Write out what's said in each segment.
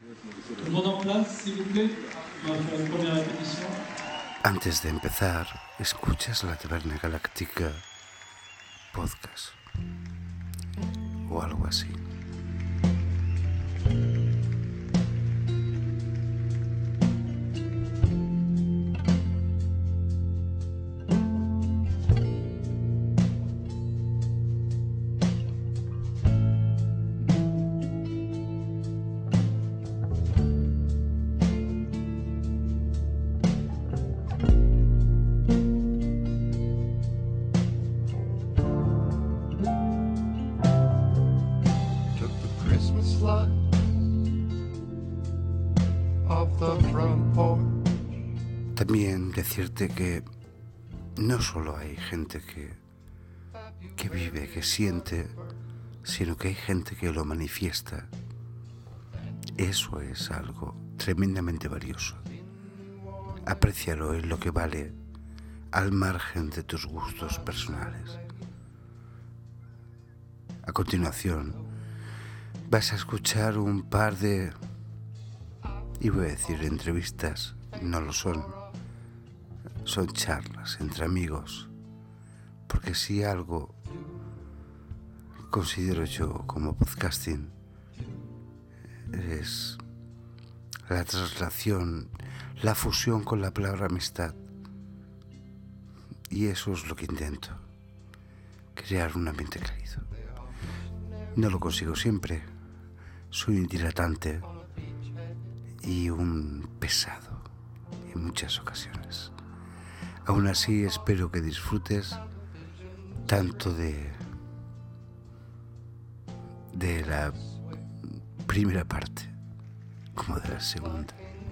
Antes de empezar, escuchas la Taberna Galáctica podcast o algo así. También decirte que no solo hay gente que vive, que siente, sino que hay gente que lo manifiesta. Eso es algo tremendamente valioso. Aprécialo en lo que vale, al margen de tus gustos personales. A continuación, vas a escuchar un par de, iba a decir entrevistas, no lo son charlas entre amigos, porque si algo considero yo como podcasting es la traslación, la fusión con la palabra amistad, y eso es lo que intento, crear un ambiente cálido. No lo consigo siempre, soy un diletante y un pesado en muchas ocasiones. Aún así, espero que disfrutes tanto de la primera parte como de la segunda.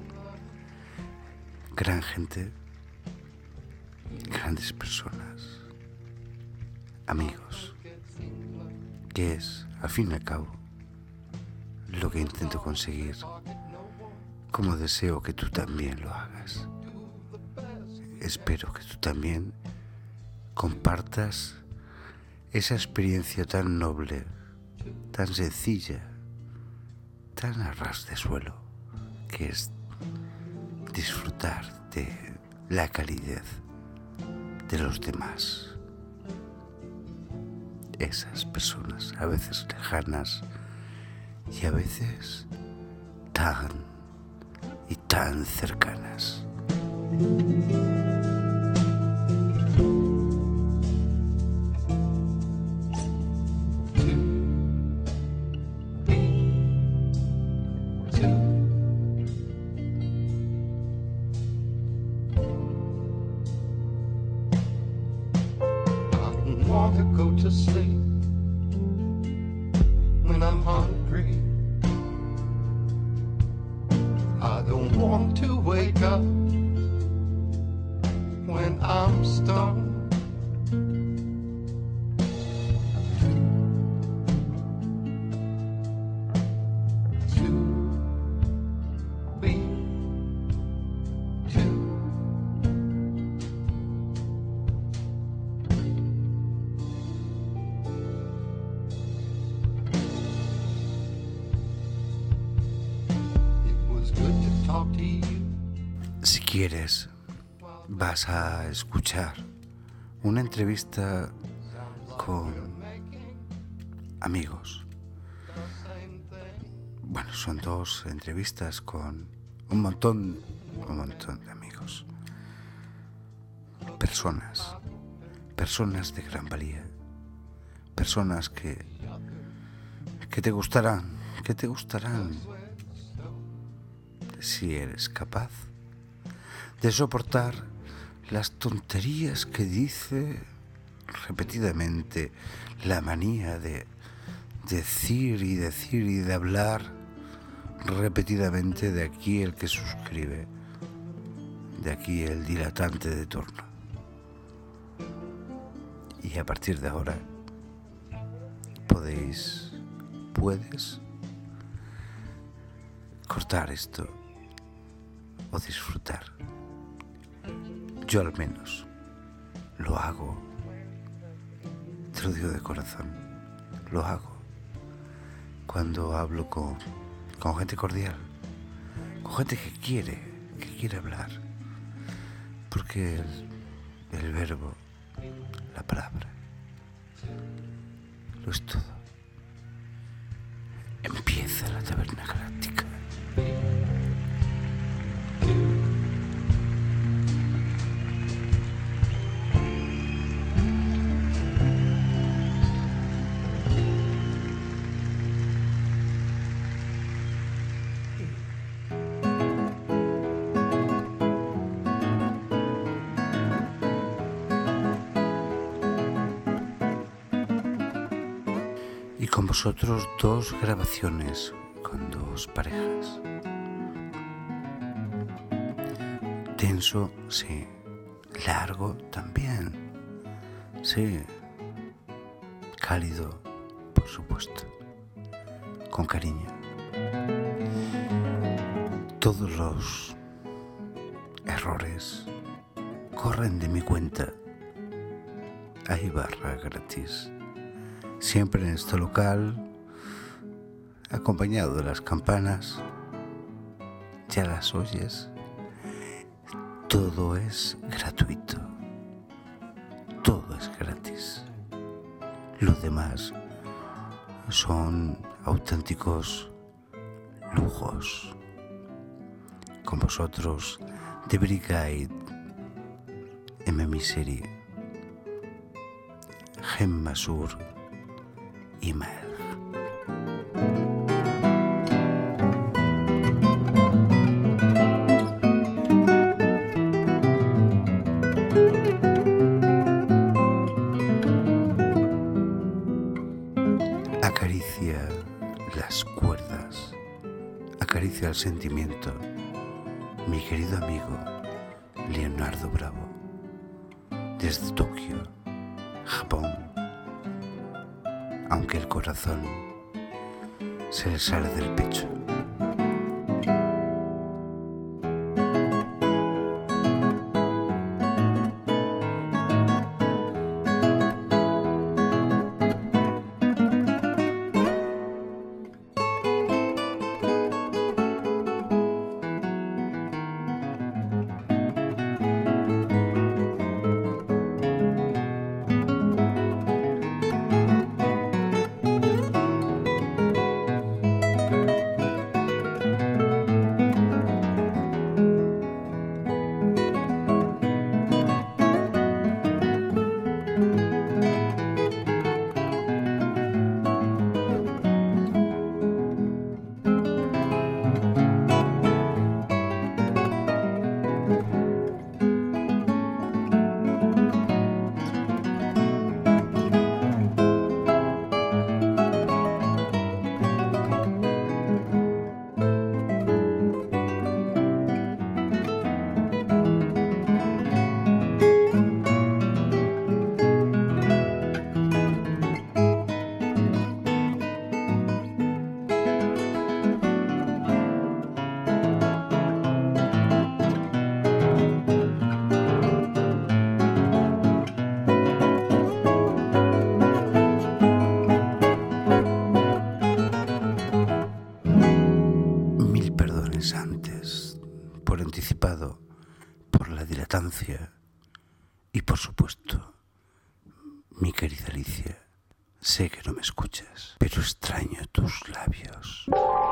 Gran gente, grandes personas, amigos, que es, al fin y al cabo, lo que intento conseguir, como deseo que tú también lo hagas. Espero que tú también compartas esa experiencia tan noble, tan sencilla, tan a ras de suelo, que es disfrutar de la calidez de los demás. Esas personas, a veces lejanas y a veces tan y tan cercanas. Want to go to sleep when I'm hungry. I don't want to wake up when I'm stoned. Si quieres, vas a escuchar una entrevista con amigos. Bueno, son dos entrevistas con un montón de amigos. Personas de gran valía. Personas que te gustarán, si eres capaz de soportar las tonterías que dice repetidamente, la manía de decir y de hablar repetidamente, de aquí el que suscribe, de aquí el dilatante de turno. Y a partir de ahora puedes cortar esto o disfrutar. Yo al menos lo hago, te lo digo de corazón, lo hago cuando hablo con gente cordial, con gente que quiere hablar, porque el verbo, la palabra, lo es todo. Empieza la Taberna Galáctica. Y con vosotros 2 grabaciones con 2 parejas. Tenso, sí. Largo también. Sí. Cálido, por supuesto. Con cariño. Todos los errores corren de mi cuenta. Hay barra gratis. Siempre en este local, acompañado de las campanas. Ya las oyes. Todo es gratuito. Todo es gratis. Lo demás son auténticos lujos. Con vosotros, The Brigade, M. Misery, Gemma Sur y Mel. Acaricia las cuerdas, acaricia el sentimiento, mi querido amigo Leonardo Bravo, desde Tokio, Japón. Aunque el corazón se le sale del pecho. Antes, por anticipado, por la dilatancia y por supuesto, mi querida Alicia, sé que no me escuchas, pero extraño tus labios.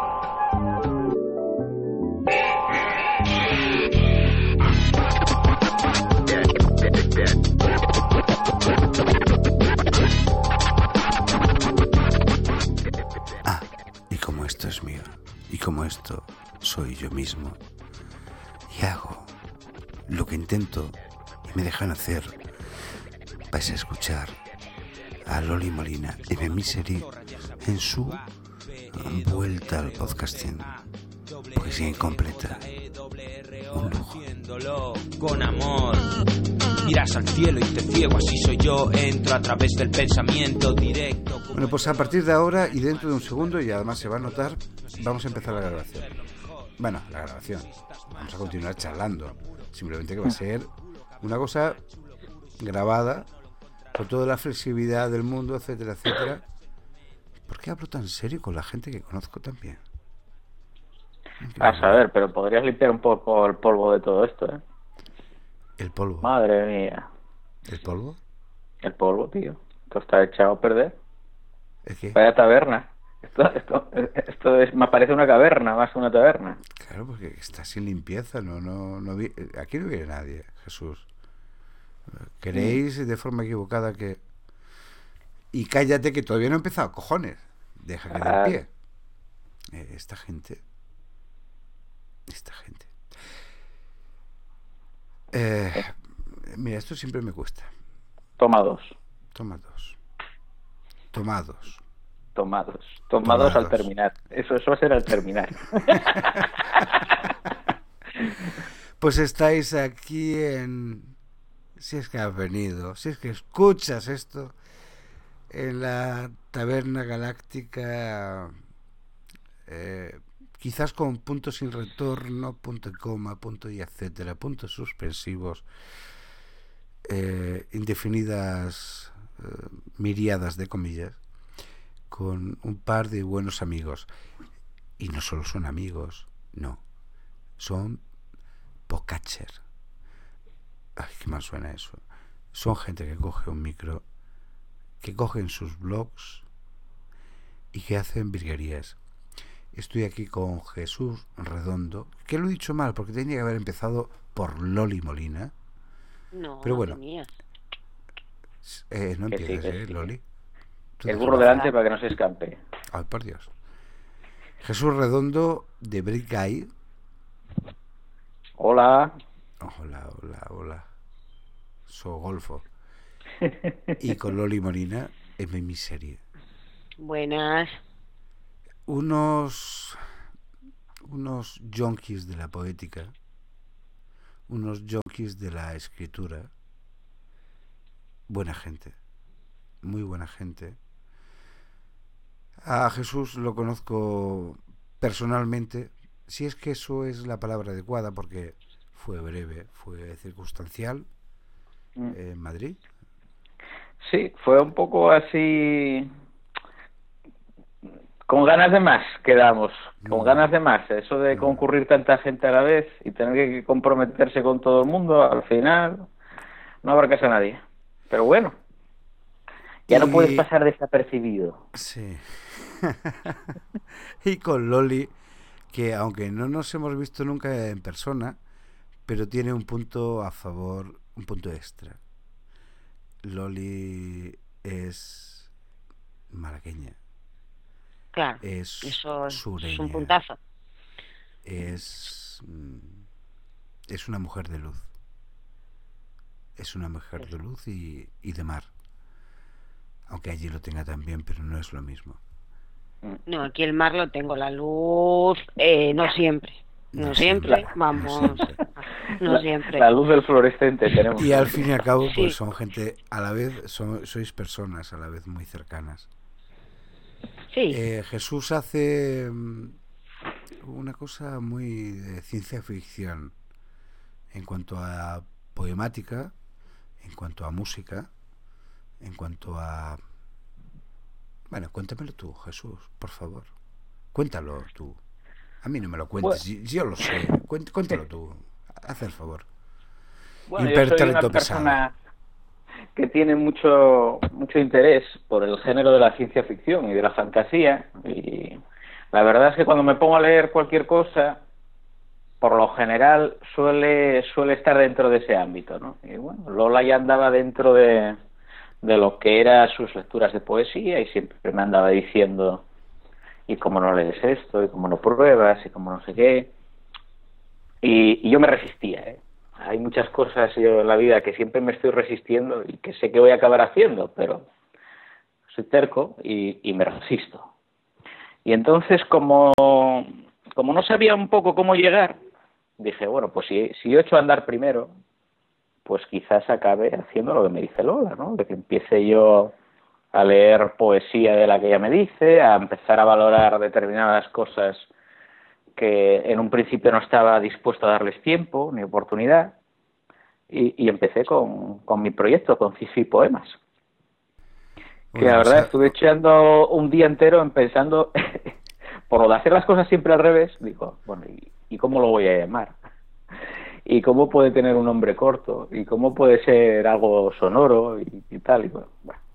Ah, y como esto es mío, y como esto soy yo mismo, y hago lo que intento y me dejan hacer, vais a escuchar a Loli Molina y M. Misery en su vuelta al podcasting. Poesía incompleta, un lujo. Con amor, miras al cielo y te ciego, así soy yo, entro a través del pensamiento directo. Bueno, pues a partir de ahora y dentro de un segundo, y además se va a notar, vamos a empezar la grabación. Bueno, la grabación. Vamos a continuar charlando. Simplemente que va a ser una cosa grabada con toda la flexibilidad del mundo, etcétera, etcétera. ¿Por qué hablo tan serio con la gente que conozco también? A saber, pero podrías limpiar un poco el polvo de todo esto, ¿eh? El polvo. Madre mía. ¿El polvo? El polvo, tío. Esto está echado a perder. ¿Es que? Vaya taberna. Esto me parece una caverna, más que una taberna. Claro, porque está sin limpieza, aquí no viene nadie, Jesús. Queréis de forma equivocada que... Y cállate que todavía no he empezado, cojones. Deja que dé el pie. Esta gente... Mira, esto siempre me cuesta. Toma dos. Tomados al terminar. Eso va a ser al terminar. Pues estáis aquí en... Si es que has venido, si es que escuchas esto, en la Taberna Galáctica, quizás con puntos sin retorno, punto y coma, punto y etcétera, puntos suspensivos, indefinidas miriadas de comillas, con un par de buenos amigos. Y no solo son amigos, no, son podcatcher. Ay, qué mal suena eso. Son gente que coge un micro, que cogen sus blogs y que hacen virguerías. Estoy aquí con Jesús Redondo, que lo he dicho mal porque tenía que haber empezado por Loli Molina. No, pero bueno, mías. No empieces, sí. Loli. El burro delante para que no se escape. Ay, por Dios. Jesús Redondo de Brick Guy. Hola. Hola. So golfo. Y con Loli Molina en mi serie. Buenas. Unos yonkis de la poética, unos yonkis de la escritura. Buena gente, muy buena gente. A Jesús lo conozco personalmente, si es que eso es la palabra adecuada, porque fue breve, fue circunstancial en Madrid. Sí, fue un poco así, con ganas de más quedamos, con ganas de más. Eso de concurrir tanta gente a la vez y tener que comprometerse con todo el mundo, al final no abarcas a nadie. Pero bueno, ya no puedes pasar desapercibido. Sí. Y con Loli, que aunque no nos hemos visto nunca en persona, pero tiene un punto a favor, un punto extra. Loli es malagueña. Claro, es eso sureña, es un puntazo. Es una mujer de luz. Es una mujer de luz y de mar. Aunque allí lo tenga también, pero no es lo mismo. No, aquí el mar lo tengo, la luz, no siempre. No siempre, vamos. No siempre. La luz del fluorescente tenemos. Y al fin y al cabo, pues Sí. son gente, a la vez, sois personas a la vez muy cercanas. Sí. Jesús hace una cosa muy de ciencia ficción en cuanto a poemática, en cuanto a música, en cuanto a... Bueno, cuéntamelo tú, Jesús, por favor. Cuéntalo tú. A mí no me lo cuentes, yo lo sé. Cuéntalo tú, haz el favor. Bueno, yo soy una persona que tiene mucho interés por el género de la ciencia ficción y de la fantasía, y la verdad es que cuando me pongo a leer cualquier cosa, por lo general suele estar dentro de ese ámbito, ¿no? Y bueno, Lola ya andaba dentro de lo que eran sus lecturas de poesía y siempre me andaba diciendo, y cómo no lees esto, y cómo no pruebas, y cómo no sé qué, y yo me resistía, ¿eh? Hay muchas cosas yo en la vida que siempre me estoy resistiendo y que sé que voy a acabar haciendo, pero soy terco y me resisto. Y entonces, como no sabía un poco cómo llegar, dije, bueno, pues si yo echo a andar primero, pues quizás acabe haciendo lo que me dice Lola, ¿no? De que empiece yo a leer poesía de la que ella me dice, a empezar a valorar determinadas cosas que en un principio no estaba dispuesto a darles tiempo ni oportunidad, y empecé con mi proyecto, con Cifi Poemas. Que la verdad estuve echando un día entero pensando por lo de hacer las cosas siempre al revés, digo, bueno, ¿y cómo lo voy a llamar? ¿Y cómo puede tener un nombre corto? ¿Y cómo puede ser algo sonoro? Y tal, y bueno.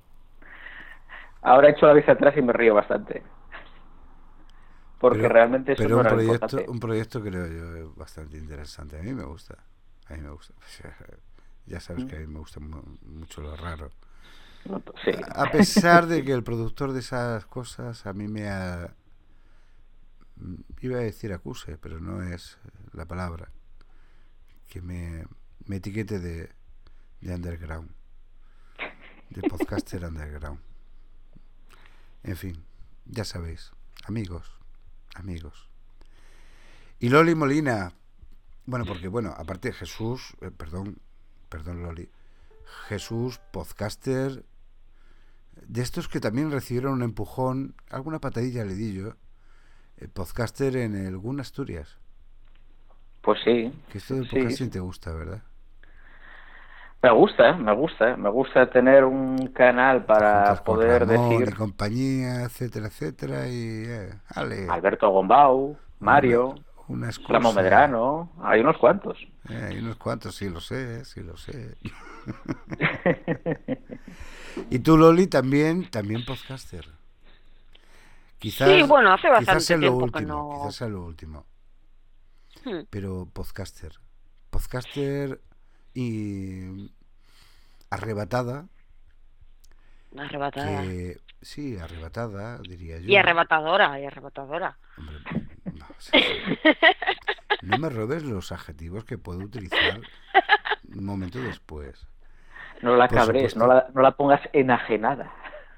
Ahora echo la vista atrás y me río bastante. Porque realmente eso no era importante. Un proyecto creo yo bastante interesante. A mí me gusta. Ya sabes que a mí me gusta mucho lo raro. Sí. A pesar de que el productor de esas cosas a mí iba a decir acuse, pero no es la palabra, que me etiquete de underground, de podcaster underground. En fin, ya sabéis, amigos. Y Loli Molina, porque aparte de Jesús, perdón Loli, Jesús, podcaster, de estos que también recibieron un empujón, alguna patadilla le di yo, podcaster en el GUN Asturias. Pues sí. Que esto del podcasting te gusta, ¿verdad? Me gusta tener un canal para poder decir... y compañía, etcétera, y... Alberto Gombau, Mario, Ramón Medrano, hay unos cuantos. Sí lo sé. Y tú, Loli, también podcaster. Quizás, sí, bueno, hace bastante tiempo último, que no... Quizás sea lo último. Pero podcaster y arrebatada. Sí, arrebatada, diría yo. Y arrebatadora. Hombre, no me robes los adjetivos que puedo utilizar un momento después. No la cabres, no la pongas enajenada.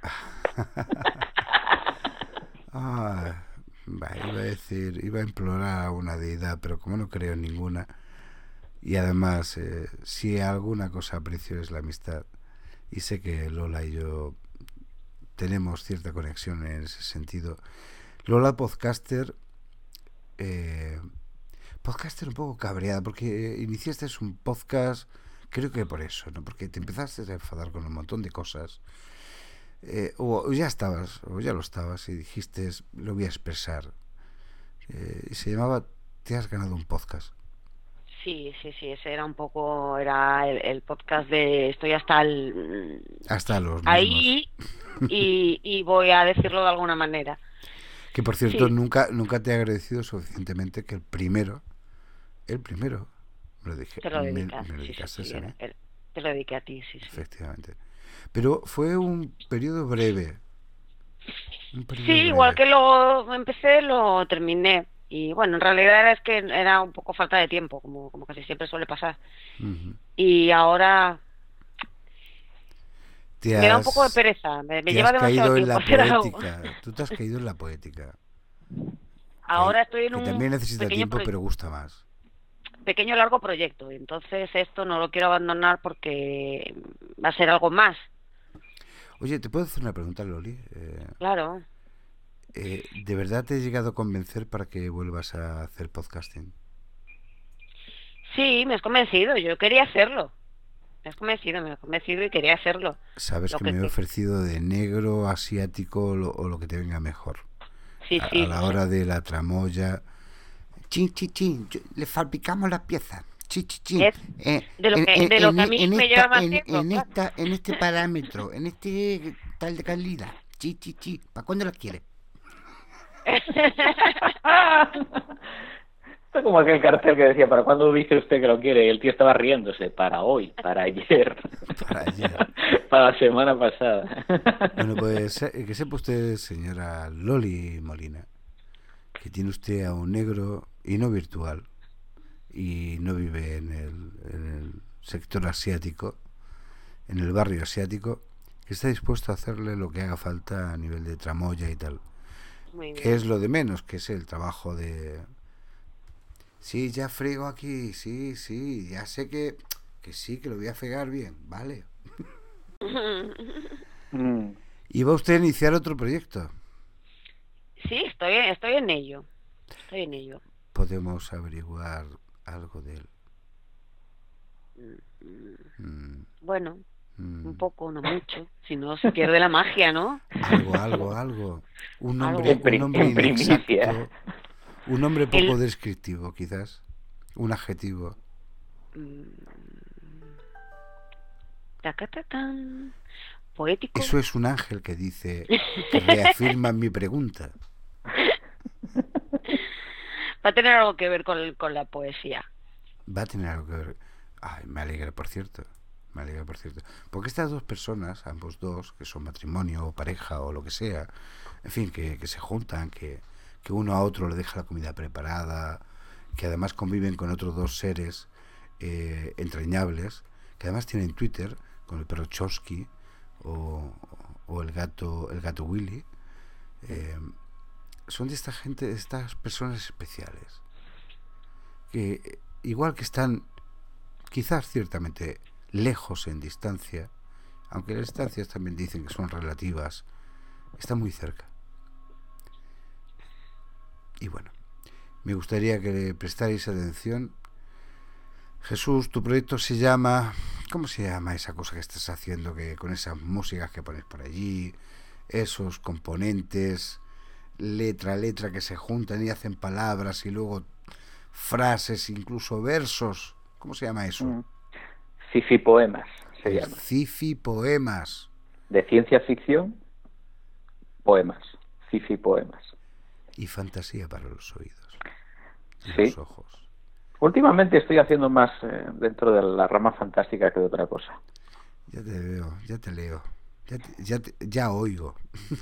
Iba a implorar a una deidad, pero como no creo en ninguna, y además si alguna cosa aprecio es la amistad, y sé que Lola y yo tenemos cierta conexión en ese sentido. Lola podcaster un poco cabreada porque iniciaste un podcast, creo que por eso, ¿no? Porque te empezaste a enfadar con un montón de cosas, o ya lo estabas y dijiste, lo voy a expresar, y se llamaba Te has ganado un podcast. Sí, ese era un poco, era el podcast de estoy hasta los ahí y voy a decirlo de alguna manera. Que por cierto, sí. nunca te he agradecido suficientemente que el primero me lo dije. Te lo dedicaste, me lo dedicaste a mí. Te lo dediqué a ti, sí. Efectivamente. Pero fue un periodo breve. Igual que lo empecé, lo terminé. Y bueno, en realidad es que era un poco falta de tiempo, como casi siempre suele pasar. Uh-huh. Y ahora me da un poco de pereza, me lleva demasiado tiempo hacer algo. Tú te has caído en la poética. Ahora estoy en que un también necesita tiempo, pero gusta más. Pequeño largo proyecto, entonces esto no lo quiero abandonar porque va a ser algo más. Oye, ¿te puedo hacer una pregunta, Loli? Claro. ¿De verdad te he llegado a convencer para que vuelvas a hacer podcasting? Sí, me has convencido, yo quería hacerlo. Me has convencido y quería hacerlo. Sabes que me he ofrecido de negro, asiático o lo que te venga mejor. Sí. A la hora de la tramoya. Chin, le fabricamos las piezas. Chin. De lo que a mí me lleva más tiempo. En este parámetro, en este tal de calidad. Chin. ¿Para cuándo las quieres? Esto es como aquel cartel que decía, ¿para cuándo dice usted que lo quiere? Y el tío estaba riéndose, para hoy, para ayer. Para la semana pasada. Bueno, pues que sepa usted, señora Loli Molina, que tiene usted a un negro, y no virtual, y no vive en el sector asiático, en el barrio asiático, que está dispuesto a hacerle lo que haga falta a nivel de tramoya y tal. Que es lo de menos, que es el trabajo de... Sí, ya friego aquí, sí, ya sé que sí, que lo voy a fregar bien, vale. ¿Y va usted a iniciar otro proyecto? Sí, estoy en ello. ¿Podemos averiguar algo de él? Bueno, Un poco, no mucho. Si no, se pierde la magia, ¿no? Algo. Un nombre inexacto. Un nombre poco descriptivo, quizás. Un adjetivo. Poético. Eso es un ángel que dice, que reafirma mi pregunta. Va a tener algo que ver con la poesía. Va a tener algo que ver. Ay, me alegra, por cierto. Porque estas dos personas, ambos dos, que son matrimonio o pareja o lo que sea, en fin, que se juntan, que uno a otro le deja la comida preparada, que además conviven con otros dos seres entrañables, que además tienen Twitter, con el perro Chosky o el gato Willy, son de esta gente, de estas personas especiales, que igual que están quizás ciertamente lejos en distancia, aunque las distancias también dicen que son relativas, están muy cerca. Y bueno, me gustaría que le prestarais atención. Jesús, tu proyecto se llama... ¿Cómo se llama esa cosa que estás haciendo, que con esas músicas que pones por allí, esos componentes, letra que se juntan y hacen palabras y luego frases, incluso versos? ¿Cómo se llama eso? Cifipoemas se llama. Cifipoemas. De ciencia ficción, poemas. Cifipoemas. Y fantasía para los oídos. Y sí. Los ojos. Últimamente estoy haciendo más dentro de la rama fantástica que de otra cosa. Ya te veo, ya te leo, ya oigo.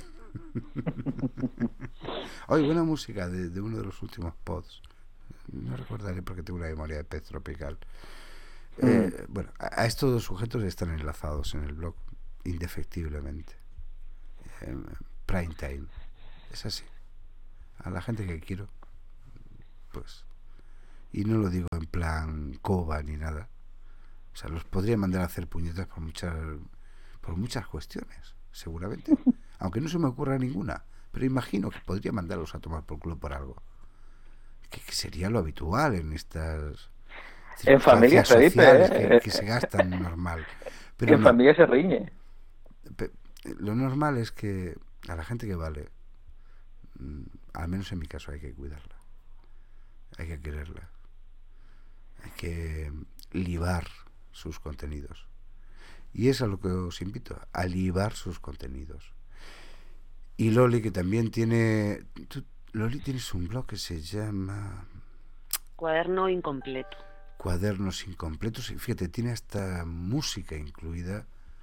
Hoy buena música de uno de los últimos pods. No recordaré porque tengo una memoria de pez tropical. Bueno, a estos dos sujetos están enlazados en el blog indefectiblemente. Prime time. Es así. A la gente que quiero, pues... Y no lo digo en plan coba ni nada. O sea, los podría mandar a hacer puñetas por muchas cuestiones, seguramente. Aunque no se me ocurra ninguna. Pero imagino que podría mandarlos a tomar por culo por algo. Que sería lo habitual en estas en familia se dice, que se gastan normal. Pero en familia se riñe. Lo normal es que a la gente que vale, al menos en mi caso, hay que cuidarla. Hay que quererla. Hay que libar sus contenidos. Y es a lo que os invito, a libar sus contenidos. Y Loli, que también tiene... Loli, tienes un blog que se llama... Cuaderno Incompleto. Cuadernos Incompletos. Y fíjate, tiene hasta música incluida.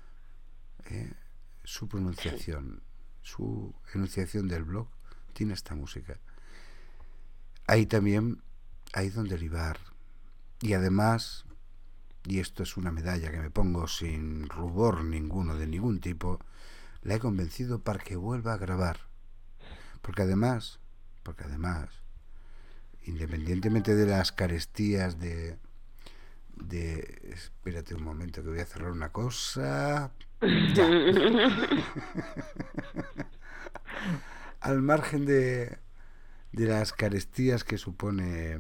Su pronunciación, su enunciación del blog, tiene esta música. Ahí también hay donde libar. Y además, y esto es una medalla que me pongo sin rubor ninguno de ningún tipo, la he convencido para que vuelva a grabar. Porque además, independientemente de las carestías de espérate un momento que voy a cerrar una cosa. Ya. Al margen de las carestías que supone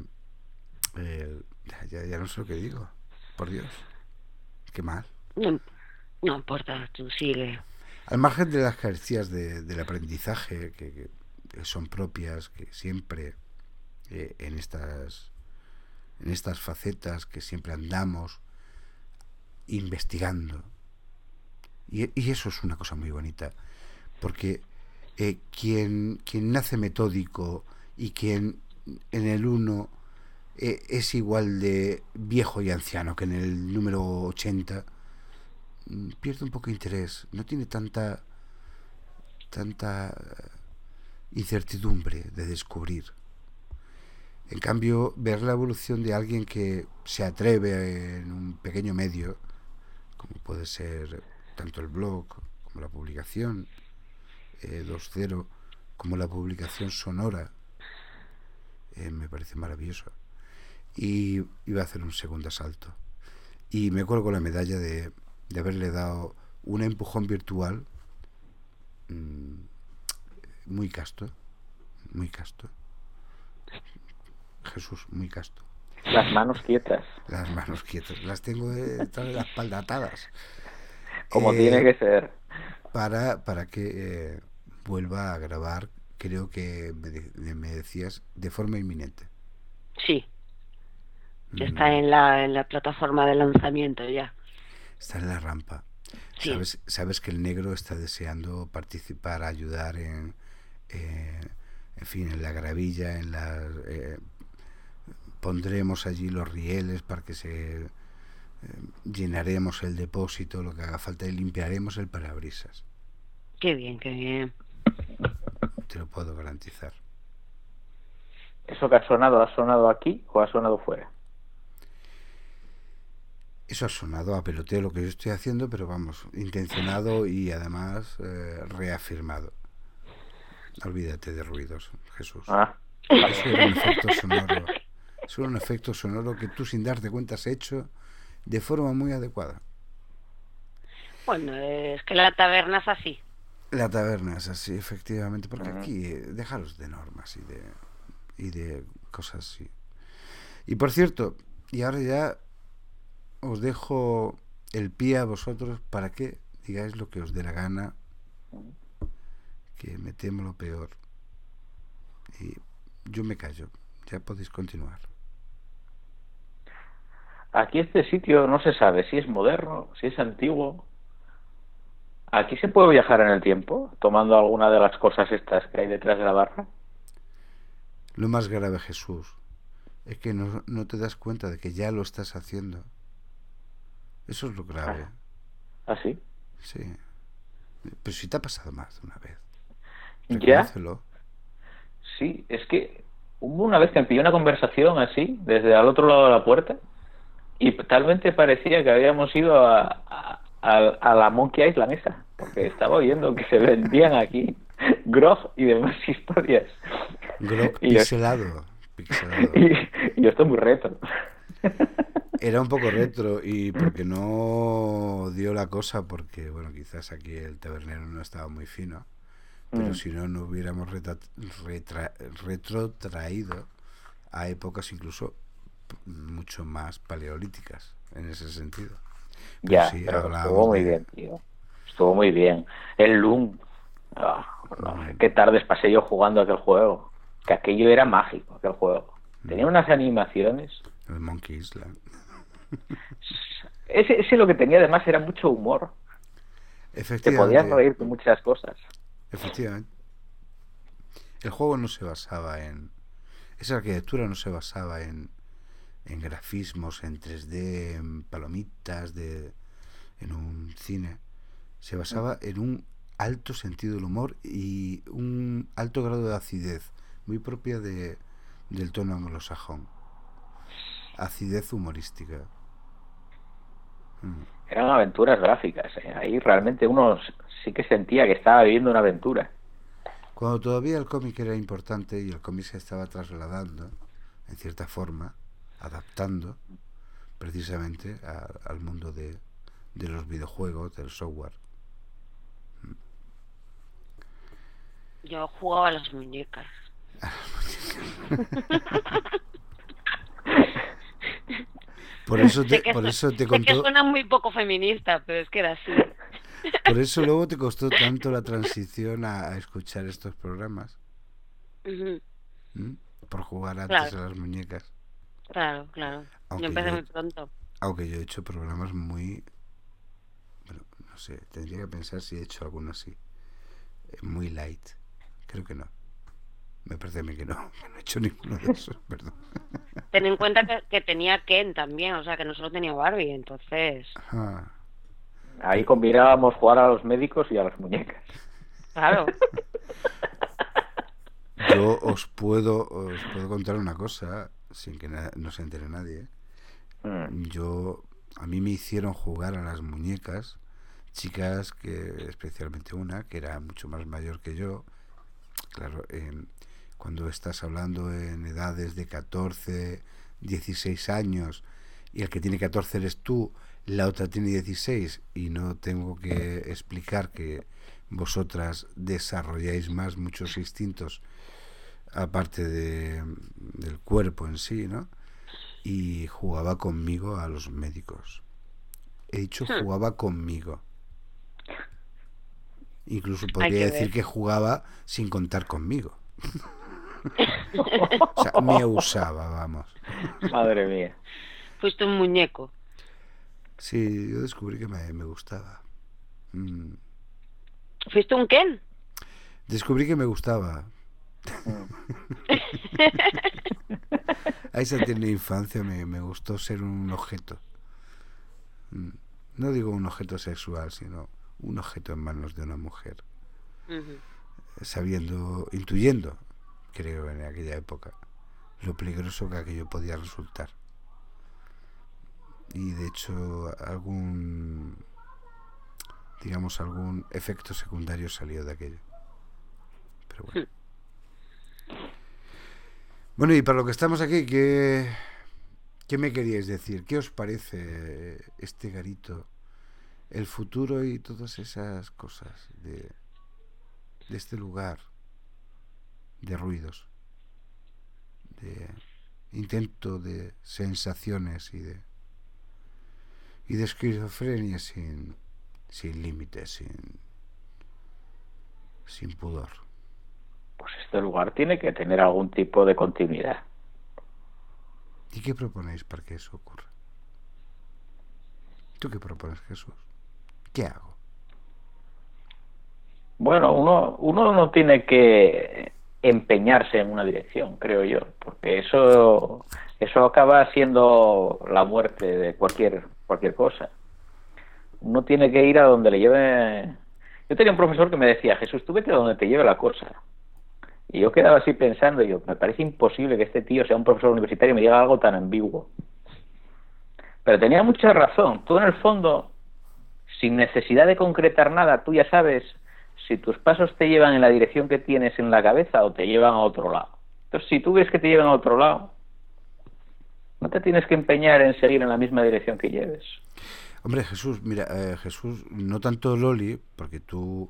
ya no sé lo que digo, por Dios, qué mal. No importa, tú sigue. Al margen de las carestías del aprendizaje que son propias, que siempre en estas facetas que siempre andamos investigando, y eso es una cosa muy bonita, porque quien nace metódico y quien en el 1 es igual de viejo y anciano que en el número 80, pierde un poco de interés, no tiene tanta incertidumbre de descubrir. En cambio, ver la evolución de alguien que se atreve en un pequeño medio, como puede ser tanto el blog como la publicación 2.0, como la publicación sonora, me parece maravilloso. Y iba a hacer un segundo asalto. Y me cuelgo la medalla de haberle dado un empujón virtual muy casto. Jesús, muy casto. Las manos quietas. Las tengo detrás de la espalda atadas. como tiene que ser. Para que vuelva a grabar, creo que me decías, de forma inminente. Sí. Está en la plataforma de lanzamiento ya. Está en la rampa. Sí. Sabes que el negro está deseando participar, ayudar en fin, en la gravilla, pondremos allí los rieles para que se llenaremos el depósito, lo que haga falta, y limpiaremos el parabrisas. Qué bien, qué bien. Te lo puedo garantizar. ¿Eso que ha sonado aquí o ha sonado fuera? Eso ha sonado a peloteo lo que yo estoy haciendo, pero vamos, intencionado y además reafirmado. Olvídate de ruidos, Jesús. Eso era un efecto sonoro. Es un efecto sonoro que tú, sin darte cuenta, has hecho de forma muy adecuada. Bueno, es que la taberna es así. La taberna es así, efectivamente, porque aquí déjalos de normas y de cosas así. Y por cierto, y ahora ya os dejo el pie a vosotros para que digáis lo que os dé la gana, que me temo lo peor. Y yo me callo, ya podéis continuar. Aquí este sitio no se sabe si es moderno, si es antiguo. ¿Aquí se puede viajar en el tiempo tomando alguna de las cosas estas que hay detrás de la barra? Lo más grave, Jesús, es que no te das cuenta de que ya lo estás haciendo. Eso es lo grave. ¿Ah, sí? Sí. Pero si te ha pasado más de una vez. Reconócelo. Sí, es que hubo una vez que me pilló una conversación así, desde al otro lado de la puerta, y talmente parecía que habíamos ido a la Monkey Island esa, porque estaba oyendo que se vendían aquí grog y demás historias. Grog pixelado. Y esto es muy retro. Era un poco retro, y porque no dio la cosa, porque bueno, quizás aquí el tabernero no estaba muy fino, pero si no hubiéramos retrotraído a épocas incluso mucho más paleolíticas en ese sentido. Pero sí, pero estuvo muy bien, tío. Estuvo muy bien. El Loom. Qué tardes pasé yo jugando aquel juego. Que aquello era mágico, aquel juego. Tenía unas animaciones. El Monkey Island. Ese lo que tenía además era mucho humor. Te podías reír de muchas cosas. Efectivamente. El juego no se basaba en... Esa arquitectura no se basaba en grafismos, en 3D, en palomitas, en un cine. Se basaba en un alto sentido del humor y un alto grado de acidez, muy propia del tono anglosajón. Acidez humorística. Eran aventuras gráficas, ¿eh? Ahí realmente uno sí que sentía que estaba viviendo una aventura. Cuando todavía el cómic era importante y el cómic se estaba trasladando, en cierta forma, adaptando precisamente al mundo de los videojuegos, del software. Yo jugaba a las muñecas. Por eso te contó. Sé que suena muy poco feminista, pero es que era así. Por eso luego te costó tanto la transición a escuchar estos programas. Por jugar antes a las muñecas. Claro. Yo empecé muy pronto. Aunque yo he hecho programas muy... Bueno, no sé, tendría que pensar si he hecho alguno así. Muy light. Creo que no. Me parece a mí que no he hecho ninguno de esos, perdón. Ten en cuenta que tenía Ken también, o sea que no solo tenía Barbie, entonces... Ajá. Ahí combinábamos jugar a los médicos y a las muñecas. Claro. Yo os puedo contar una cosa, sin que no se entere nadie. A mí me hicieron jugar a las muñecas chicas, que especialmente una que era mucho más mayor que yo. Claro, cuando estás hablando en edades de 14, 16 años y el que tiene 14 eres tú, la otra tiene 16, y no tengo que explicar que vosotras desarrolláis más muchos instintos aparte del cuerpo en sí, ¿no? Y jugaba conmigo a los médicos. He dicho jugaba conmigo. Incluso podría decir que jugaba sin contar conmigo. O sea, me usaba, vamos. Madre mía. Fuiste un muñeco. Sí, yo descubrí que me gustaba. ¿Fuiste un Ken? Descubrí que me gustaba. A esa tierna infancia me gustó ser un objeto. No digo un objeto sexual, sino un objeto en manos de una mujer. Sabiendo, intuyendo, creo, en aquella época, lo peligroso que aquello podía resultar. Y de hecho algún efecto secundario salió de aquello. Pero bueno. Bueno, y para lo que estamos aquí, ¿qué me queríais decir? ¿Qué os parece este garito, el futuro y todas esas cosas de este lugar de ruidos, de intento de sensaciones y de esquizofrenia sin límites, sin pudor? Pues este lugar tiene que tener algún tipo de continuidad. ¿Y qué proponéis para que eso ocurra? ¿Tú qué propones, Jesús? ¿Qué hago? Bueno, uno no tiene que empeñarse en una dirección, creo yo, porque eso acaba siendo la muerte de cualquier cosa. Uno tiene que ir a donde le lleve. Yo tenía un profesor que me decía: Jesús, tú vete a donde te lleve la cosa. Y yo quedaba así pensando, y yo, me parece imposible que este tío sea un profesor universitario y me diga algo tan ambiguo. Pero tenía mucha razón. Tú, en el fondo, sin necesidad de concretar nada, tú ya sabes si tus pasos te llevan en la dirección que tienes en la cabeza o te llevan a otro lado. Entonces, si tú ves que te llevan a otro lado, no te tienes que empeñar en seguir en la misma dirección que lleves. Hombre, Jesús, mira, Jesús, no tanto Loli, porque tú,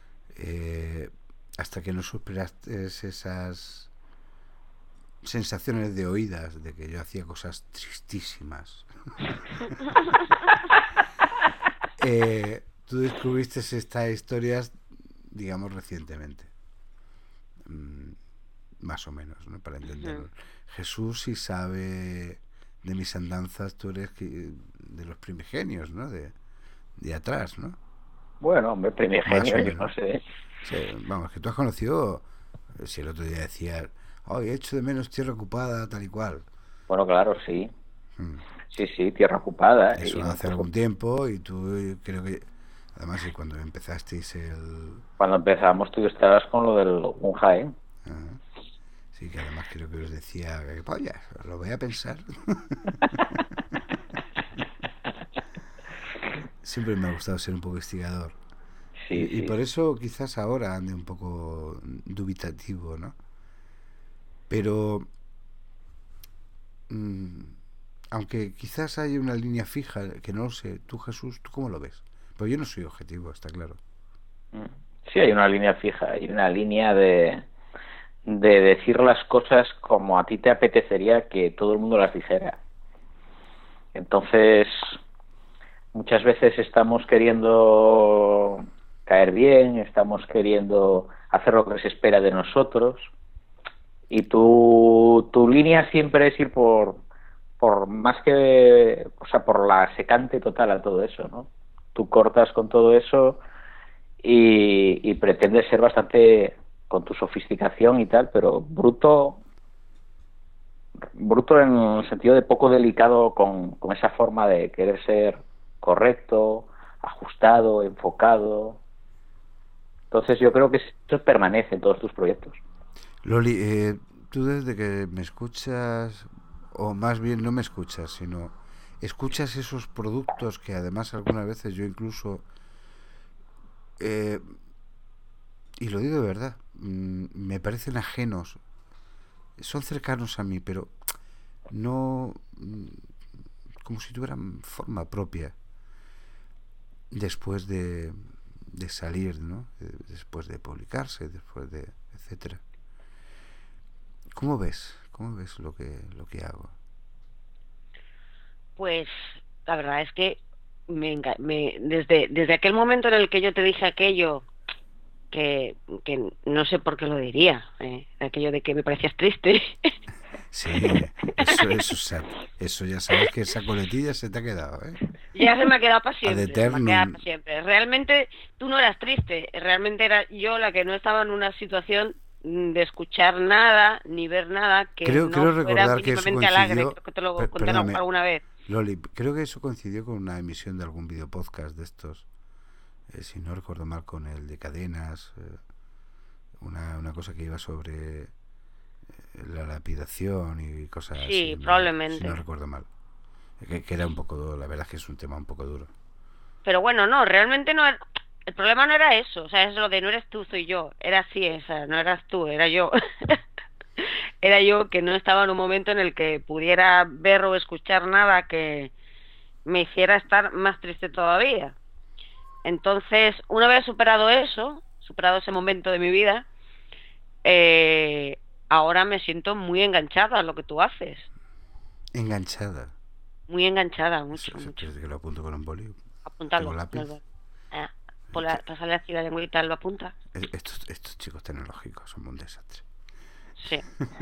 hasta que no superaste esas sensaciones de oídas, de que yo hacía cosas tristísimas, tú descubriste estas historias, digamos, recientemente, más o menos, ¿no? Para entenderlo. Jesús, si sabe de mis andanzas, tú eres de los primigenios, ¿no? De atrás, ¿no? Bueno, hombre, primigenio, yo no sé. Sí, vamos, que tú has conocido, si el otro día decías, he hecho de menos tierra ocupada, tal y cual. Bueno, claro, sí. Sí, tierra ocupada. Eso hace algún tiempo, y tú, creo que, además, cuando empezasteis Cuando empezamos, tú estabas con lo del Unjaen. Sí, que además creo que os decía, que polla, lo voy a pensar. Siempre me ha gustado ser un poco investigador. Y por eso quizás ahora ande un poco dubitativo, ¿no? Pero aunque quizás haya una línea fija, que no lo sé, tú, Jesús, ¿tú cómo lo ves? Pues yo no soy objetivo, está claro. Sí, hay una línea fija, hay una línea de decir las cosas como a ti te apetecería que todo el mundo las dijera. Entonces, muchas veces estamos queriendo caer bien, estamos queriendo hacer lo que se espera de nosotros, y tu línea siempre es ir por más que, o sea, por la secante total a todo eso, ¿no? Tú cortas con todo eso y pretendes ser bastante, con tu sofisticación y tal, pero bruto en el sentido de poco delicado con esa forma de querer ser correcto, ajustado, enfocado. Entonces yo creo que eso permanece en todos tus proyectos. Loli, tú desde que me escuchas, o más bien no me escuchas, sino escuchas esos productos que además algunas veces yo incluso, y lo digo de verdad, me parecen ajenos, son cercanos a mí, pero no como si tuvieran forma propia después de salir, ¿no? Después de publicarse, después de etcétera. ¿Cómo ves lo que hago? Pues la verdad es que desde aquel momento en el que yo te dije aquello que no sé por qué lo diría, aquello de que me parecías triste. Sí, eso ya sabes que esa coletilla se te ha quedado, ¿eh? Ya se me ha quedado para siempre, Ad eternum. Realmente tú no eras triste, realmente era yo la que no estaba en una situación de escuchar nada, ni ver nada que Creo no fuera recordar que eso mínimamente alegre. coincidió, Creo que te lo conté perdóname, alguna vez. Loli, creo que eso coincidió con una emisión de algún video podcast de estos, si no recuerdo mal, con el de Cadenas, una cosa que iba sobre la lapidación y cosas Sí, así, si no probablemente. recuerdo mal. Que era un poco, la verdad es que es un tema un poco duro. Pero bueno, no, realmente no era... El problema no era eso, o sea, es lo de no eres tú, soy yo. Era así, esa, no eras tú, era yo. Era yo que no estaba en un momento en el que pudiera ver o escuchar nada que me hiciera estar más triste todavía. Entonces, una vez superado eso, superado ese momento de mi vida, ahora me siento muy enganchada a lo que tú haces. Enganchada. Muy enganchada, mucho, mucho. Que lo apunto con un boli. Tengo Apúntalo. lápiz. Pasarle así la lengüita, lo apunta. Estos chicos tecnológicos son un desastre. Sí.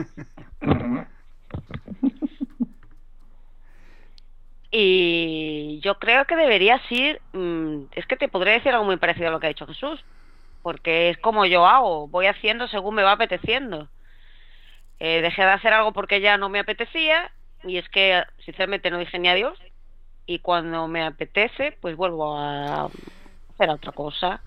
Y yo creo que deberías ir, es que te podría decir algo muy parecido a lo que ha dicho Jesús, porque es como yo hago, voy haciendo según me va apeteciendo. Dejé de hacer algo porque ya no me apetecía, y es que sinceramente no dije ni adiós, y cuando me apetece, pues vuelvo a hacer otra cosa.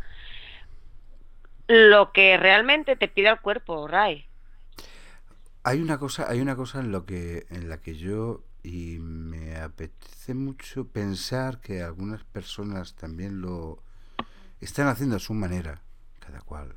Lo que realmente te pide el cuerpo, Ray. Hay una cosa en la que yo, y me apetece mucho pensar que algunas personas también lo están haciendo a su manera, cada cual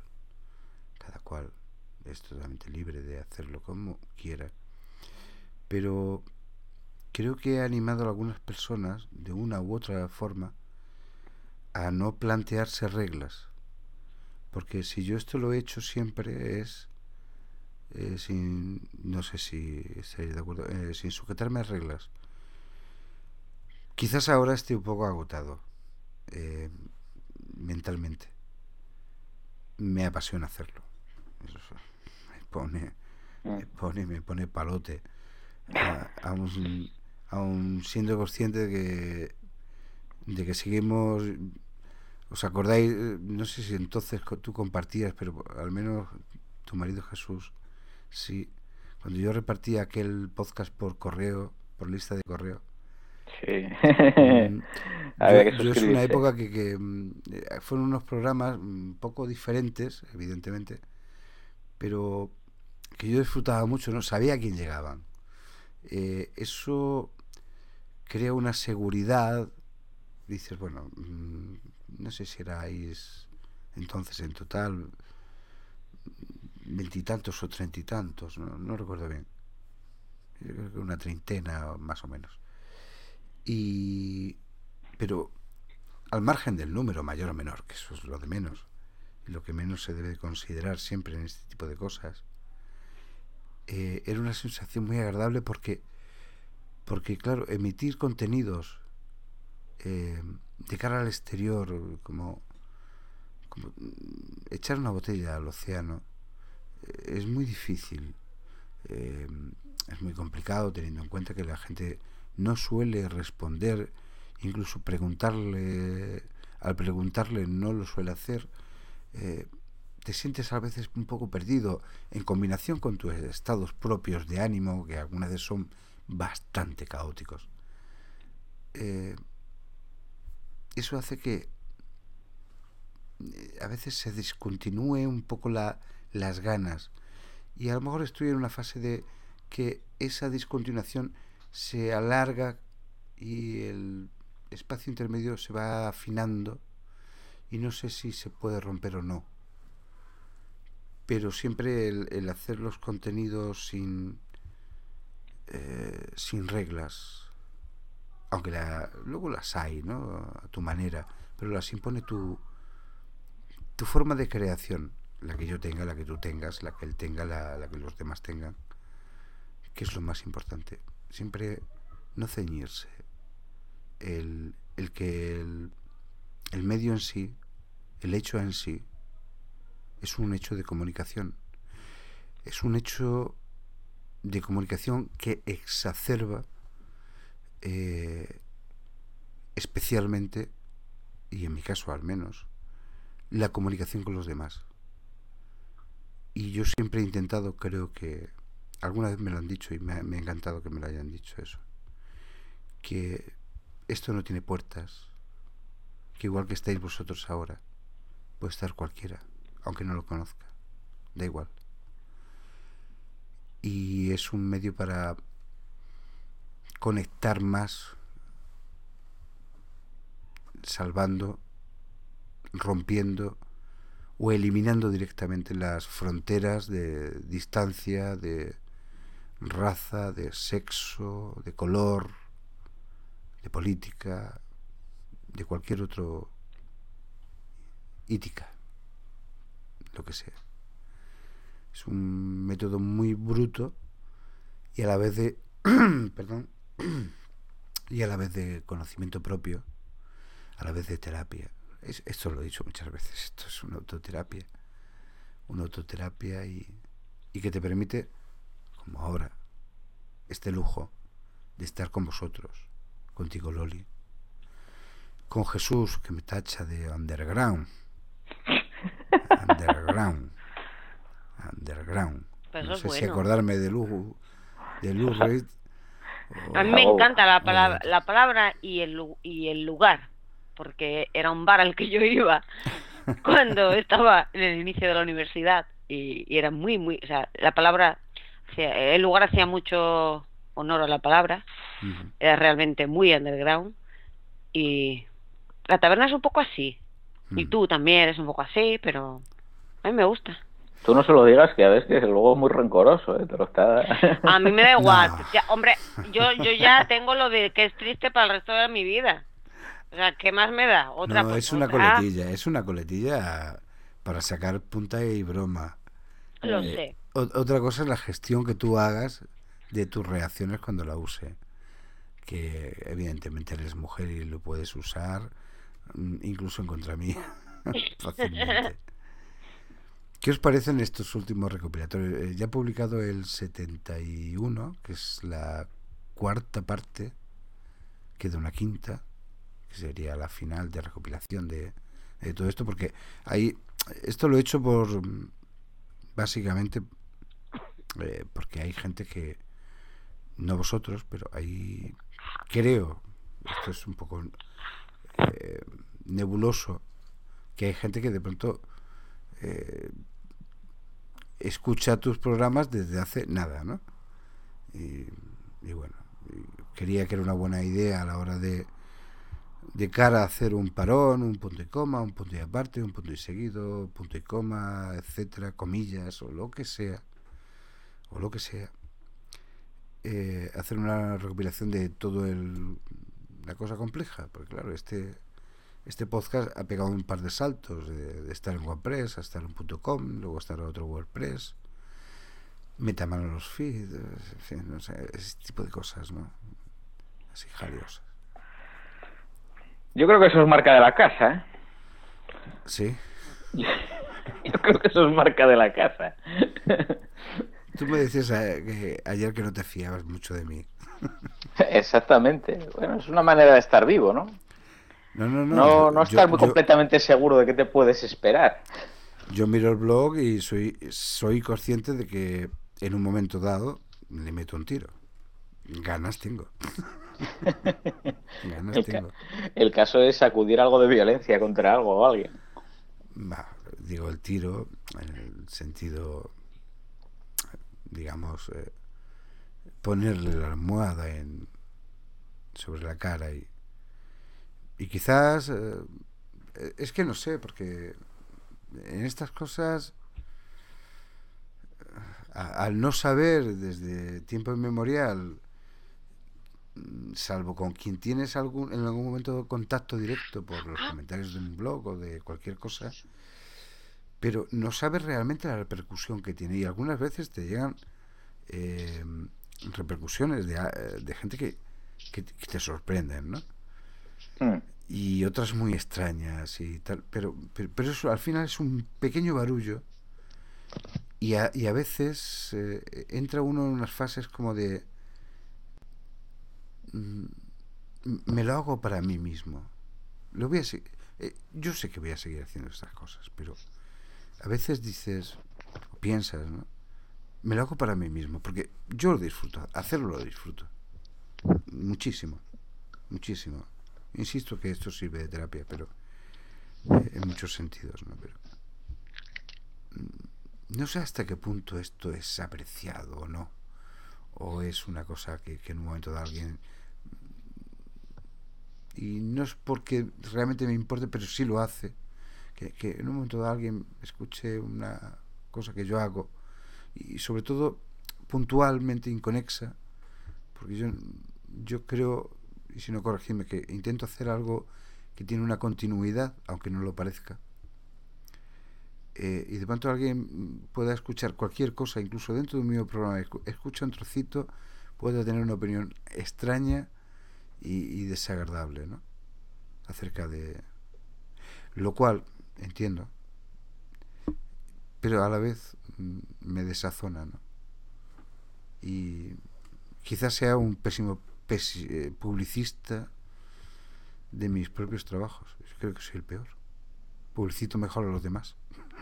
es totalmente libre de hacerlo como quiera, pero creo que he animado a algunas personas de una u otra forma a no plantearse reglas, porque si yo esto lo he hecho siempre es sin, no sé si estaréis de acuerdo, sin sujetarme a reglas. Quizás ahora esté un poco agotado mentalmente. Me apasiona hacerlo. Eso me pone palote. Aún siendo consciente de que seguimos. ¿Os acordáis? No sé si entonces tú compartías, pero al menos tu marido Jesús, sí. Cuando yo repartía aquel podcast por correo, por lista de correo. Sí. Yo es una época que fueron unos programas un poco diferentes, evidentemente, pero que yo disfrutaba mucho, no sabía a quién llegaban. Eso crea una seguridad. Dices, bueno, no sé si erais entonces en total 20 y tantos o 30 y tantos, no recuerdo bien. Yo creo que una treintena más o menos. Pero al margen del número, mayor o menor, que eso es lo de menos, y lo que menos se debe considerar siempre en este tipo de cosas, era una sensación muy agradable porque claro, emitir contenidos de cara al exterior, como echar una botella al océano, es muy difícil, es muy complicado, teniendo en cuenta que la gente no suele responder, incluso al preguntarle no lo suele hacer. Te sientes a veces un poco perdido, en combinación con tus estados propios de ánimo, que algunas veces son bastante caóticos. Eso hace que a veces se discontinúe un poco las ganas, y a lo mejor estoy en una fase de que esa discontinuación se alarga y el espacio intermedio se va afinando, y no sé si se puede romper o no, pero siempre el hacer los contenidos sin reglas, aunque luego las hay, ¿no?, a tu manera, pero las impone tu forma de creación, la que yo tenga, la que tú tengas, la que él tenga, la que los demás tengan, que es lo más importante. Siempre no ceñirse, el que el medio en sí, el hecho en sí, es un hecho de comunicación. Es un hecho de comunicación que exacerba especialmente, y en mi caso al menos, la comunicación con los demás. Y yo siempre he intentado, creo que alguna vez me lo han dicho y me ha encantado que me lo hayan dicho eso, que esto no tiene puertas, que igual que estáis vosotros ahora, puede estar cualquiera, aunque no lo conozca, da igual. Y es un medio para conectar más, salvando, rompiendo o eliminando directamente las fronteras de distancia, de raza, de sexo, de color, de política, de cualquier otro ítica, lo que sea. Es un método muy bruto y a la vez de perdón, y a la vez de conocimiento propio, a la vez de terapia. Esto lo he dicho muchas veces, esto es una autoterapia y que te permite, como ahora, este lujo de estar con vosotros, contigo Loli, con Jesús, que me tacha de underground. Pues no sé bueno. si acordarme de Lou Reed. A mí me encanta la palabra y el lugar, porque era un bar al que yo iba cuando estaba en el inicio de la universidad y era muy, o sea, la palabra, el lugar hacía mucho honor a la palabra, era realmente muy underground y la taberna es un poco así, y tú también eres un poco así, pero a mí me gusta. Tú no se lo digas, que a veces que luego es muy rencoroso, te lo está... A mí me da igual. No. Ya, hombre, yo ya tengo lo de que es triste para el resto de mi vida. O sea, ¿qué más me da? Otra, no, pues, es una otra. coletilla, es una coletilla para sacar punta y broma. Lo sé. Otra cosa es la gestión que tú hagas de tus reacciones cuando la use. Que evidentemente eres mujer y lo puedes usar incluso en contra mí fácilmente. ¿Qué os parecen estos últimos recopilatorios? Ya he publicado el 71, que es la cuarta parte, queda una quinta, que sería la final de recopilación de todo esto, porque ahí esto lo he hecho por básicamente porque hay gente que, no vosotros, pero ahí creo, esto es un poco nebuloso, que hay gente que de pronto escucha tus programas desde hace nada, ¿no? Y bueno, quería que era una buena idea a la hora de cara a hacer un parón, un punto y coma, un punto y aparte, un punto y seguido, punto y coma, etcétera, comillas o lo que sea, hacer una recopilación de todo la cosa compleja, porque claro, este podcast ha pegado un par de saltos de estar en WordPress a estar en .com, luego estar en otro WordPress, meta mano en los feeds, en fin, no sé, ese tipo de cosas, ¿no? Así jaliosas. Yo creo que eso es marca de la casa, ¿eh? ¿Sí? Yo creo que eso es marca de la casa. Tú me decías ayer que no te fiabas mucho de mí. Exactamente. Bueno, es una manera de estar vivo, ¿no? No estar muy completamente seguro de qué te puedes esperar. Yo miro el blog y soy consciente de que en un momento dado le meto un tiro. Ganas tengo. El caso es sacudir algo de violencia contra algo o alguien. Digo el tiro en el sentido, digamos, ponerle la almohada sobre la cara y quizás es que no sé, porque en estas cosas al no saber desde tiempo inmemorial, salvo con quien tienes en algún momento contacto directo por los comentarios de un blog o de cualquier cosa, pero no sabes realmente la repercusión que tiene, y algunas veces te llegan repercusiones de gente que te sorprenden, ¿no? Y otras muy extrañas y tal, pero eso al final es un pequeño barullo Y a veces entra uno en unas fases como de me lo hago para mí mismo. Lo voy a yo sé que voy a seguir haciendo estas cosas, pero a veces dices o piensas, ¿no? Me lo hago para mí mismo, porque yo lo disfruto, hacerlo lo disfruto muchísimo, muchísimo. Insisto que esto sirve de terapia, pero en muchos sentidos, ¿no? Pero no sé hasta qué punto esto es apreciado o no, o es una cosa que en un momento de alguien, y no es porque realmente me importe, pero sí lo hace, que en un momento de alguien escuche una cosa que yo hago, y sobre todo puntualmente inconexa, porque yo creo, y si no corregirme, que intento hacer algo que tiene una continuidad, aunque no lo parezca, y de pronto alguien pueda escuchar cualquier cosa, incluso dentro de un mismo programa, escucha un trocito, puede tener una opinión extraña y desagradable, ¿no? Acerca de lo cual entiendo, pero a la vez me desazona, ¿no? Y quizás sea un pésimo publicista de mis propios trabajos. Yo creo que soy el peor. Publicito mejor a los demás.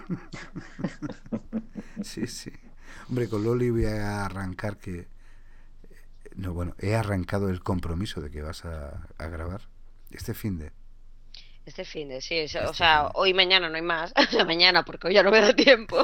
Sí. Hombre, con Loli voy a arrancar que... No, bueno, he arrancado el compromiso de que vas a grabar este finde. Sí. O sea, hoy y mañana no hay más. O sea, mañana, porque hoy ya no me da tiempo.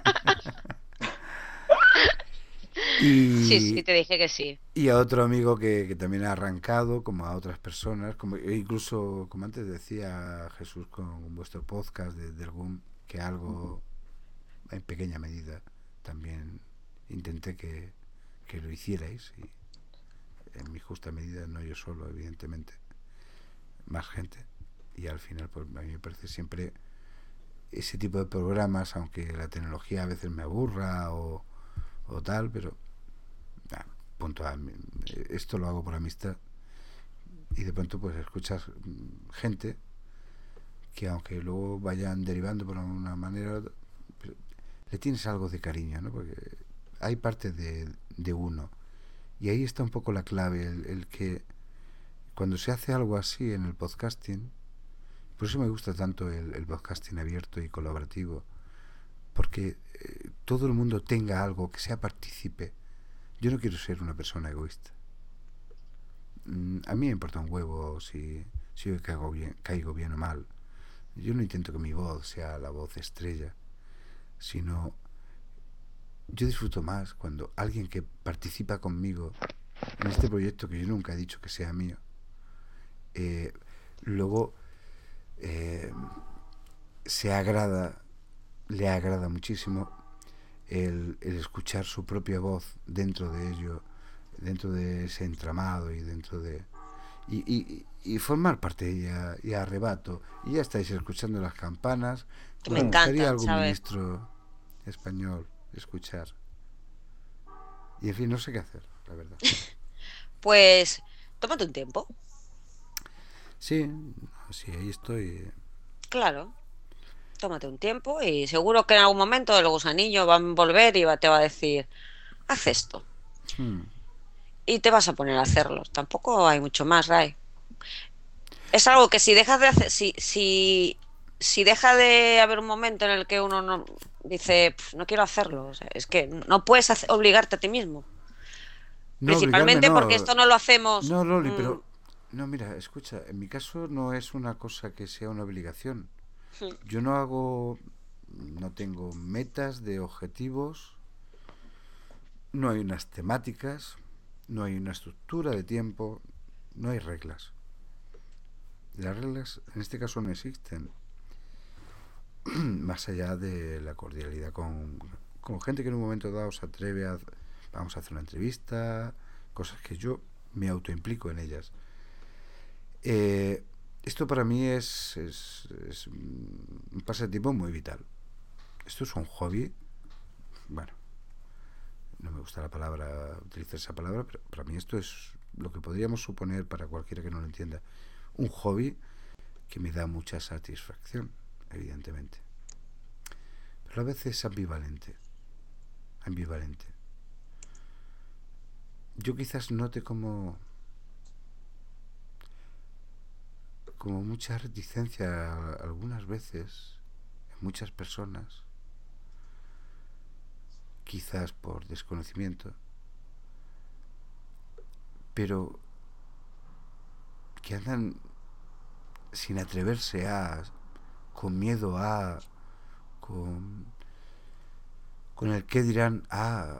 Sí, te dije que sí. Y a otro amigo que también ha arrancado, como a otras personas, como incluso, como antes decía Jesús con vuestro podcast del GUM, que algo en pequeña medida también intenté que lo hicierais, y en mi justa medida, no yo solo, evidentemente, más gente. Y al final, pues a mí me parece siempre ese tipo de programas, aunque la tecnología a veces me aburra o tal, pero esto lo hago por amistad, y de pronto pues escuchas gente que, aunque luego vayan derivando por una manera, le tienes algo de cariño, ¿no? Porque hay parte de uno, y ahí está un poco la clave, el que cuando se hace algo así en el podcasting, por eso me gusta tanto el podcasting abierto y colaborativo, porque todo el mundo tenga algo, que sea partícipe. Yo no quiero ser una persona egoísta. A mí me importa un huevo si yo caigo bien o mal. Yo no intento que mi voz sea la voz estrella, sino yo disfruto más cuando alguien que participa conmigo en este proyecto, que yo nunca he dicho que sea mío, luego le agrada muchísimo el escuchar su propia voz dentro de ello, dentro de ese entramado, y dentro de y formar parte de ella, y arrebato, y ya estáis escuchando las campanas. Que me encanta, algún ¿sabes? ministro español escuchar, y en fin, no sé qué hacer, la verdad. Pues tómate un tiempo. Sí, ahí estoy. Claro, tómate un tiempo y seguro que en algún momento el gusanillo va a volver y te va a decir, haz esto. Y te vas a poner a hacerlo. Tampoco hay mucho más, Ray. Es algo que si dejas de hacer, si deja de haber un momento en el que uno no dice, no quiero hacerlo, o sea, es que no puedes obligarte a ti mismo. No, principalmente no, porque esto no lo hacemos. No, Loli, pero no, mira, escucha, en mi caso no es una cosa que sea una obligación. Yo no tengo metas de objetivos, no hay unas temáticas, no hay una estructura de tiempo, no hay reglas. Las reglas en este caso no existen, más allá de la cordialidad con gente que en un momento dado se atreve vamos a hacer una entrevista, cosas que yo me autoimplico en ellas. Esto para mí es un pasatiempo muy vital. Esto es un hobby. Bueno, no me gusta utilizar esa palabra, pero para mí esto es lo que podríamos suponer, para cualquiera que no lo entienda, un hobby que me da mucha satisfacción, evidentemente, pero a veces es ambivalente. ambivalente. Yo quizás note como mucha reticencia algunas veces en muchas personas, quizás por desconocimiento, pero que andan sin atreverse a, con miedo a, con el qué dirán a,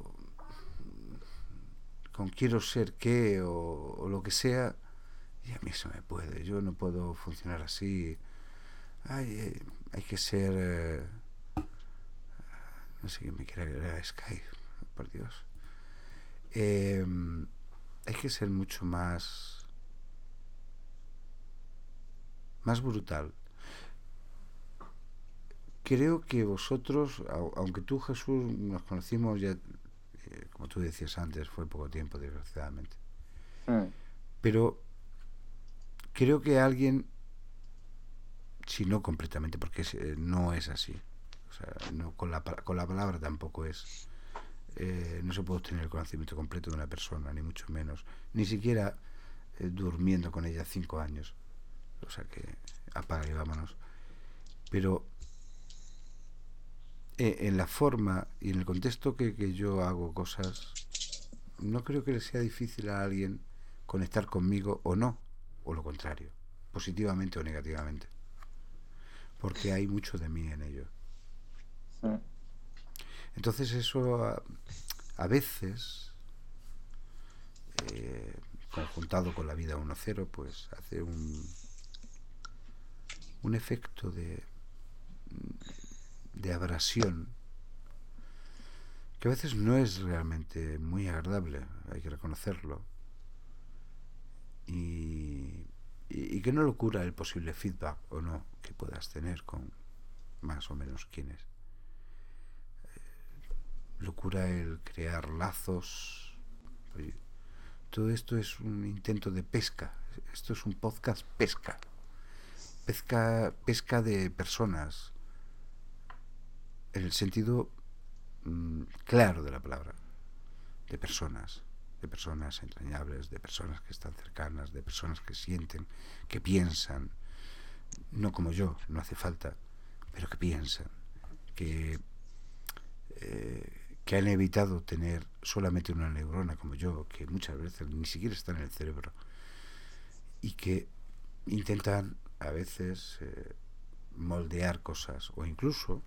con quiero ser qué o lo que sea. Y a mí eso me puede, yo no puedo funcionar así. Hay que ser no sé quién me quiere agregar a Skype, por Dios. Hay que ser mucho más brutal. Creo que vosotros, aunque tú, Jesús, nos conocimos ya, como tú decías antes, fue poco tiempo, desgraciadamente, pero creo que alguien, si no completamente, porque no es así, o sea, no, con la palabra tampoco es, no se puede obtener el conocimiento completo de una persona, ni mucho menos, ni siquiera durmiendo con ella 5 años, o sea que apaga y vámonos. Pero en la forma y en el contexto que yo hago cosas, no creo que le sea difícil a alguien conectar conmigo o no, o lo contrario, positivamente o negativamente, porque hay mucho de mí en ello. Entonces eso a veces, conjuntado con la vida 1-0, pues hace un efecto de abrasión que a veces no es realmente muy agradable, hay que reconocerlo, y que no lo cura el posible feedback o no que puedas tener con más o menos quienes. Lo cura el crear lazos. Todo esto es un intento de pesca. Esto es un podcast pesca de personas, en el sentido claro de la palabra, de personas entrañables, de personas que están cercanas, de personas que sienten, que piensan, no como yo, no hace falta, pero que piensan, que han evitado tener solamente una neurona como yo, que muchas veces ni siquiera está en el cerebro, y que intentan a veces moldear cosas o incluso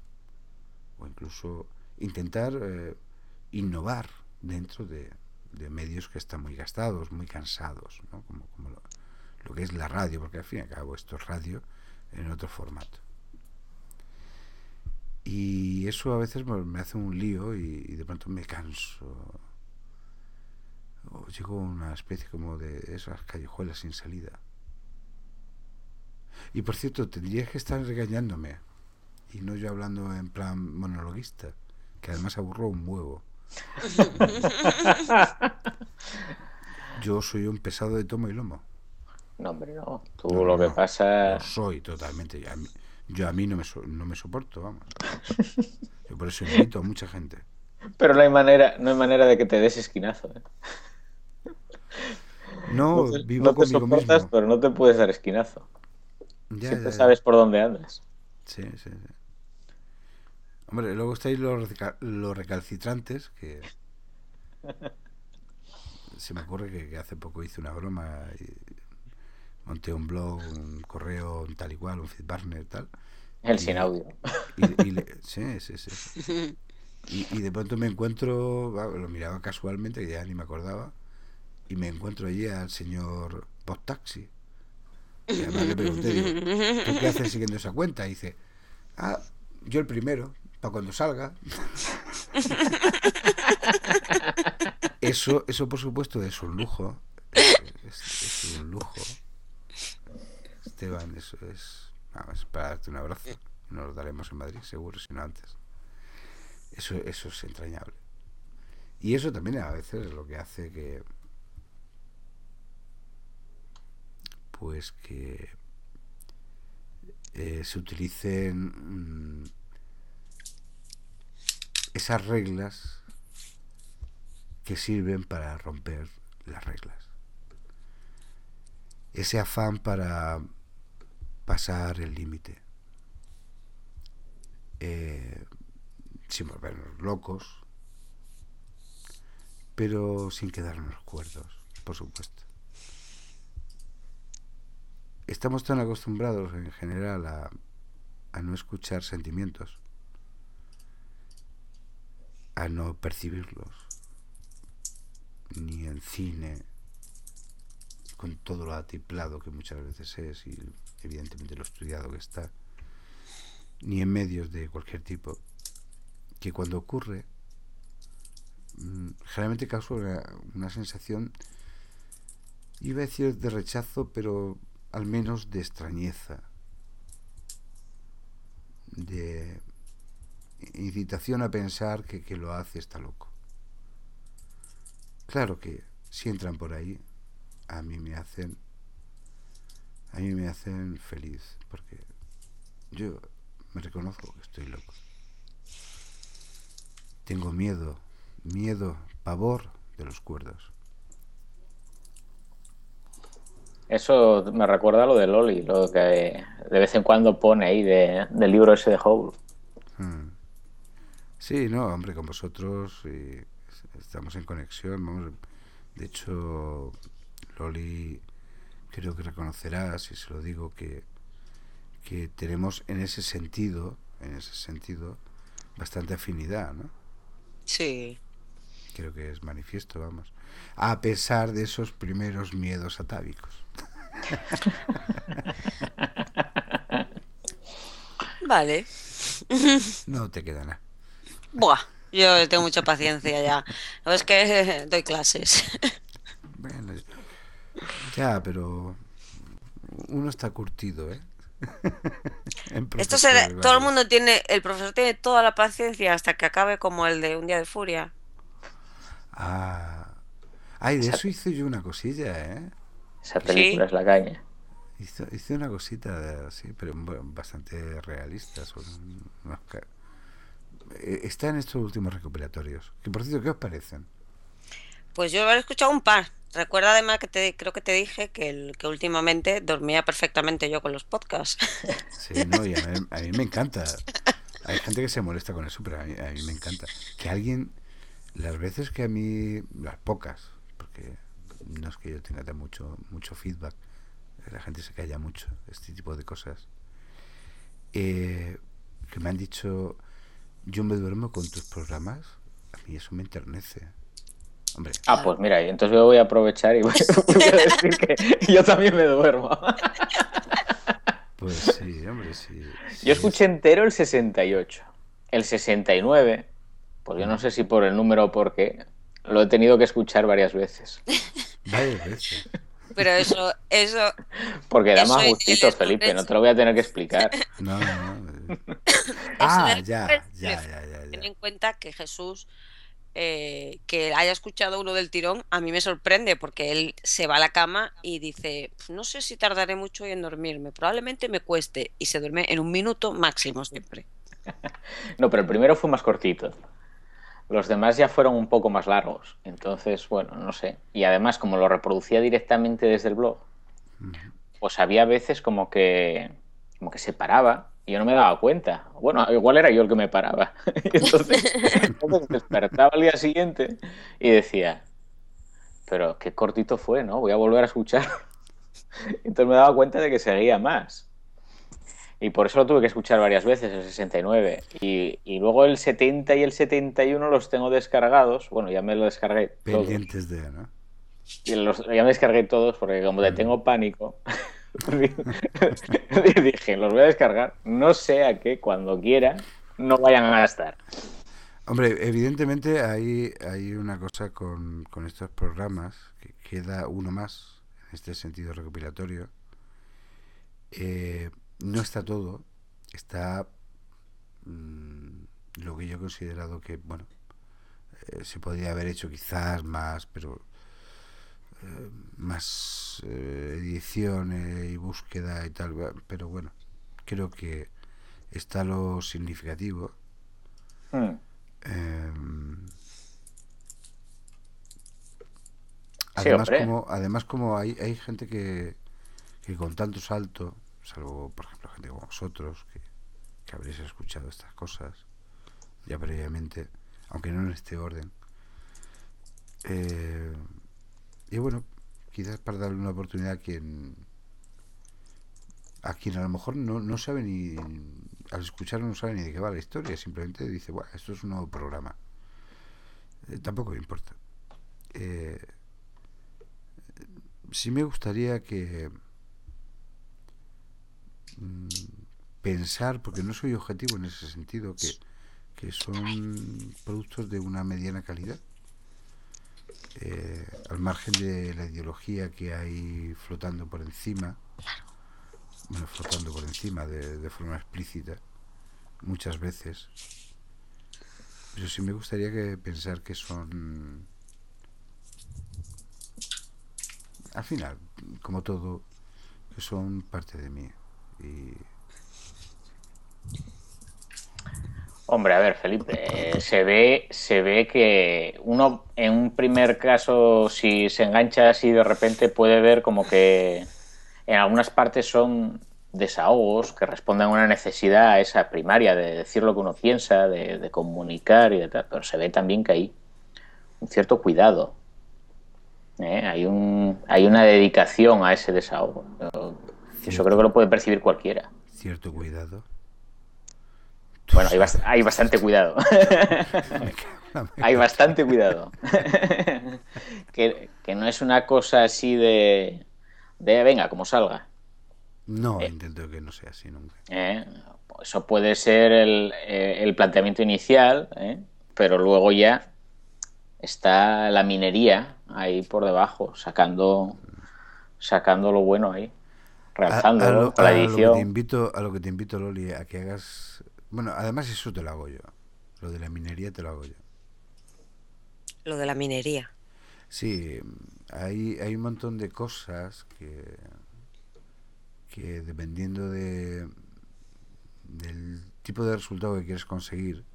intentar innovar dentro de medios que están muy gastados, muy cansados, ¿no? como lo que es la radio, porque al fin y al cabo esto es radio en otro formato. Y eso a veces me hace un lío y de pronto me canso, o llego a una especie como de esas callejuelas sin salida. Y por cierto, tendrías que estar regañándome y no yo hablando en plan monologuista, que además aburro un huevo. Yo soy un pesado de tomo y lomo. No, hombre, no. Tú lo que pasa... Lo soy totalmente. Yo a mí no me soporto, vamos. Yo por eso invito a mucha gente. Pero no hay manera de que te des esquinazo, ¿eh? No, vivo conmigo soportas, mismo. Pero no te puedes dar esquinazo. Siempre sabes por dónde andas. Sí. Hombre, luego estáis los recalcitrantes, que se me ocurre que hace poco hice una broma y monté un blog, un correo, un tal y cual, un feedback tal. El sin audio. Sí. Y de pronto me encuentro, lo miraba casualmente, que ya ni me acordaba, y me encuentro allí al señor Podtaxi. Y además le pregunté, digo, ¿tú qué haces siguiendo esa cuenta? Y dice, yo el primero, para cuando salga. Eso por supuesto es un lujo. Es un lujo. Esteban, eso es... Vamos, para darte un abrazo. Nos lo daremos en Madrid, seguro, si no antes. Eso es entrañable. Y eso también a veces es lo que hace que... pues que se utilicen esas reglas que sirven para romper las reglas. Ese afán para pasar el límite, sin volvernos locos, pero sin quedarnos cuerdos, por supuesto. Estamos tan acostumbrados en general a no escuchar sentimientos, a no percibirlos, ni en cine, con todo lo atiplado que muchas veces es y evidentemente lo estudiado que está, ni en medios de cualquier tipo, que cuando ocurre generalmente causa una sensación, iba a decir de rechazo, pero al menos de extrañeza, de incitación a pensar que lo hace está loco. Claro que si entran por ahí, a mí me hacen feliz, porque yo me reconozco que estoy loco. Tengo miedo, pavor de los cuerdos. Eso me recuerda a lo de Loli, lo que de vez en cuando pone ahí del libro ese de Howl. Sí, no, hombre, con vosotros estamos en conexión. Vamos, de hecho, Loli, creo que reconocerás, si se lo digo, que tenemos en ese sentido bastante afinidad, ¿no? Sí. Creo que es manifiesto, vamos. A pesar de esos primeros miedos atávicos. Vale. No te queda nada. Buah, yo tengo mucha paciencia ya. No, es que doy clases. Bueno, ya, pero uno está curtido, ¿eh? Esto será, todo el mundo tiene, el profesor tiene toda la paciencia hasta que acabe como el de Un día de furia. Ay, de eso hice yo una cosilla, ¿eh? Esa película es la caña. Hice una cosita así, pero bastante realista. Está en estos últimos recopilatorios. Que por cierto, ¿qué os parecen? Pues yo he escuchado un par. Recuerda además que creo que te dije que últimamente dormía perfectamente yo con los podcasts. Sí, no, y a mí me encanta. Hay gente que se molesta con eso, pero a mí me encanta. Que alguien, las veces que a mí, las pocas, porque no es que yo tenga mucho feedback, la gente se calla mucho, este tipo de cosas, que me han dicho, yo me duermo con tus programas, a mí eso me enternece. Hombre. Pues mira, entonces yo voy a aprovechar y voy a decir que yo también me duermo. Pues sí, hombre, sí. Yo escuché entero el 68. El 69, pues yo no sé si por el número o por qué, lo he tenido que escuchar varias veces. Varias veces. Pero eso... Porque da más gustito, Felipe, no te lo voy a tener que explicar. No. Ya. Ten en cuenta que Jesús... que haya escuchado uno del tirón a mí me sorprende porque él se va a la cama y dice, no sé si tardaré mucho en dormirme, probablemente me cueste, y se duerme en 1 minuto máximo siempre. No, pero el primero fue más cortito, los demás ya fueron un poco más largos, entonces bueno, no sé, y además como lo reproducía directamente desde el blog, pues había veces como que se paraba y yo no me daba cuenta. Bueno, igual era yo el que me paraba. Entonces despertaba al día siguiente y decía, pero qué cortito fue, ¿no? Voy a volver a escuchar. Entonces me daba cuenta de que seguía más. Y por eso lo tuve que escuchar varias veces, el 69. Y luego el 70 y el 71 los tengo descargados. Bueno, ya me lo descargué todos. Pendientes de, ¿no? Ya me descargué todos porque como le tengo pánico... dije, los voy a descargar, no sea que cuando quiera no vayan a estar. Hombre, evidentemente hay una cosa con estos programas, que queda uno más en este sentido recopilatorio. No está todo, está lo que yo he considerado que, bueno, se podría haber hecho quizás más, pero más edición y búsqueda y tal, pero bueno, creo que está lo significativo. Además como hay gente que con tanto salto, salvo por ejemplo gente como vosotros que habréis escuchado estas cosas ya previamente, aunque no en este orden, y bueno, quizás para darle una oportunidad a quien a lo mejor no sabe ni, al escucharlo no sabe ni de qué va la historia, simplemente dice, bueno, esto es un nuevo programa, tampoco me importa. Sí me gustaría que pensar, porque no soy objetivo en ese sentido, que son productos de una mediana calidad, al margen de la ideología que hay flotando por encima, de forma explícita muchas veces, pero sí me gustaría que pensar que son, al final, como todo, que son parte de mí. Y hombre, a ver, Felipe, se ve que uno en un primer caso, si se engancha así de repente, puede ver como que en algunas partes son desahogos que responden a una necesidad esa primaria de decir lo que uno piensa, de comunicar y de tal, pero se ve también que hay un cierto cuidado, hay una dedicación a ese desahogo. Eso creo que lo puede percibir cualquiera. Cierto cuidado. Bueno, hay bastante cuidado. Hay bastante cuidado. que no es una cosa así de venga, como salga. No, intento que no sea así nunca. Eso puede ser el planteamiento inicial, pero luego ya está la minería ahí por debajo, sacando lo bueno ahí, realzándolo con la edición. A lo que te invito, Loli, a que hagas... Bueno, además eso te lo hago yo. Lo de la minería te lo hago yo. Lo de la minería. Sí, hay un montón de cosas que dependiendo del tipo de resultado que quieres conseguir,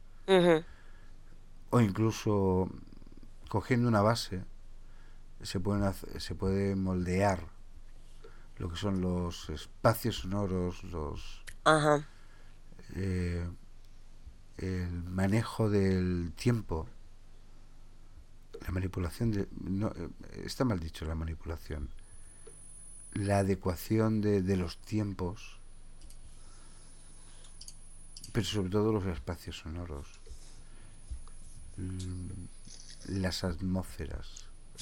o incluso cogiendo una base, se puede moldear lo que son los espacios sonoros, el manejo del tiempo, la manipulación está mal dicho, la manipulación, la adecuación de los tiempos, pero sobre todo los espacios sonoros, las atmósferas,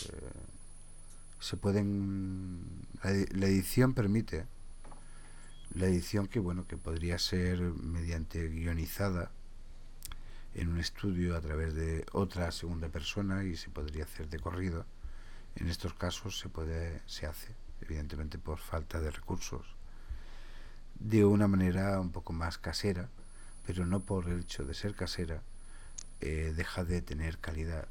se pueden, la edición permite, la edición que podría ser mediante guionizada en un estudio a través de otra segunda persona, y se podría hacer de corrido. En estos casos se hace evidentemente por falta de recursos, de una manera un poco más casera, pero no por el hecho de ser casera deja de tener calidad.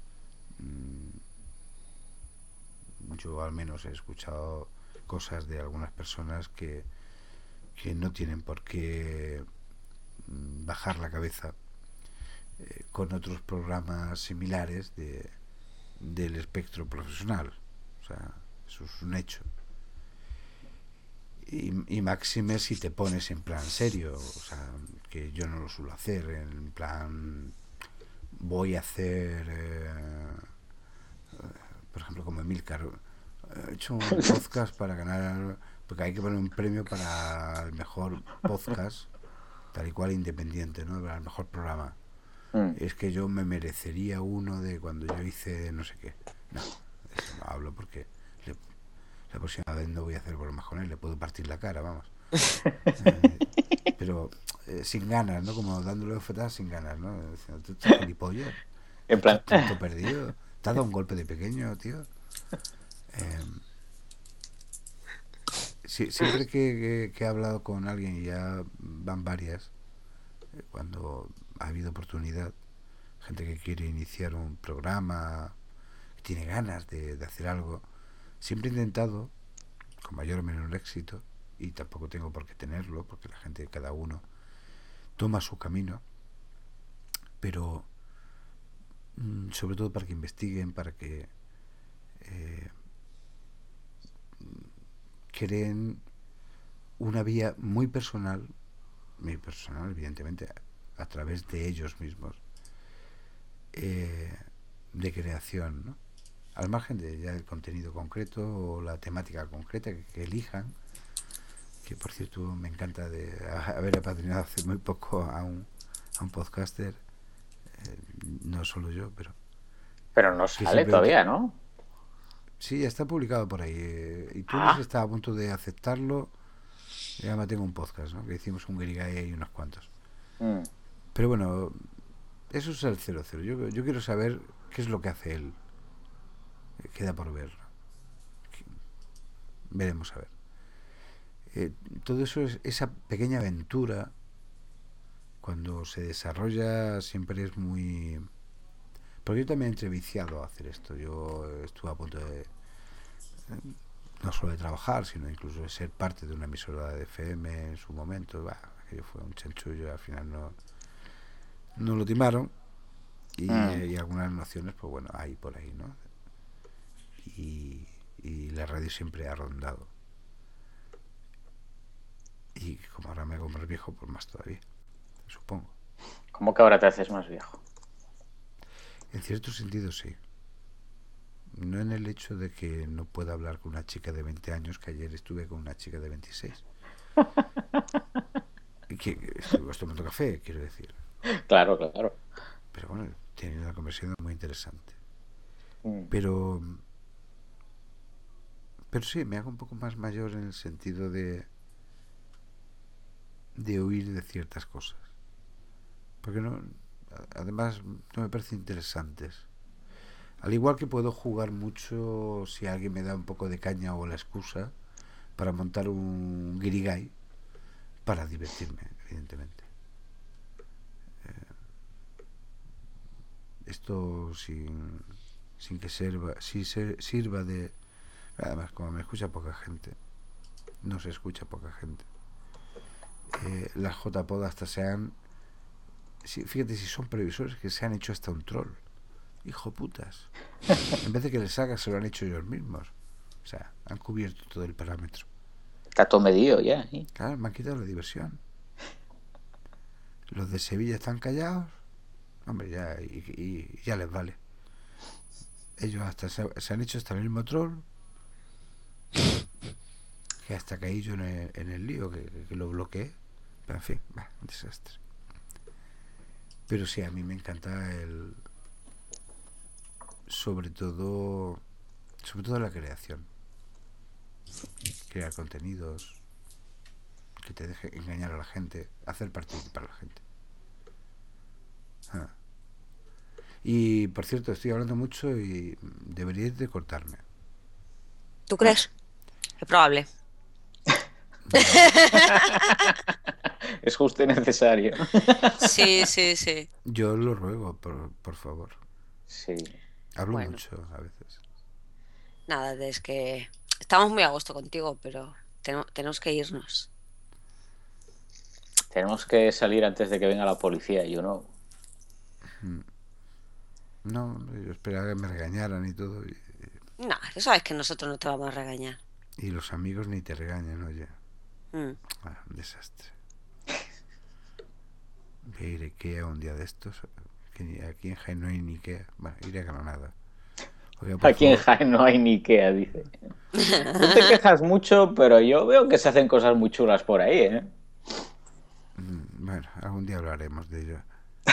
Yo al menos he escuchado cosas de algunas personas que no tienen por qué bajar la cabeza con otros programas similares del espectro profesional. O sea, eso es un hecho. Y máxime si te pones en plan serio, o sea, que yo no lo suelo hacer, en plan voy a hacer por ejemplo como Emilcar, he hecho un podcast para ganar, porque hay que poner un premio para el mejor podcast tal y cual independiente, ¿no? Para el mejor programa. Es que yo me merecería uno de cuando yo hice no sé qué. No, eso no hablo porque la próxima vez no voy a hacer bromas con él, le puedo partir la cara, vamos. Pero sin ganas, ¿no? Como dándole bofetadas sin ganas, ¿no? Tú estás gilipollas. En plan... Te has perdido. Te has dado un golpe de pequeño, tío. Siempre que he hablado con alguien, y ya van varias, cuando ha habido oportunidad, gente que quiere iniciar un programa, que tiene ganas de hacer algo, siempre he intentado, con mayor o menor éxito, y tampoco tengo por qué tenerlo, porque la gente, cada uno toma su camino, pero sobre todo para que investiguen, para que creen una vía muy personal evidentemente, a través de ellos mismos, de creación, ¿no? Al margen de ya del contenido concreto o la temática concreta que elijan, que por cierto me encanta de haber apadrinado hace muy poco a un podcaster, no solo yo, pero no sale todavía, ¿no? Sí, ya está publicado por ahí, y tú está a punto de aceptarlo. Ya me tengo un podcast, ¿no? Que hicimos un Guirigay y unos cuantos. Pero bueno, eso es el 00. Yo quiero saber qué es lo que hace él. Queda por ver. Veremos a ver. Todo eso es esa pequeña aventura. Cuando se desarrolla siempre es muy... Porque yo también entré viciado a hacer esto. Yo estuve a punto de... no solo de trabajar, sino incluso de ser parte de una emisora de FM en su momento. Aquello fue un chanchullo, al final no lo timaron, y algunas nociones, pues bueno, hay por ahí, ¿no? Y la radio siempre ha rondado, y como ahora me hago más viejo, pues más todavía, supongo. ¿Cómo que ahora te haces más viejo? En cierto sentido sí. No en el hecho de que no pueda hablar con una chica de 20 años, que ayer estuve con una chica de 26. Que estuve tomando café, quiero decir. Claro. Pero bueno, tiene una conversación muy interesante. Pero sí, me hago un poco más mayor en el sentido de huir de ciertas cosas. Porque además no me parecen interesantes. Al igual que puedo jugar mucho si alguien me da un poco de caña o la excusa para montar un guirigay para divertirme, evidentemente. Esto sin que sirva de... Además, como me escucha poca gente, no se escucha poca gente, las JPod hasta fíjate si son previsores que se han hecho hasta un troll. Hijo putas. En vez de que les haga, se lo han hecho ellos mismos. O sea, han cubierto todo el parámetro. Está todo medido ya, ¿eh? Claro, me han quitado la diversión. Los de Sevilla están callados. Hombre, ya, y ya les vale. Ellos hasta se han hecho hasta el mismo troll, que hasta caí yo en el lío, que lo bloqueé. Pero en fin, un desastre. Pero sí, a mí me encanta sobre todo la creación, crear contenidos que te deje engañar a la gente, hacer participar a la gente. Y por cierto, estoy hablando mucho y deberíais de cortarme. ¿Tú crees? Es probable. Es justo y necesario. Sí. Yo lo ruego, por favor. Sí. Hablo mucho a veces. Nada, es que estamos muy a gusto contigo, pero tenemos que irnos. Tenemos que salir antes de que venga la policía, yo no. No, yo esperaba que me regañaran y todo. No, sabes que nosotros no te vamos a regañar. Y los amigos ni te regañan, oye. Un desastre. Voy a ir a Ikea un día de estos. Que aquí en Jaén no hay ni Ikea. Bueno, iré a Granada. Oiga, aquí en Jaén no hay ni Ikea, dice. Tú te quejas mucho, pero yo veo que se hacen cosas muy chulas por ahí, ¿eh? Bueno, algún día hablaremos de ello.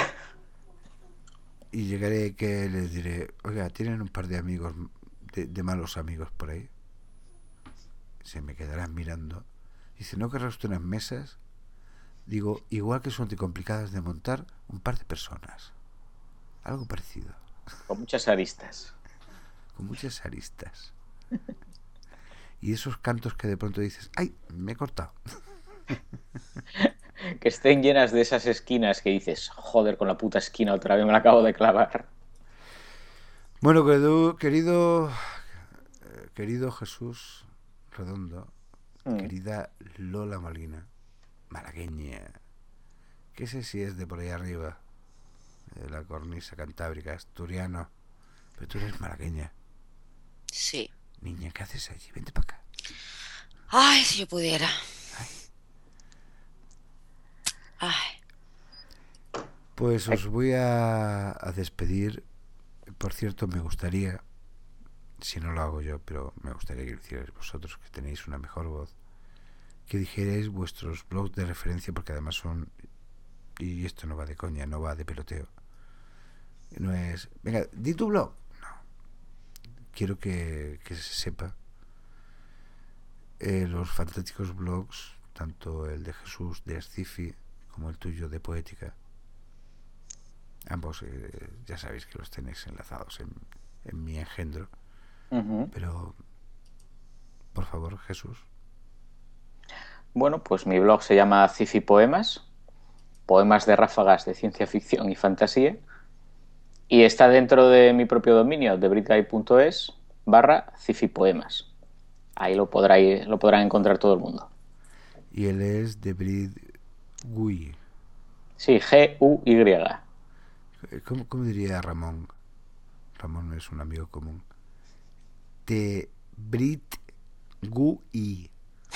Y llegaré que les diré, oiga, ¿tienen un par de amigos, de malos amigos por ahí? Se me quedarán mirando. Dice, ¿no querrá usted unas mesas? Digo, igual que son de complicadas de montar, un par de personas. Algo parecido. Con muchas aristas. Con muchas aristas. Y esos cantos que de pronto dices, ¡ay! Me he cortado. Que estén llenas de esas esquinas que dices, joder, con la puta esquina otra vez me la acabo de clavar. Bueno, querido Jesús Redondo, querida Lola Molina, malagueña, que sé si es de por ahí arriba, de la cornisa cantábrica, asturiano. Pero tú eres malagueña. Sí. Niña, ¿qué haces allí? Vente para acá. Ay, si yo pudiera. Ay. Ay. Pues os voy a despedir. Por cierto, me gustaría, si no lo hago yo, pero me gustaría que lo hicierais vosotros, que tenéis una mejor voz, que dijerais vuestros blogs de referencia, porque además son, y esto no va de coña, no va de peloteo, no es, venga, di tu blog, no, quiero que se sepa los fantásticos blogs, tanto el de Jesús de Ascifi como el tuyo de Poética. Ambos ya sabéis que los tenéis enlazados en mi engendro. Pero por favor, Jesús. Bueno, pues mi blog se llama Cifi Poemas, poemas de ráfagas de ciencia ficción y fantasía, y está dentro de mi propio dominio, debridguy.es/cifipoemas. Ahí lo podrán encontrar todo el mundo. Y él es Debrid Guy. Sí, G-U-Y. ¿Cómo diría Ramón? Ramón es un amigo común. Debrid Guy.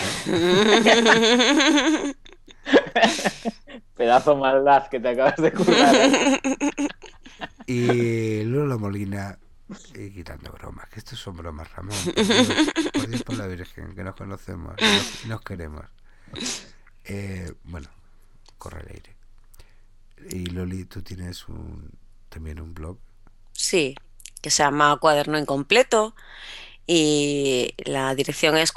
Pedazo maldad que te acabas de curar. Y Lola Molina, quitando bromas, que estos son bromas, Ramón. Por Dios, por la Virgen, que nos conocemos y nos queremos. Bueno, corre el aire. Y Loli, tú tienes también un blog. Sí, que se llama Cuaderno Incompleto y la dirección es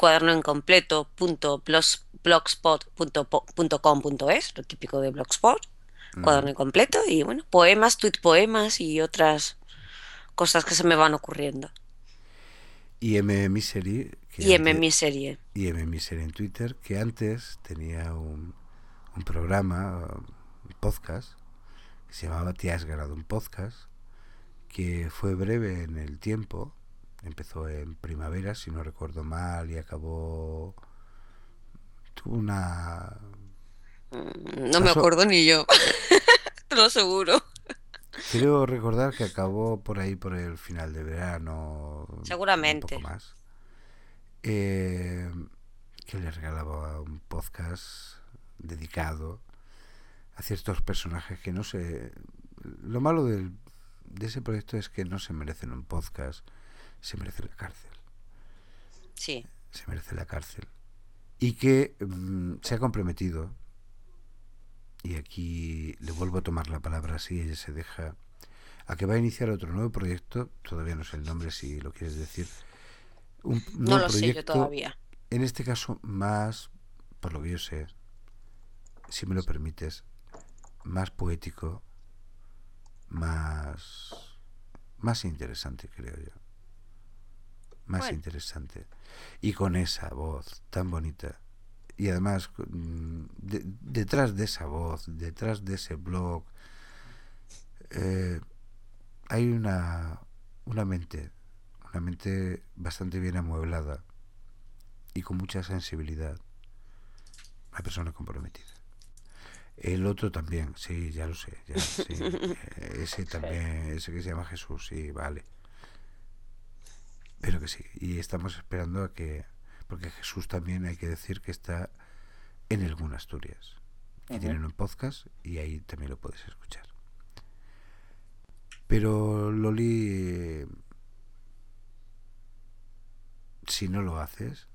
cuadernoincompleto.blogspot.com.es, lo típico de Blogspot, Cuaderno Incompleto, y bueno, poemas, tweet poemas y otras cosas que se me van ocurriendo. Y M-Misery. Y M-Misery. Y M-Misery en Twitter, que antes tenía un programa, un podcast, que se llamaba Te has ganado un podcast, que fue breve en el tiempo. Empezó en primavera, si no recuerdo mal, y acabó... Tuvo una... No me acuerdo ni yo. Te lo aseguro. Quiero recordar que acabó por ahí, por el final de verano. Seguramente. Un poco más. Que le regalaba un podcast dedicado a ciertos personajes que no sé... Lo malo de ese proyecto es que no se merecen un podcast, se merece la cárcel. Sí. Se merece la cárcel. Y que se ha comprometido, y aquí le vuelvo a tomar la palabra si ella se deja, a que va a iniciar otro nuevo proyecto, todavía no sé el nombre si lo quieres decir. Un no lo proyecto, sé yo todavía. En este caso más, por lo que yo sé, si me lo permites, más poético, más interesante, creo yo. Más interesante. Y con esa voz tan bonita. Y además, detrás de esa voz, detrás de ese blog, hay una mente bastante bien amueblada y con mucha sensibilidad. Una persona comprometida. El otro también, sí, ya lo sé, sí. Ese también, ese que se llama Jesús, sí, vale. Pero que sí, y estamos esperando a que, porque Jesús también hay que decir que está en el Gun Asturias, que tienen un podcast y ahí también lo puedes escuchar. Pero Loli, si no lo haces,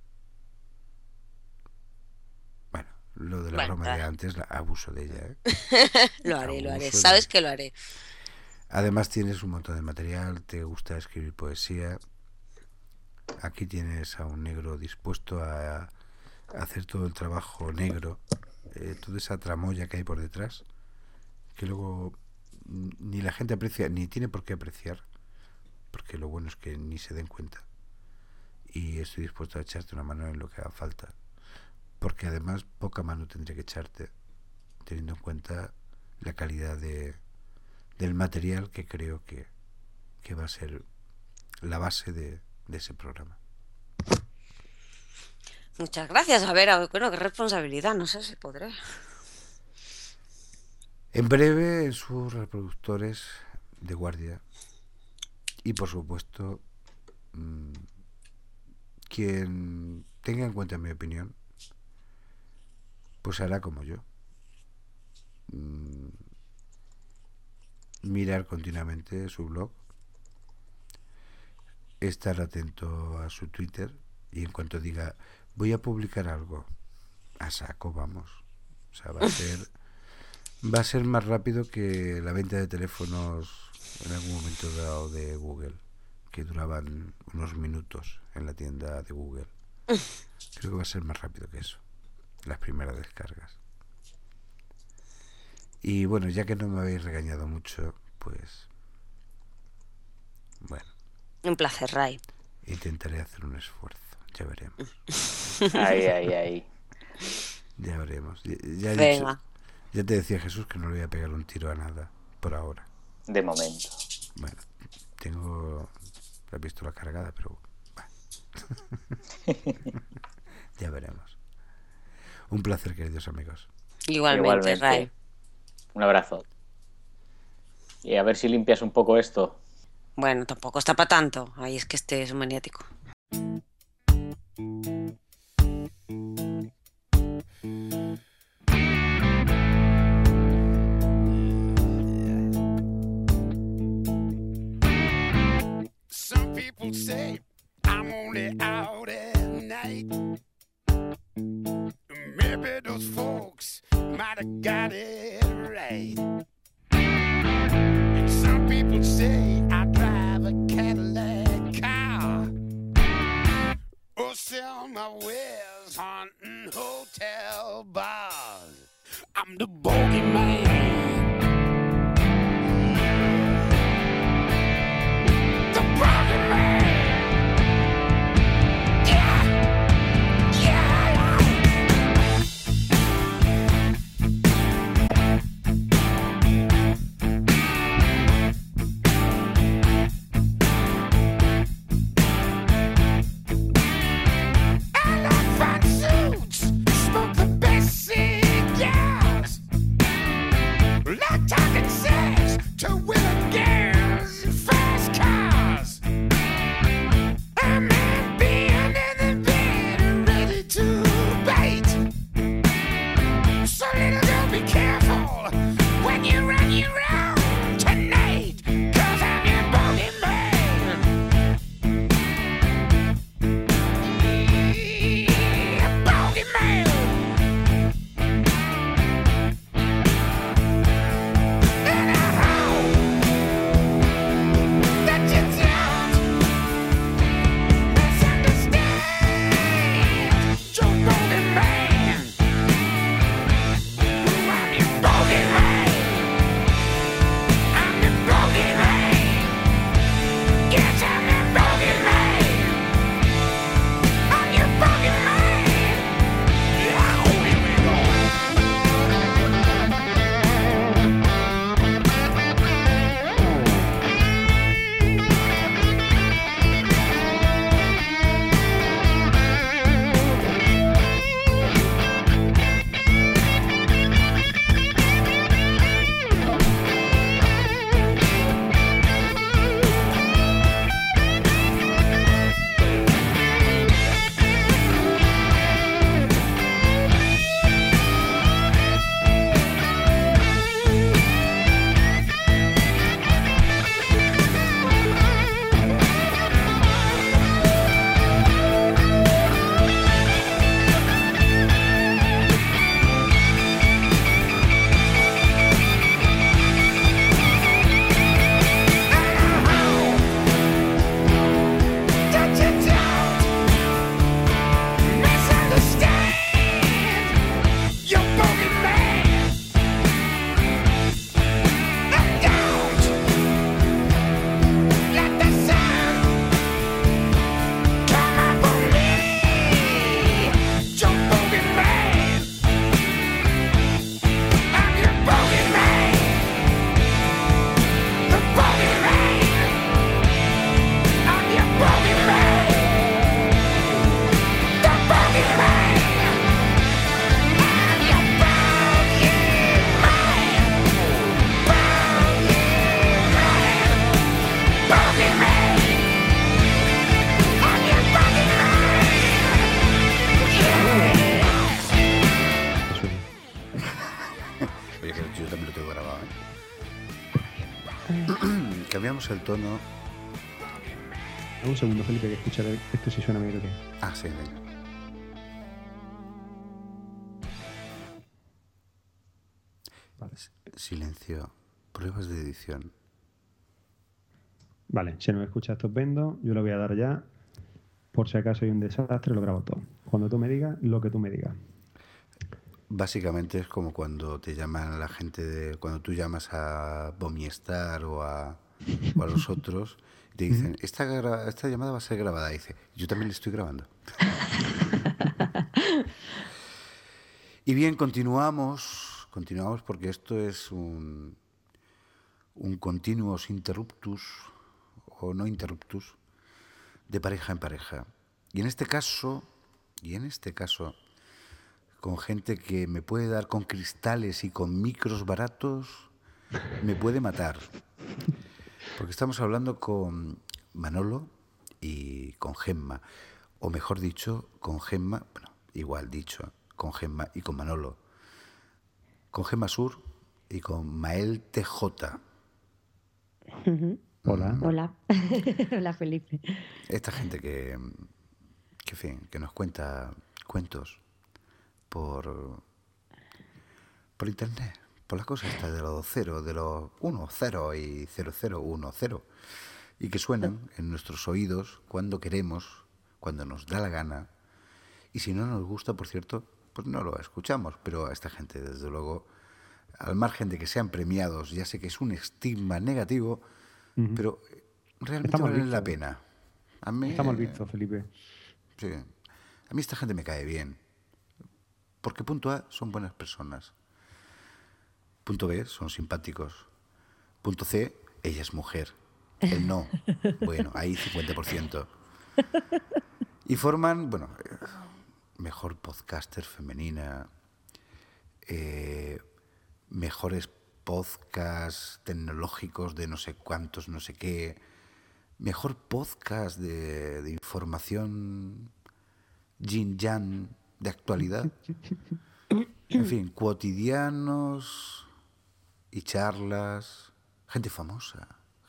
bueno, lo de la broma de antes, abuso de ella, Lo haré, sabes que lo haré. Además tienes un montón de material, te gusta escribir poesía. Aquí tienes a un negro dispuesto a hacer todo el trabajo negro, toda esa tramoya que hay por detrás, que luego ni la gente aprecia, ni tiene por qué apreciar, porque lo bueno es que ni se den cuenta. Y estoy dispuesto a echarte una mano en lo que haga falta, porque además poca mano tendré que echarte, teniendo en cuenta la calidad del material que creo que va a ser la base de ese programa. Muchas gracias. A ver, bueno, qué responsabilidad, no sé si podré. En breve en sus reproductores de guardia. Y por supuesto, quien tenga en cuenta mi opinión, pues hará como yo. Mirar continuamente su blog, estar atento a su Twitter, y en cuanto diga voy a publicar algo, a saco vamos. O sea, va a ser más rápido que la venta de teléfonos en algún momento dado de Google, que duraban unos minutos en la tienda de Google. Creo que va a ser más rápido que eso, las primeras descargas. Y bueno, ya que no me habéis regañado mucho, pues bueno, Un placer, Ray. intentaré hacer un esfuerzo, ya veremos. Ay. Ya veremos. Ya Venga. ya te decía Jesús que no le voy a pegar un tiro a nada por ahora. De momento. Bueno, tengo la pistola cargada, pero ya veremos. Un placer, queridos amigos. Igualmente, Ray. Un abrazo. Y a ver si limpias un poco esto. Bueno, tampoco está para tanto. Ay, es que este es un maniático. Some people say I'm only out at night. Maybe those folks might have got it right. And some people say I drive a Cadillac car, or sell my wares haunting hotel bars. I'm the bogeyman. The bogeyman. Smoke the best cigars. el tono. Un segundo, Felipe, que escucharé esto si suena bien. Ah, sí, venga. Vale. Silencio. Pruebas de edición. Vale, se nos escucha estupendo. Yo lo voy a dar ya. Por si acaso hay un desastre, lo grabo todo. Cuando tú me digas, lo que tú me digas. Básicamente es como cuando te llaman la gente cuando tú llamas a Bomiestar o a los otros y te dicen, esta llamada va a ser grabada. Y dice, yo también le estoy grabando. Y bien, continuamos porque esto es un continuous interruptus o no interruptus de pareja en pareja. Y en este caso, con gente que me puede dar con cristales y con micros baratos, me puede matar. Porque estamos hablando con Manolo y con Gemma. O mejor dicho, con Gemma, bueno, igual dicho, con Gemma y con Manolo. Con Gemma Sur y con Mael TJ. Hola. Hola. Hola, Felipe. Esta gente que nos cuenta cuentos por internet, por las cosas estas de los 0, de los 1, 0 y 0, 0, 1, 0, y que suenan en nuestros oídos cuando queremos, cuando nos da la gana, y si no nos gusta, por cierto, pues no lo escuchamos. Pero a esta gente, desde luego, al margen de que sean premiados, ya sé que es un estigma negativo, pero realmente vale la pena. A mí, está mal visto, Felipe. Sí. A mí esta gente me cae bien. Porque punto A, son buenas personas. Punto B, son simpáticos. Punto C, ella es mujer. Él no. Bueno, ahí 50%. Y forman, bueno, mejor podcaster femenina, mejores podcasts tecnológicos de no sé cuántos, no sé qué, mejor podcast de información yin-yang de actualidad. En fin, cotidianos y charlas. Gente famosa.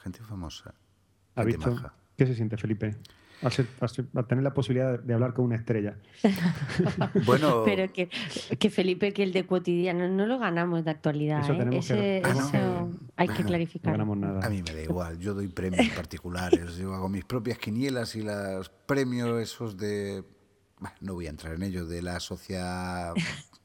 ¿Ha visto? Maja. ¿Qué se siente, Felipe? Al tener la posibilidad de hablar con una estrella. Bueno, pero que Felipe, que el de cotidiano no lo ganamos de actualidad. Eso tenemos eso hay que clarificar. No ganamos nada. A mí me da igual, yo doy premios particulares, yo hago mis propias quinielas y los premios esos de... Bueno, no voy a entrar en ello, de la sociedad...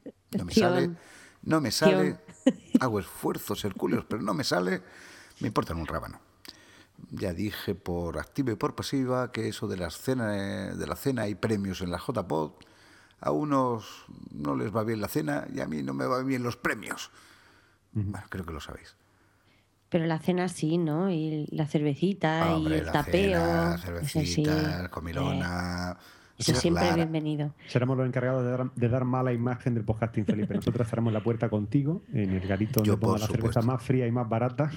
No me sale, hago esfuerzos hercúleos, pero no me sale, me importan un rábano. Ya dije por activa y por pasiva que eso de la cena y premios en la JPod, a unos no les va bien la cena y a mí no me van bien los premios. Bueno, creo que lo sabéis. Pero la cena sí, ¿no? Y la cervecita. Hombre, y el la tapeo. Cena, cervecita, sí, comilona. Eso siempre es bienvenido. Seremos los encargados de dar mala imagen del podcasting, Felipe. Nosotros estaremos en la puerta contigo, en el garito donde ponga la cerveza más fría y más barata.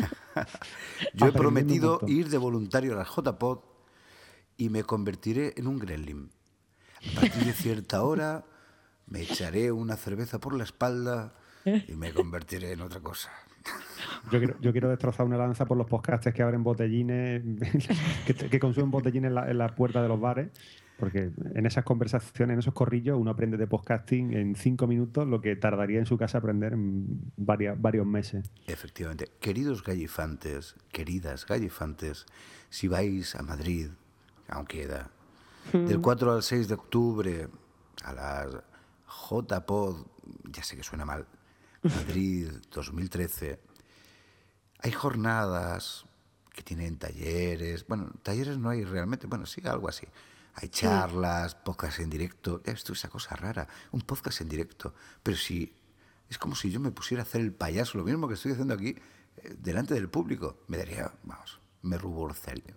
Yo he prometido ir de voluntario a la JPod y me convertiré en un gremlin. A partir de cierta hora me echaré una cerveza por la espalda y me convertiré en otra cosa. Yo quiero destrozar una lanza por los podcasters que abren botellines, que consumen botellines en la puerta de los bares. Porque en esas conversaciones, en esos corrillos, uno aprende de podcasting en 5 minutos lo que tardaría en su casa aprender en varios meses. Efectivamente. Queridos gallifantes, queridas gallifantes, si vais a Madrid, aún queda, del 4 al 6 de octubre a las JPod, ya sé que suena mal, Madrid 2013, hay jornadas que tienen talleres. Bueno, talleres no hay realmente, bueno, sí, algo así. Hay charlas, podcast en directo. Ya esto es esa cosa rara, un podcast en directo. Pero si es como si yo me pusiera a hacer el payaso, lo mismo que estoy haciendo aquí, delante del público. Me daría, vamos, me ruborizaría.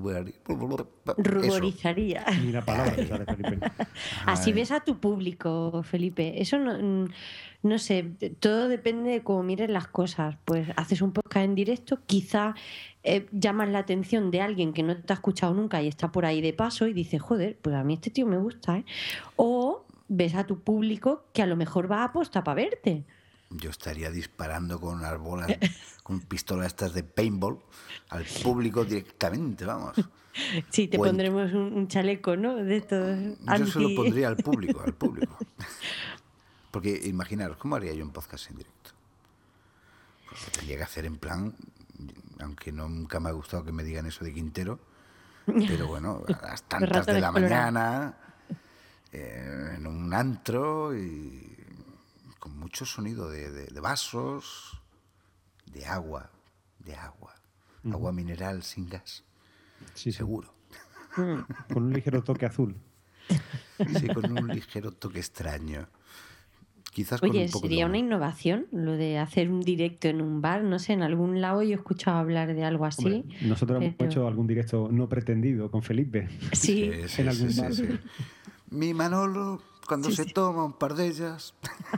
Ni la palabra te sale, Felipe. Así ves a tu público, Felipe. Eso no sé, todo depende de cómo mires las cosas. Pues haces un podcast en directo, quizá llamas la atención de alguien que no te ha escuchado nunca y está por ahí de paso y dices, joder, pues a mí este tío me gusta, ¿eh? O ves a tu público que a lo mejor va a aposta para verte. yo estaría disparando con unas bolas, con pistolas estas de paintball al público directamente, vamos. Sí, te pondremos un chaleco, ¿no? De estos Yo se lo pondría al público. Porque imaginaros, ¿cómo haría yo un podcast en directo? Pues lo tendría que hacer en plan, aunque nunca me ha gustado que me digan eso de Quintero, pero bueno, a las tantas de la mañana, en un antro y con mucho sonido de vasos, de agua, agua mineral sin gas, sí. Seguro. Con un ligero toque azul. Sí, con un ligero toque extraño. Quizás Oye, con un poco sería de una innovación lo de hacer un directo en un bar, no sé, en algún lado yo he escuchado hablar de algo así. Hombre, nosotros hemos hecho algún directo no pretendido con Felipe. Sí, en algún bar. Sí. Mi Manolo, cuando se toma un par de ellas.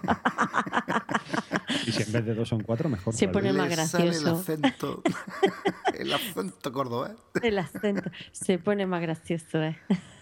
Y si en vez de 2 son 4, mejor. Se pone más gracioso. Sale el acento cordobés. El acento se pone más gracioso, ¿eh?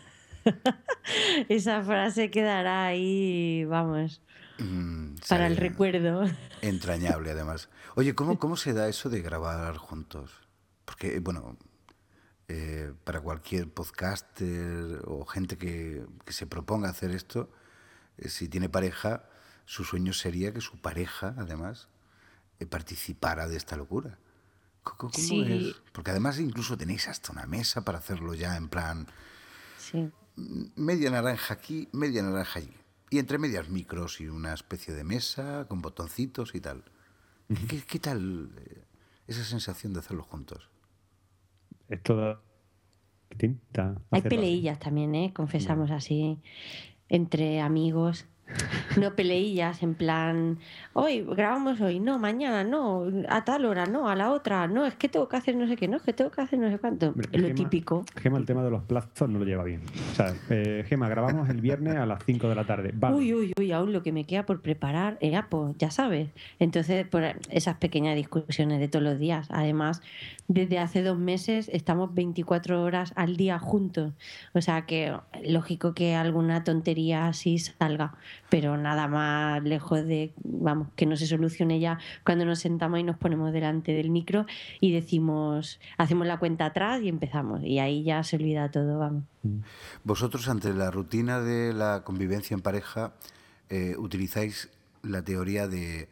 Esa frase quedará ahí, vamos, para el recuerdo. Entrañable, además. Oye, ¿cómo se da eso de grabar juntos? Porque, bueno, para cualquier podcaster o gente que se proponga hacer esto, si tiene pareja, su sueño sería que su pareja, además, participara de esta locura. ¿Cómo es? Porque además incluso tenéis hasta una mesa para hacerlo ya en plan... Sí. Media naranja aquí, media naranja allí. Y entre medias micros y una especie de mesa con botoncitos y tal. ¿Qué tal esa sensación de hacerlo juntos? Es toda distinta. Hay peleillas también, confesamos así, entre amigos. No peleillas en plan, hoy grabamos hoy, no, mañana, no, a tal hora, no, a la otra, no, es que tengo que hacer no sé qué, no, es que tengo que hacer no sé cuánto. Hombre, lo típico. Gema, el tema de los plazos no lo lleva bien. O sea, Gema, grabamos el viernes a las 5 de la tarde. Vale. Uy, aún lo que me queda por preparar, pues ya sabes. Entonces, por esas pequeñas discusiones de todos los días. Además, desde hace 2 meses estamos 24 horas al día juntos. O sea que lógico que alguna tontería así salga, pero nada más lejos de, vamos, que no se solucione ya cuando nos sentamos y nos ponemos delante del micro y decimos, hacemos la cuenta atrás y empezamos. Y ahí ya se olvida todo, vamos. Vosotros, ante la rutina de la convivencia en pareja, utilizáis la teoría de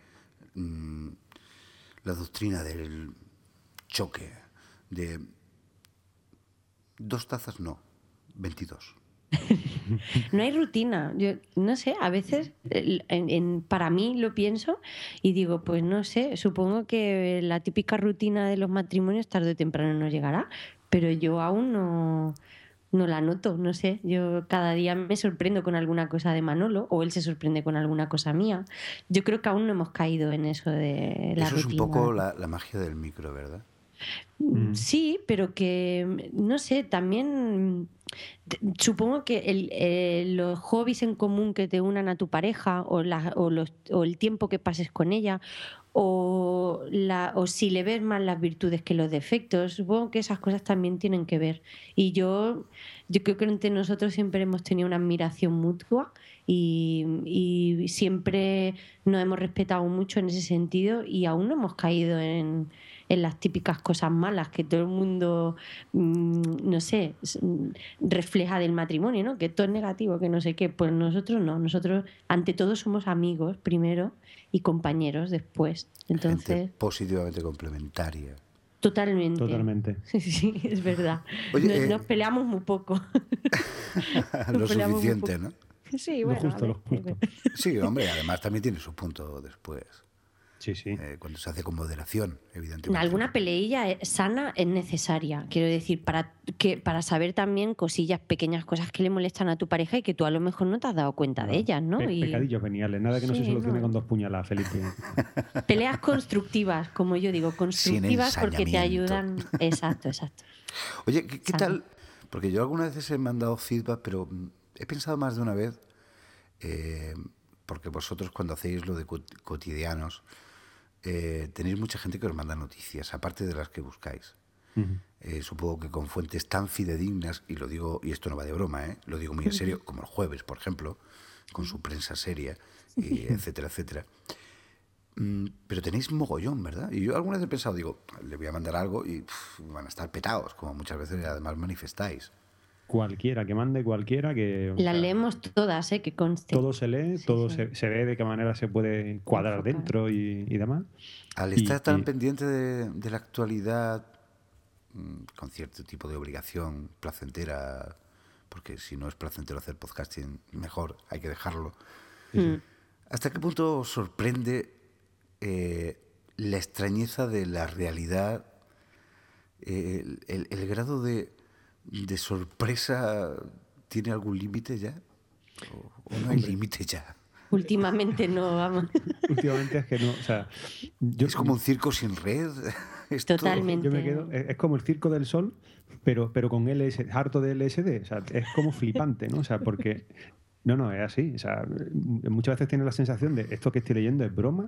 la doctrina del choque, de 2 tazas no, 22. No hay rutina. Yo no sé, a veces para mí lo pienso y digo, pues no sé, supongo que la típica rutina de los matrimonios tarde o temprano nos llegará, pero yo aún no la noto, no sé. Yo cada día me sorprendo con alguna cosa de Manolo o él se sorprende con alguna cosa mía. Yo creo que aún no hemos caído en eso de la rutina. Eso es un poco la magia del micro, ¿verdad? Sí, pero que, no sé, también supongo que los hobbies en común que te unan a tu pareja o el tiempo que pases con ella o si le ves más las virtudes que los defectos, supongo que esas cosas también tienen que ver. Y yo creo que entre nosotros siempre hemos tenido una admiración mutua y siempre nos hemos respetado mucho en ese sentido y aún no hemos caído en las típicas cosas malas que todo el mundo, no sé, refleja del matrimonio, ¿no? Que todo es negativo, que no sé qué. Pues nosotros no. Nosotros, ante todo, somos amigos primero y compañeros después. Entonces, gente positivamente complementaria. Totalmente. Sí, es verdad. Oye, nos peleamos muy poco. Lo suficiente, ¿no? Sí, bueno. Lo justo. Sí, hombre, además también tiene su punto después. Sí. Cuando se hace con moderación, evidentemente. Alguna peleilla sana es necesaria, quiero decir, para saber también pequeñas cosas que le molestan a tu pareja y que tú a lo mejor no te has dado cuenta de ellas, ¿no? Pecadillos veniales, nada que no se solucione con 2 puñaladas, Felipe. Peleas constructivas, como yo digo, constructivas porque te ayudan. Exacto. Oye, ¿qué tal? Porque yo algunas veces he mandado feedback, pero he pensado más de una vez, porque vosotros cuando hacéis lo de cotidianos, tenéis mucha gente que os manda noticias, aparte de las que buscáis. Supongo que con fuentes tan fidedignas, y lo digo, y esto no va de broma, lo digo muy en serio, como el Jueves, por ejemplo, con su prensa seria, etcétera, etcétera. Pero tenéis mogollón, ¿verdad? Y yo alguna vez he pensado, digo, le voy a mandar algo y van a estar petados, como muchas veces además manifestáis. Cualquiera, que mande cualquiera, que... Las leemos todas, que conste. Todo se lee, todo se ve de qué manera se puede cuadrar Enfocar. dentro y demás. Al estar tan pendiente de la actualidad, con cierto tipo de obligación placentera, porque si no es placentero hacer podcasting, mejor, hay que dejarlo. ¿Hasta qué punto os sorprende la extrañeza de la realidad, el grado de sorpresa tiene algún límite ya? ¿O no hay límite ya? Últimamente no, vamos. Últimamente es que no, o sea... Es como un circo sin red. Totalmente. Yo me quedo, es como el Circo del Sol, pero con LSD, harto de LSD. O sea, es como flipante, ¿no? O sea, porque... No, es así. O sea, muchas veces tienes la sensación de esto que estoy leyendo es broma.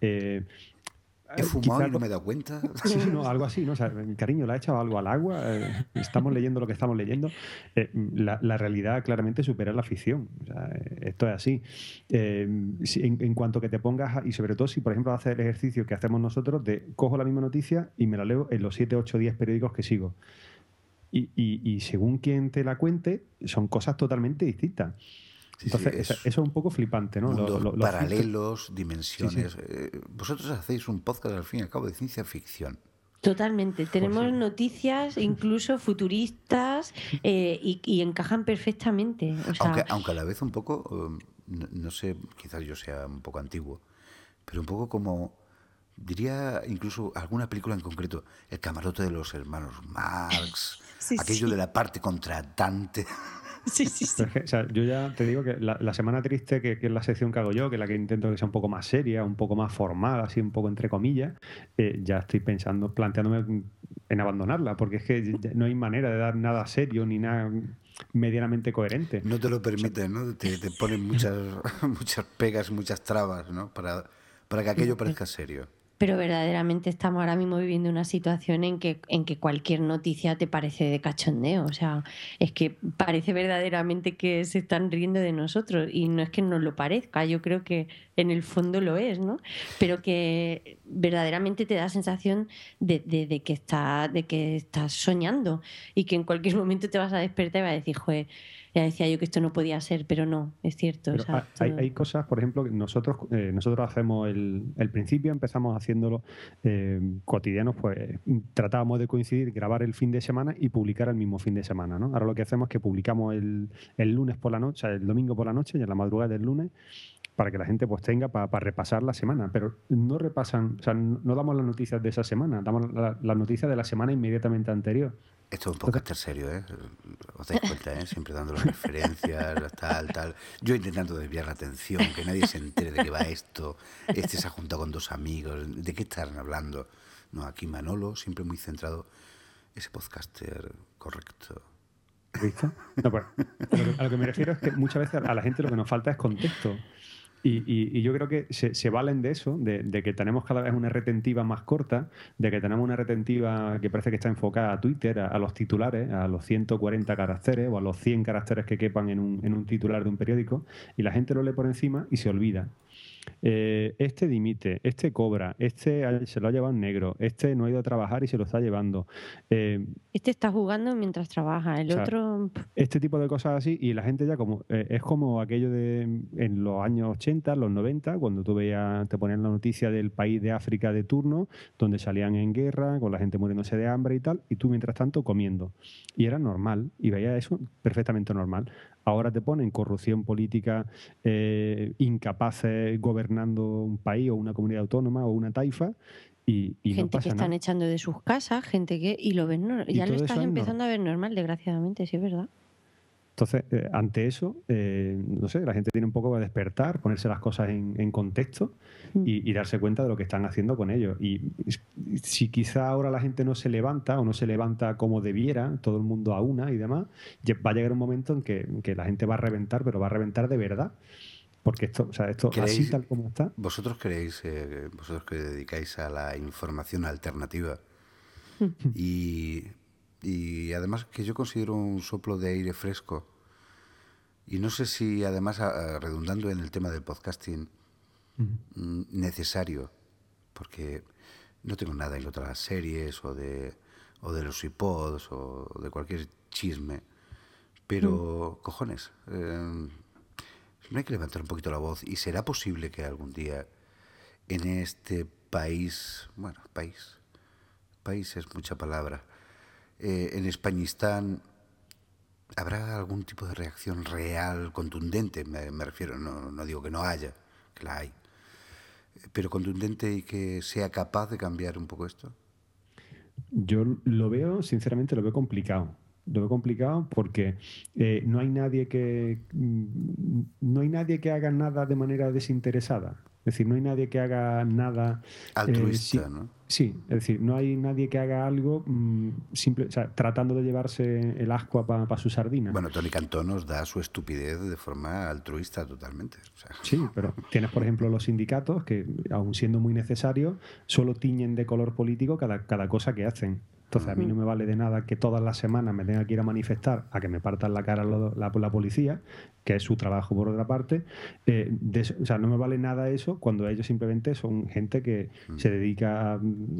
He fumado y no me he dado cuenta. Sí, no, algo así, ¿no? O sea, cariño, ¿le ha echado algo al agua? Estamos leyendo lo que estamos leyendo. La realidad claramente supera la ficción. O sea, esto es así. En cuanto que te pongas, y sobre todo si, por ejemplo, haces el ejercicio que hacemos nosotros de cojo la misma noticia y me la leo en los 7, 8, 10 periódicos que sigo. Y según quien te la cuente, son cosas totalmente distintas. Entonces, eso es un poco flipante, ¿no? Mundos paralelos, dimensiones. Vosotros hacéis un podcast, al fin y al cabo, de ciencia ficción. Totalmente. Tenemos noticias incluso futuristas y encajan perfectamente. O sea, aunque a la vez un poco, no sé, quizás yo sea un poco antiguo, pero un poco como, diría incluso alguna película en concreto, El camarote de los hermanos Marx, aquello de la parte contratante. Sí. O sea, yo ya te digo que la semana triste, que es la sección que hago yo, que es la que intento que sea un poco más seria, un poco más formal, así un poco entre comillas, ya estoy planteándome en abandonarla, porque es que no hay manera de dar nada serio ni nada medianamente coherente. No te lo permiten, ¿no? Te ponen muchas pegas, muchas trabas, ¿no? Para que aquello parezca serio. Pero verdaderamente estamos ahora mismo viviendo una situación en que cualquier noticia te parece de cachondeo. O sea, es que parece verdaderamente que se están riendo de nosotros. Y no es que nos lo parezca, yo creo que en el fondo lo es, ¿no? Pero que verdaderamente te da sensación de que estás soñando y que en cualquier momento te vas a despertar y vas a decir, joder, ya decía yo que esto no podía ser, pero no, es cierto. Pero o sea, hay cosas, por ejemplo, que nosotros hacemos el principio, empezamos haciéndolo cotidianos, pues tratábamos de coincidir, grabar el fin de semana y publicar el mismo fin de semana, ¿no? Ahora lo que hacemos es que publicamos el lunes por la noche, o sea, el domingo por la noche y en la madrugada del lunes, para que la gente pues tenga para repasar la semana, pero no repasan, o sea, no damos las noticias de esa semana, damos las noticias de la semana inmediatamente anterior. Esto es un podcast serio, ¿eh? Os dais cuenta, ¿eh? Siempre dando las referencias, tal. Yo intentando desviar la atención, que nadie se entere de qué va esto. Este se ha juntado con 2 amigos. ¿De qué están hablando? No, aquí Manolo, siempre muy centrado. Ese podcaster correcto. ¿Viste? No, pues, a lo que me refiero es que muchas veces a la gente lo que nos falta es contexto. Y yo creo que se valen de eso, de que tenemos cada vez una retentiva más corta, de que tenemos una retentiva que parece que está enfocada a Twitter, a los titulares, a los 140 caracteres o a los 100 caracteres que quepan en un titular de un periódico, y la gente lo lee por encima y se olvida. Este dimite, este cobra, este se lo ha llevado en negro, este no ha ido a trabajar y se lo está llevando. Este está jugando mientras trabaja, el otro... Este tipo de cosas así, y la gente ya como es como aquello de en los años 80, los 90, cuando tú veías, te ponían la noticia del país de África de turno, donde salían en guerra, con la gente muriéndose de hambre y tal, y tú mientras tanto comiendo. Y era normal, y veías eso perfectamente normal. Ahora te ponen corrupción política, incapaces gobernando un país o una comunidad autónoma o una taifa y gente no pasa que están nada. echando de sus casas, gente que... Y lo ves, ya lo estás empezando a ver normal, desgraciadamente, sí es verdad. Entonces, ante eso, no sé, la gente tiene un poco que despertar, ponerse las cosas en contexto y darse cuenta de lo que están haciendo con ellos. Y si quizá ahora la gente no se levanta o no se levanta como debiera, todo el mundo a una y demás, va a llegar un momento en que la gente va a reventar, pero va a reventar de verdad. Porque esto así tal como está... ¿Vosotros creéis, vosotros que dedicáis a la información alternativa y además que yo considero un soplo de aire fresco, y no sé si además redundando en el tema del podcasting, necesario porque no tengo nada en contra de las series o de los iPods o de cualquier chisme, pero cojones, no hay que levantar un poquito la voz. Y será posible que algún día en este país, bueno, país es mucha palabra, en Españistán habrá algún tipo de reacción real, contundente, me refiero, no digo que no haya, que la hay, pero contundente y que sea capaz de cambiar un poco esto. Yo sinceramente lo veo complicado. Lo veo complicado porque no hay nadie que haga nada de manera desinteresada. Es decir, no hay nadie que haga nada altruista, ¿no? Sí, es decir, no hay nadie que haga algo simple, o sea, tratando de llevarse el ascua para su sardina. Bueno, Tony Cantó nos da su estupidez de forma altruista totalmente. O sea. Sí, pero tienes, por ejemplo, los sindicatos que, aun siendo muy necesarios, solo tiñen de color político cada cosa que hacen. Entonces, a mí no me vale de nada que todas las semanas me tenga que ir a manifestar a que me partan la cara la policía, que es su trabajo por otra parte. O sea, no me vale nada eso cuando ellos simplemente son gente que se dedica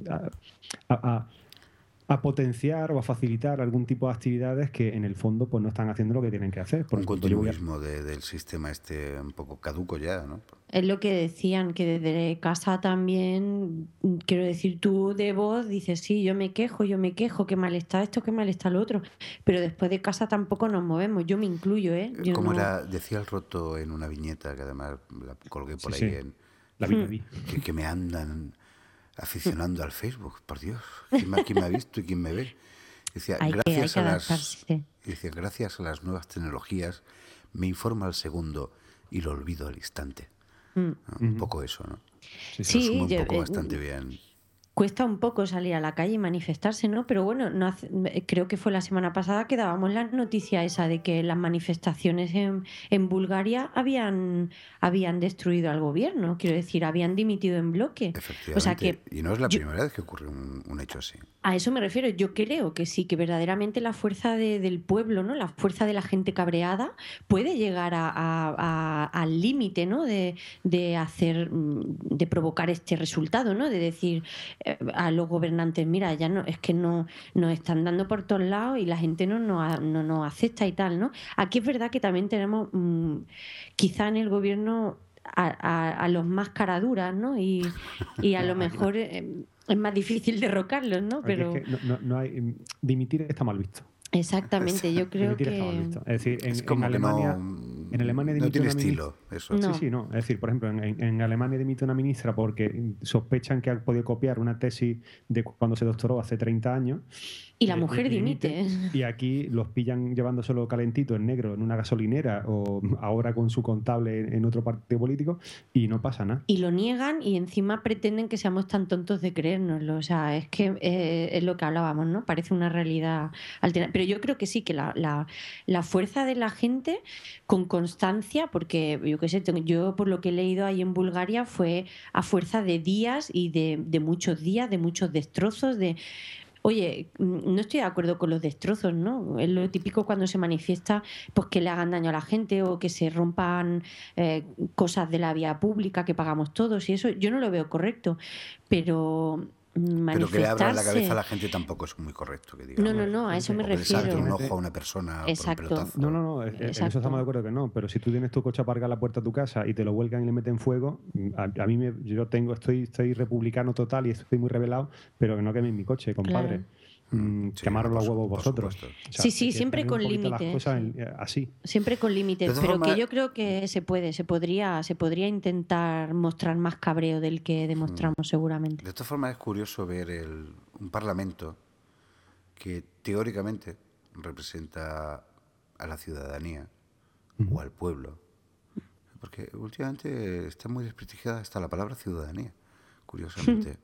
a potenciar o a facilitar algún tipo de actividades que en el fondo pues no están haciendo lo que tienen que hacer. Un continuismo del sistema un poco caduco ya, ¿no? Es lo que decían, que desde casa también, quiero decir, tú de voz dices, sí, yo me quejo, qué mal está esto, qué mal está lo otro, pero después de casa tampoco nos movemos, yo me incluyo, ¿eh? Yo como no... decía el Roto en una viñeta, que además la colgué por ahí sí. La que me andan aficionando al Facebook, por Dios, ¿quién me ha visto y quién me ve? Decía, gracias a las nuevas tecnologías me informa al segundo y lo olvido al instante. ¿No? Un poco eso, ¿no? Sí, un poco bastante bien. Cuesta un poco salir a la calle y manifestarse, ¿no? Pero bueno, creo que fue la semana pasada que dábamos la noticia esa de que las manifestaciones en Bulgaria habían destruido al gobierno, quiero decir, habían dimitido en bloque. Efectivamente, o sea que y no es la primera vez que ocurre un hecho así. A eso me refiero, yo creo que sí, que verdaderamente la fuerza del pueblo, ¿no? La fuerza de la gente cabreada puede llegar al límite, ¿no? De provocar este resultado, ¿no? De decir a los gobernantes, mira, ya no, es que no nos están dando por todos lados y la gente no nos acepta y tal, ¿no? Aquí es verdad que también tenemos quizá en el gobierno a los más caraduras, ¿no? Y a lo mejor es más difícil derrocarlos, ¿no? Pero es que no hay, dimitir está mal visto. Exactamente, yo creo que... Está mal visto. Es decir, en Alemania no tiene estilo eso. No. Sí, no. Es decir, por ejemplo, en Alemania dimite una ministra porque sospechan que ha podido copiar una tesis de cuando se doctoró hace 30 años. Y la mujer dimite. Y aquí los pillan llevándoselo calentito en negro en una gasolinera o ahora con su contable en otro partido político y no pasa nada. Y lo niegan y encima pretenden que seamos tan tontos de creérnoslo. O sea, es que es lo que hablábamos, ¿no? Parece una realidad alternativa. Pero yo creo que sí, que la fuerza de la gente con constancia, porque yo qué sé, yo por lo que he leído ahí en Bulgaria fue a fuerza de días y de muchos días, de muchos destrozos, de... Oye, no estoy de acuerdo con los destrozos, ¿no? Es lo típico cuando se manifiesta, pues que le hagan daño a la gente o que se rompan cosas de la vía pública que pagamos todos y eso yo no lo veo correcto, pero que le abran la cabeza a la gente tampoco es muy correcto, que digamos. No, a eso me refiero. Que le salte un ojo a una persona Exacto. por un pelotazo. No, en eso estamos de acuerdo que no, pero si tú tienes tu coche aparcado a la puerta de tu casa y te lo vuelcan y le meten fuego, a mí estoy republicano total y estoy muy rebelado, pero que no queméis mi coche, compadre. Claro. Quemaros los huevos vosotros. O sea, sí, siempre con límites. Así. Siempre con límites, pero que yo creo que se podría intentar mostrar más cabreo del que demostramos seguramente. De esta forma es curioso ver un parlamento que teóricamente representa a la ciudadanía o al pueblo, porque últimamente está muy desprestigiada hasta la palabra ciudadanía, curiosamente.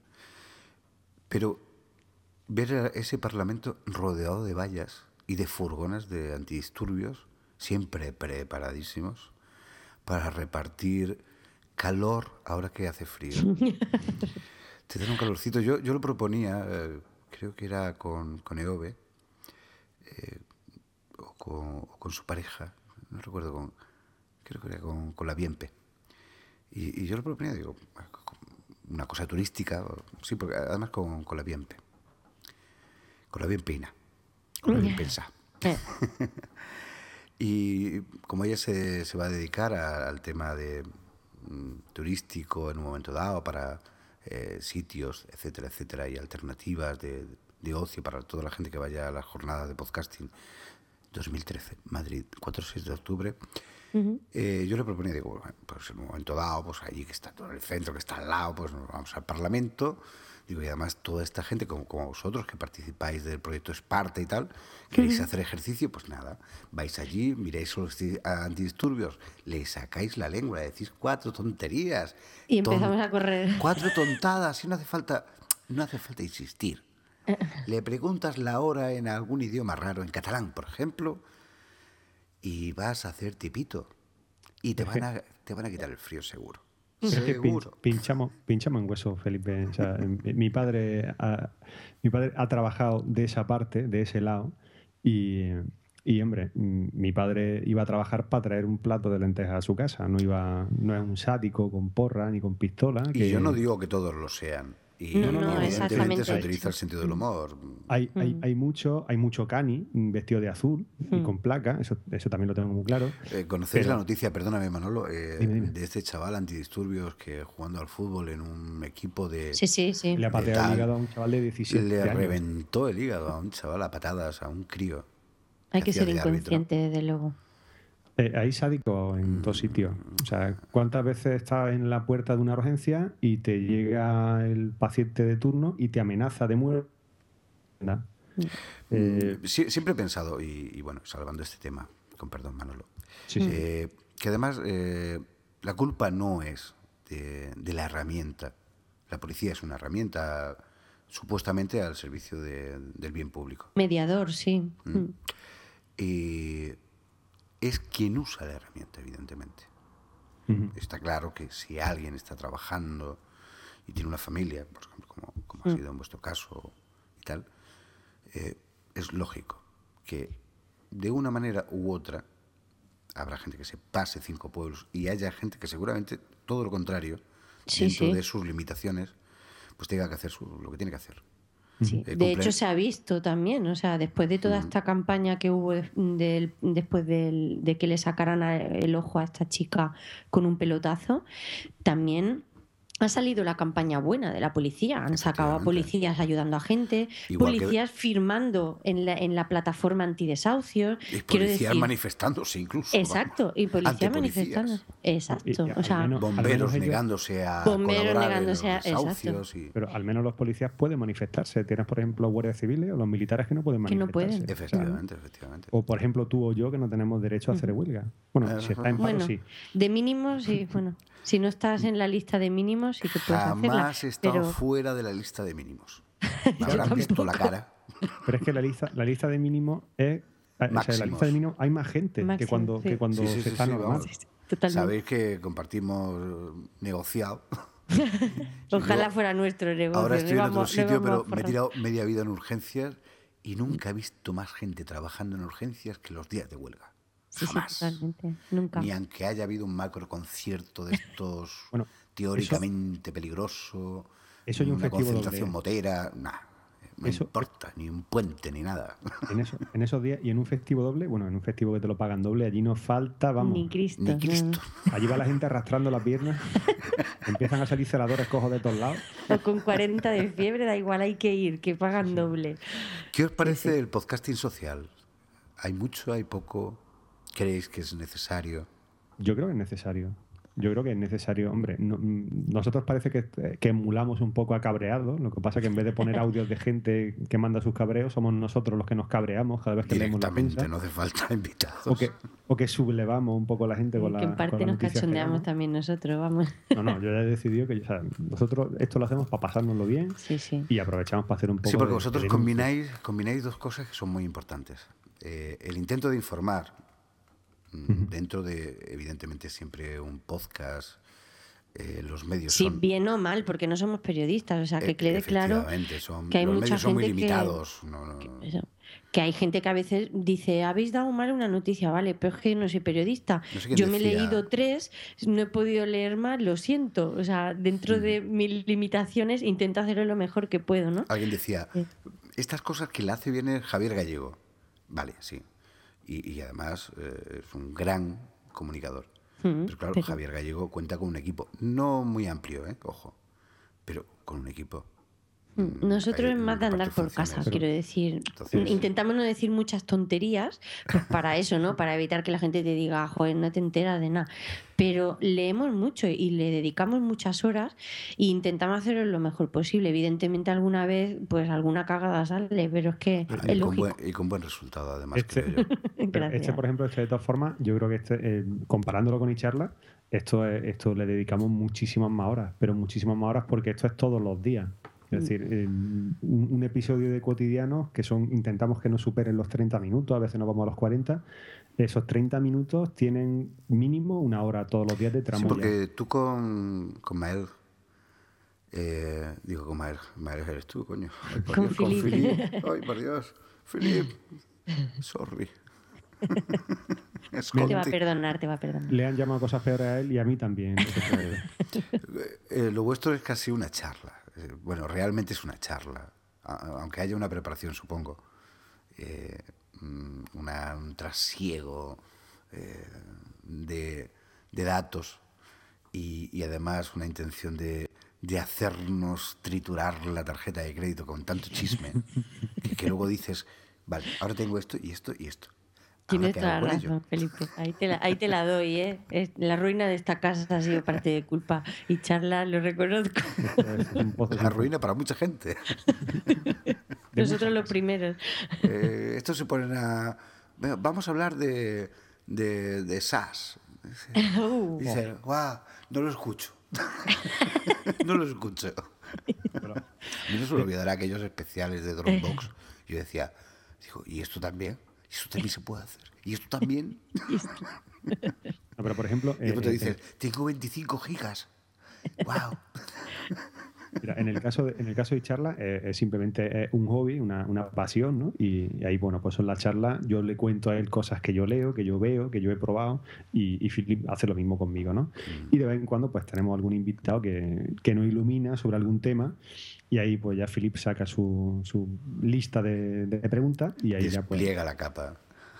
Pero ver ese parlamento rodeado de vallas y de furgones de antidisturbios, siempre preparadísimos para repartir calor ahora que hace frío. Te dan un calorcito. Yo lo proponía, creo que era con Eove, o con su pareja, no recuerdo, creo que era con la Bienpe. Y yo lo proponía, digo, una cosa turística, sí, porque además con la bien pena, con la bien pensada. Y como ella se va a dedicar al tema de turístico en un momento dado para sitios, etcétera, etcétera, y alternativas de ocio para toda la gente que vaya a las jornadas de podcasting 2013, Madrid, 4-6 de octubre, yo le proponía, digo, pues en un momento dado, pues allí que está todo en el centro, que está al lado, pues nos vamos al Parlamento. Digo, y además toda esta gente, como vosotros, que participáis del proyecto Esparta y tal, queréis hacer ejercicio, pues nada, vais allí, miráis los antidisturbios, le sacáis la lengua, le decís 4 tonterías. Y empezamos a correr. 4 tontadas, y no hace falta insistir. Le preguntas la hora en algún idioma raro, en catalán, por ejemplo, y vas a hacer tipito. Y te van a quitar el frío seguro. Es que Seguro. pinchamos en hueso, Felipe. O sea, mi padre ha trabajado de esa parte, de ese lado, y hombre, mi padre iba a trabajar para traer un plato de lentejas a su casa. No es un sádico con porra ni con pistola. Y yo no digo que todos lo sean. Y evidentemente se utiliza el sentido del humor. Hay mucho cani vestido de azul y con placa, eso también lo tengo muy claro. ¿Conocéis la noticia, perdóname Manolo, de este chaval antidisturbios que jugando al fútbol en un equipo de... Sí. Le ha pateado el hígado a un chaval de 17 Le años. reventó el hígado a un chaval a patadas, a un crío. Hay que Hacía ser de árbitro. inconsciente, desde luego. Hay sádicos en todos sitios. O sea, ¿cuántas veces estás en la puerta de una urgencia y te llega el paciente de turno y te amenaza de muerte? Siempre he pensado, y bueno, salvando este tema, con perdón Manolo, Sí. que además la culpa no es de la herramienta. La policía es una herramienta supuestamente al servicio del bien público. Mediador, sí. Y es quien usa la herramienta, evidentemente. Está claro que si alguien está trabajando y tiene una familia, por ejemplo, como ha sido en vuestro caso y tal, es lógico que de una manera u otra habrá gente que se pase 5 pueblos y haya gente que seguramente todo lo contrario, dentro de sus limitaciones, pues tenga que hacer lo que tiene que hacer. Sí. De hecho, se ha visto también, o sea, después de toda esta campaña que hubo después de que le sacaran el ojo a esta chica con un pelotazo, también ha salido la campaña buena de la policía. Han sacado a policías ayudando a gente, Igual policías firmando en la plataforma antidesahucios. Y policías manifestándose incluso. Exacto, y policías manifestando. Exacto. Y o sea, bomberos negándose a colaborar en los desahucios. Pero al menos los policías pueden manifestarse. Tienes, por ejemplo, guardias civiles o los militares que no pueden manifestarse. Efectivamente. O, por ejemplo, tú o yo que no tenemos derecho a hacer huelga. Bueno, si está en paro, sí. De mínimos, sí, bueno. Si no estás en la lista de mínimos, sí que puedes hacerla. Jamás he estado fuera de la lista de mínimos. Me habrán visto la cara. Pero es que la lista de mínimos es... O sea, en la lista de mínimos hay más gente que cuando se está normal. Sabéis que compartimos negociado. Ojalá fuera nuestro negocio. Ahora estoy en otro sitio, pero me he tirado media vida en urgencias y nunca he visto más gente trabajando en urgencias que los días de huelga. Jamás. Sí, totalmente. Nunca. Ni aunque haya habido un macro concierto de estos teóricamente peligroso, eso y un una festivo concentración motera, nada. No importa, ni un puente, ni nada. En esos días y en un festivo doble, bueno, en un festivo que te lo pagan doble, allí no falta, vamos. Ni Cristo. Allí va la gente arrastrando las piernas, empiezan a salir celadores cojos de todos lados. O con 40 de fiebre, da igual, hay que ir, que pagan doble. ¿Qué os parece el podcasting social? ¿Hay mucho, hay poco? ¿Creéis que es necesario? Yo creo que es necesario. Hombre, nosotros parece que emulamos un poco a cabreados. Lo que pasa es que en vez de poner audios de gente que manda sus cabreos, somos nosotros los que nos cabreamos cada vez que leemos la prensa. No hace falta invitados. O que sublevamos un poco a la gente con la. Que en parte nos cachondeamos también nosotros, vamos. No, yo ya he decidido que nosotros esto lo hacemos para pasárnoslo bien y aprovechamos para hacer un poco. Sí, porque vosotros combináis dos cosas que son muy importantes. El intento de informar, dentro de, evidentemente, siempre un podcast los medios sí, son... bien o mal, porque no somos periodistas, o sea, que quede claro que hay los mucha medios son muy gente limitados. que hay gente que a veces dice, habéis dado mal una noticia, vale, pero es que no soy periodista. No sé quién Yo me he decía- leído 3, no he podido leer más, lo siento. O sea, dentro de mis limitaciones intento hacerlo lo mejor que puedo, ¿no? Alguien decía, estas cosas que le hace bien es Javier Gallego. Vale, sí. Y además es un gran comunicador. Pero claro, Javier Gallego cuenta con un equipo, no muy amplio, ojo, pero con un equipo. Nosotros Hay es más de andar reparto por casa, funciones. quiero decir. Entonces- Intentamos no decir muchas tonterías, pues para eso, ¿no? Para evitar que la gente te diga, joder, no te enteras de nada. Pero leemos mucho y le dedicamos muchas horas e intentamos hacerlo lo mejor posible. Evidentemente alguna vez, pues alguna cagada sale, pero es que es Y con, lógico. y con buen resultado, además. Este, creo yo. pero Gracias. por ejemplo, de todas formas, yo creo que comparándolo con iCharla, esto le dedicamos muchísimas más horas, pero muchísimas más horas porque esto es todos los días. Es decir, un episodio de Cotidianos que intentamos que no superen los 30 minutos, a veces nos vamos a los 40. Esos 30 minutos tienen mínimo una hora todos los días de Sí, tramoya. porque tú con Mael, con Mael eres tú, coño. Ay, por Con Dios, con Philip. Philip. Ay, por Dios. Philip. Sorry. Te va a perdonar, te va a perdonar. Le han llamado cosas peores a él y a mí también. Lo vuestro es casi una charla. Bueno, realmente es una charla, aunque haya una preparación, supongo. Un trasiego de datos y además una intención de hacernos triturar la tarjeta de crédito con tanto chisme que luego dices, vale, ahora tengo esto y esto y esto. Tienes ¿Qué toda hago la con ello? razón, Felipe. Ahí te la doy, ¿eh? La ruina de esta casa ha sido parte de culpa. Y charla, lo reconozco. La ruina para mucha gente. Nosotros los primeros. Estos se ponen a... Venga, vamos a hablar de SAS. Dicen, guau, no lo escucho. No lo escucho. A mí no se me olvidará aquellos especiales de Dropbox. Yo decía, ¿y esto también? ¿Y eso también se puede hacer? ¿Y esto también? No, pero por ejemplo... Y después te dices, tengo 25 gigas. ¡Wow! Mira, en el caso de charla es simplemente un hobby, una pasión, ¿no? Y ahí, bueno, pues en la charla yo le cuento a él cosas que yo leo, que yo veo, que yo he probado y Philip hace lo mismo conmigo, ¿no? Y de vez en cuando pues tenemos algún invitado que nos ilumina sobre algún tema y ahí pues ya Philip saca su lista de preguntas y ahí ya pues... Despliega la capa.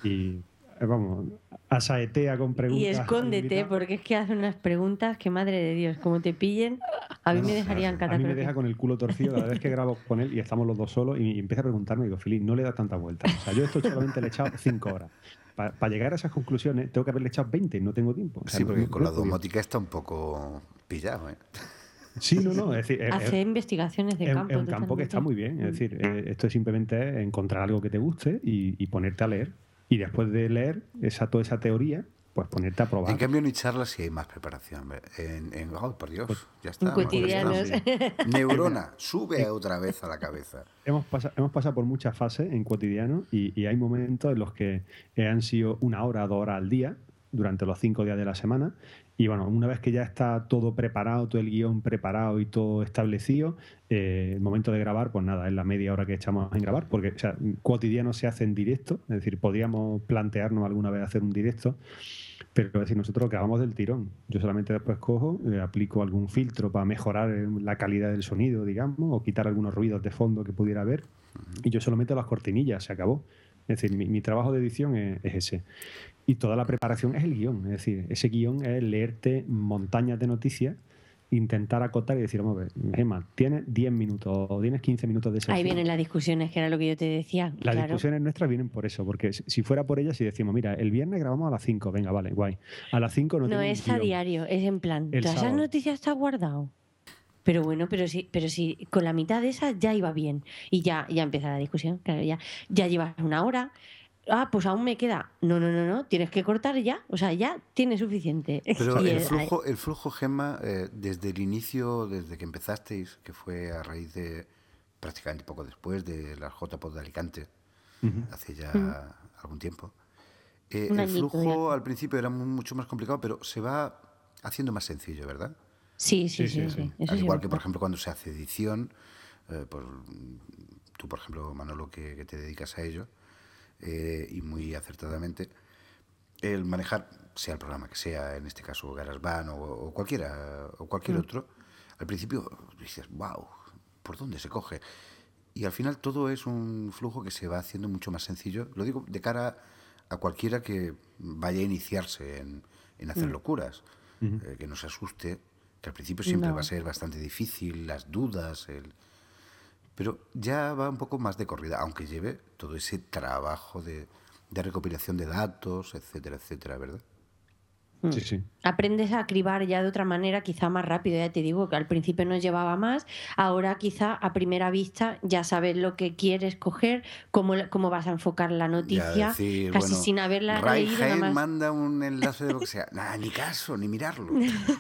Y vamos, asaetea con preguntas. Y escóndete, porque es que hace unas preguntas que, madre de Dios, como te pillen, a mí me dejarían A mí catacroque. me deja con el culo torcido cada vez que grabo con él y estamos los dos solos y empieza a preguntarme y digo, Felipe, no le da tanta vuelta. O sea, yo esto solamente le he echado 5 horas. Para llegar a esas conclusiones tengo que haberle echado 20, no tengo tiempo. O sea, Sí, porque no con la he podido. domótica está un poco pillado, ¿eh? Sí, no, es decir... Hace investigaciones de campo. Es un campo que totalmente. está muy bien. Es decir, esto es simplemente encontrar algo que te guste y ponerte a leer. Y después de leer toda esa teoría, pues ponerte a probar. En cambio, en iCharla sí hay más preparación. Oh, por Dios, ya está. En Cotidianos. Neurona, sube otra vez a la cabeza. Hemos pasado por muchas fases en Cotidiano y hay momentos en los que han sido 1 hora, 2 horas al día durante los 5 días de la semana. Y bueno, una vez que ya está todo preparado, todo el guión preparado y todo establecido, el momento de grabar, pues nada, es la media hora que echamos en grabar, porque o sea, Cotidiano se hace en directo, es decir, podríamos plantearnos alguna vez hacer un directo, pero es decir, nosotros grabamos del tirón. Yo solamente después cojo, aplico algún filtro para mejorar la calidad del sonido, digamos, o quitar algunos ruidos de fondo que pudiera haber, y yo solo meto las cortinillas, se acabó. Es decir, mi trabajo de edición es ese. Y toda la preparación es el guión. Es decir, ese guión es leerte montañas de noticias, intentar acotar y decir, vamos a ver, Gemma, tienes 10 minutos o tienes 15 minutos de sección. Ahí vienen las discusiones, que era lo que yo te decía. Las claro. discusiones nuestras vienen por eso, porque si fuera por ellas, si decimos, mira, el viernes grabamos a las 5, venga, vale, guay. A las 5 no No tenemos es a guión. diario, es en plan, El todas esas sábado. noticias está guardado. Pero bueno, pero sí, con la mitad de esas ya iba bien. Y ya empieza la discusión, claro, ya llevas 1 hora. Ah, pues aún me queda. No, tienes que cortar ya. O sea, ya tienes suficiente. Pero Y el flujo, Gemma, desde el inicio, desde que empezasteis, que fue a raíz de prácticamente poco después de las JPOD de Alicante, hace ya algún tiempo, el añito flujo ya. al principio era mucho más complicado, pero se va haciendo más sencillo, ¿verdad? Sí. Al igual que, por ejemplo, cuando se hace edición, tú, por ejemplo, Manolo, que te dedicas a ello, y muy acertadamente, el manejar, sea el programa que sea, en este caso GarageBand o cualquier otro, al principio dices, wow, ¿por dónde se coge? Y al final todo es un flujo que se va haciendo mucho más sencillo. Lo digo de cara a cualquiera que vaya a iniciarse en hacer locuras, que no se asuste, que al principio siempre va a ser bastante difícil, las dudas, pero ya va un poco más de corrida, aunque lleve todo ese trabajo de recopilación de datos, etcétera, etcétera, ¿verdad? Sí. Aprendes a cribar ya de otra manera, quizá más rápido. Ya te digo que al principio nos llevaba más, ahora quizá a primera vista ya sabes lo que quieres coger, cómo vas a enfocar la noticia, decir, casi sin haberla leído nada más. Manda un enlace de lo que sea. Nada, ni caso, ni mirarlo.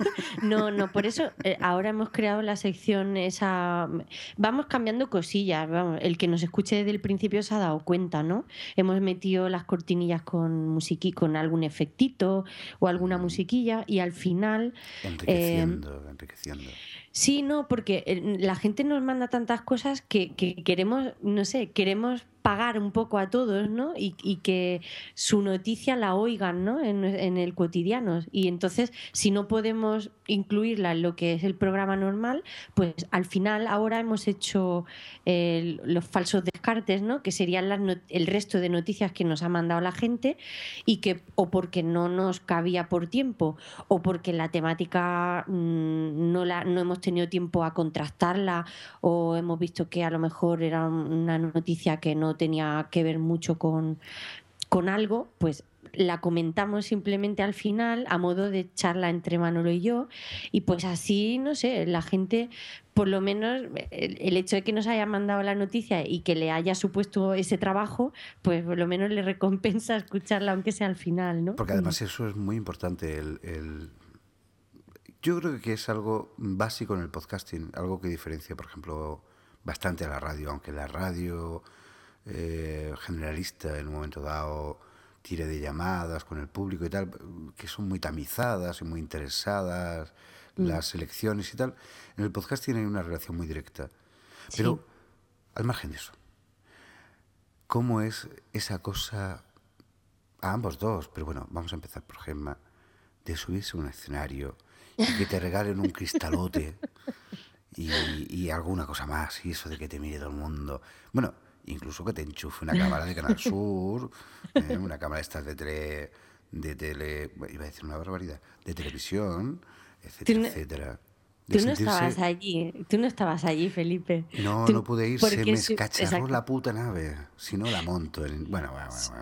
No, por eso ahora hemos creado la sección esa. Vamos cambiando cosillas, vamos. El que nos escuche desde el principio se ha dado cuenta, ¿no? Hemos metido las cortinillas con algún efectito o alguna musiquilla, y al final... Enriqueciendo. Sí, no, porque la gente nos manda tantas cosas que queremos, no sé, queremos pagar un poco a todos, ¿no? Y que su noticia la oigan, ¿no? En el cotidiano. Y entonces, si no podemos incluirla en lo que es el programa normal, pues al final ahora hemos hecho los falsos descartes, ¿no? Que serían el resto de noticias que nos ha mandado la gente y que o porque no nos cabía por tiempo o porque la temática no hemos tenido tiempo a contrastarla, o hemos visto que a lo mejor era una noticia que no tenía que ver mucho con algo, pues la comentamos simplemente al final a modo de charla entre Manolo y yo, y pues así, no sé, la gente, por lo menos el hecho de que nos haya mandado la noticia y que le haya supuesto ese trabajo, pues por lo menos le recompensa escucharla aunque sea al final, ¿no? Porque además eso es muy importante, yo creo que es algo básico en el podcasting, algo que diferencia, por ejemplo, bastante a la radio, aunque la radio generalista en un momento dado tire de llamadas con el público y tal, que son muy tamizadas y muy interesadas, las selecciones y tal. En el podcasting hay una relación muy directa. Pero, al margen de eso, ¿cómo es esa cosa, a ambos dos, pero bueno, vamos a empezar por Gemma, de subirse a un escenario y que te regalen un cristalote y alguna cosa más, y eso de que te mire todo el mundo? Bueno, incluso que te enchufe una cámara de Canal Sur, una cámara estas de tele, iba a decir una barbaridad, de televisión, etcétera, etcétera. Tú no estabas allí, Felipe. No pude ir, se me escacharró la puta nave. Si no la monto. Bueno.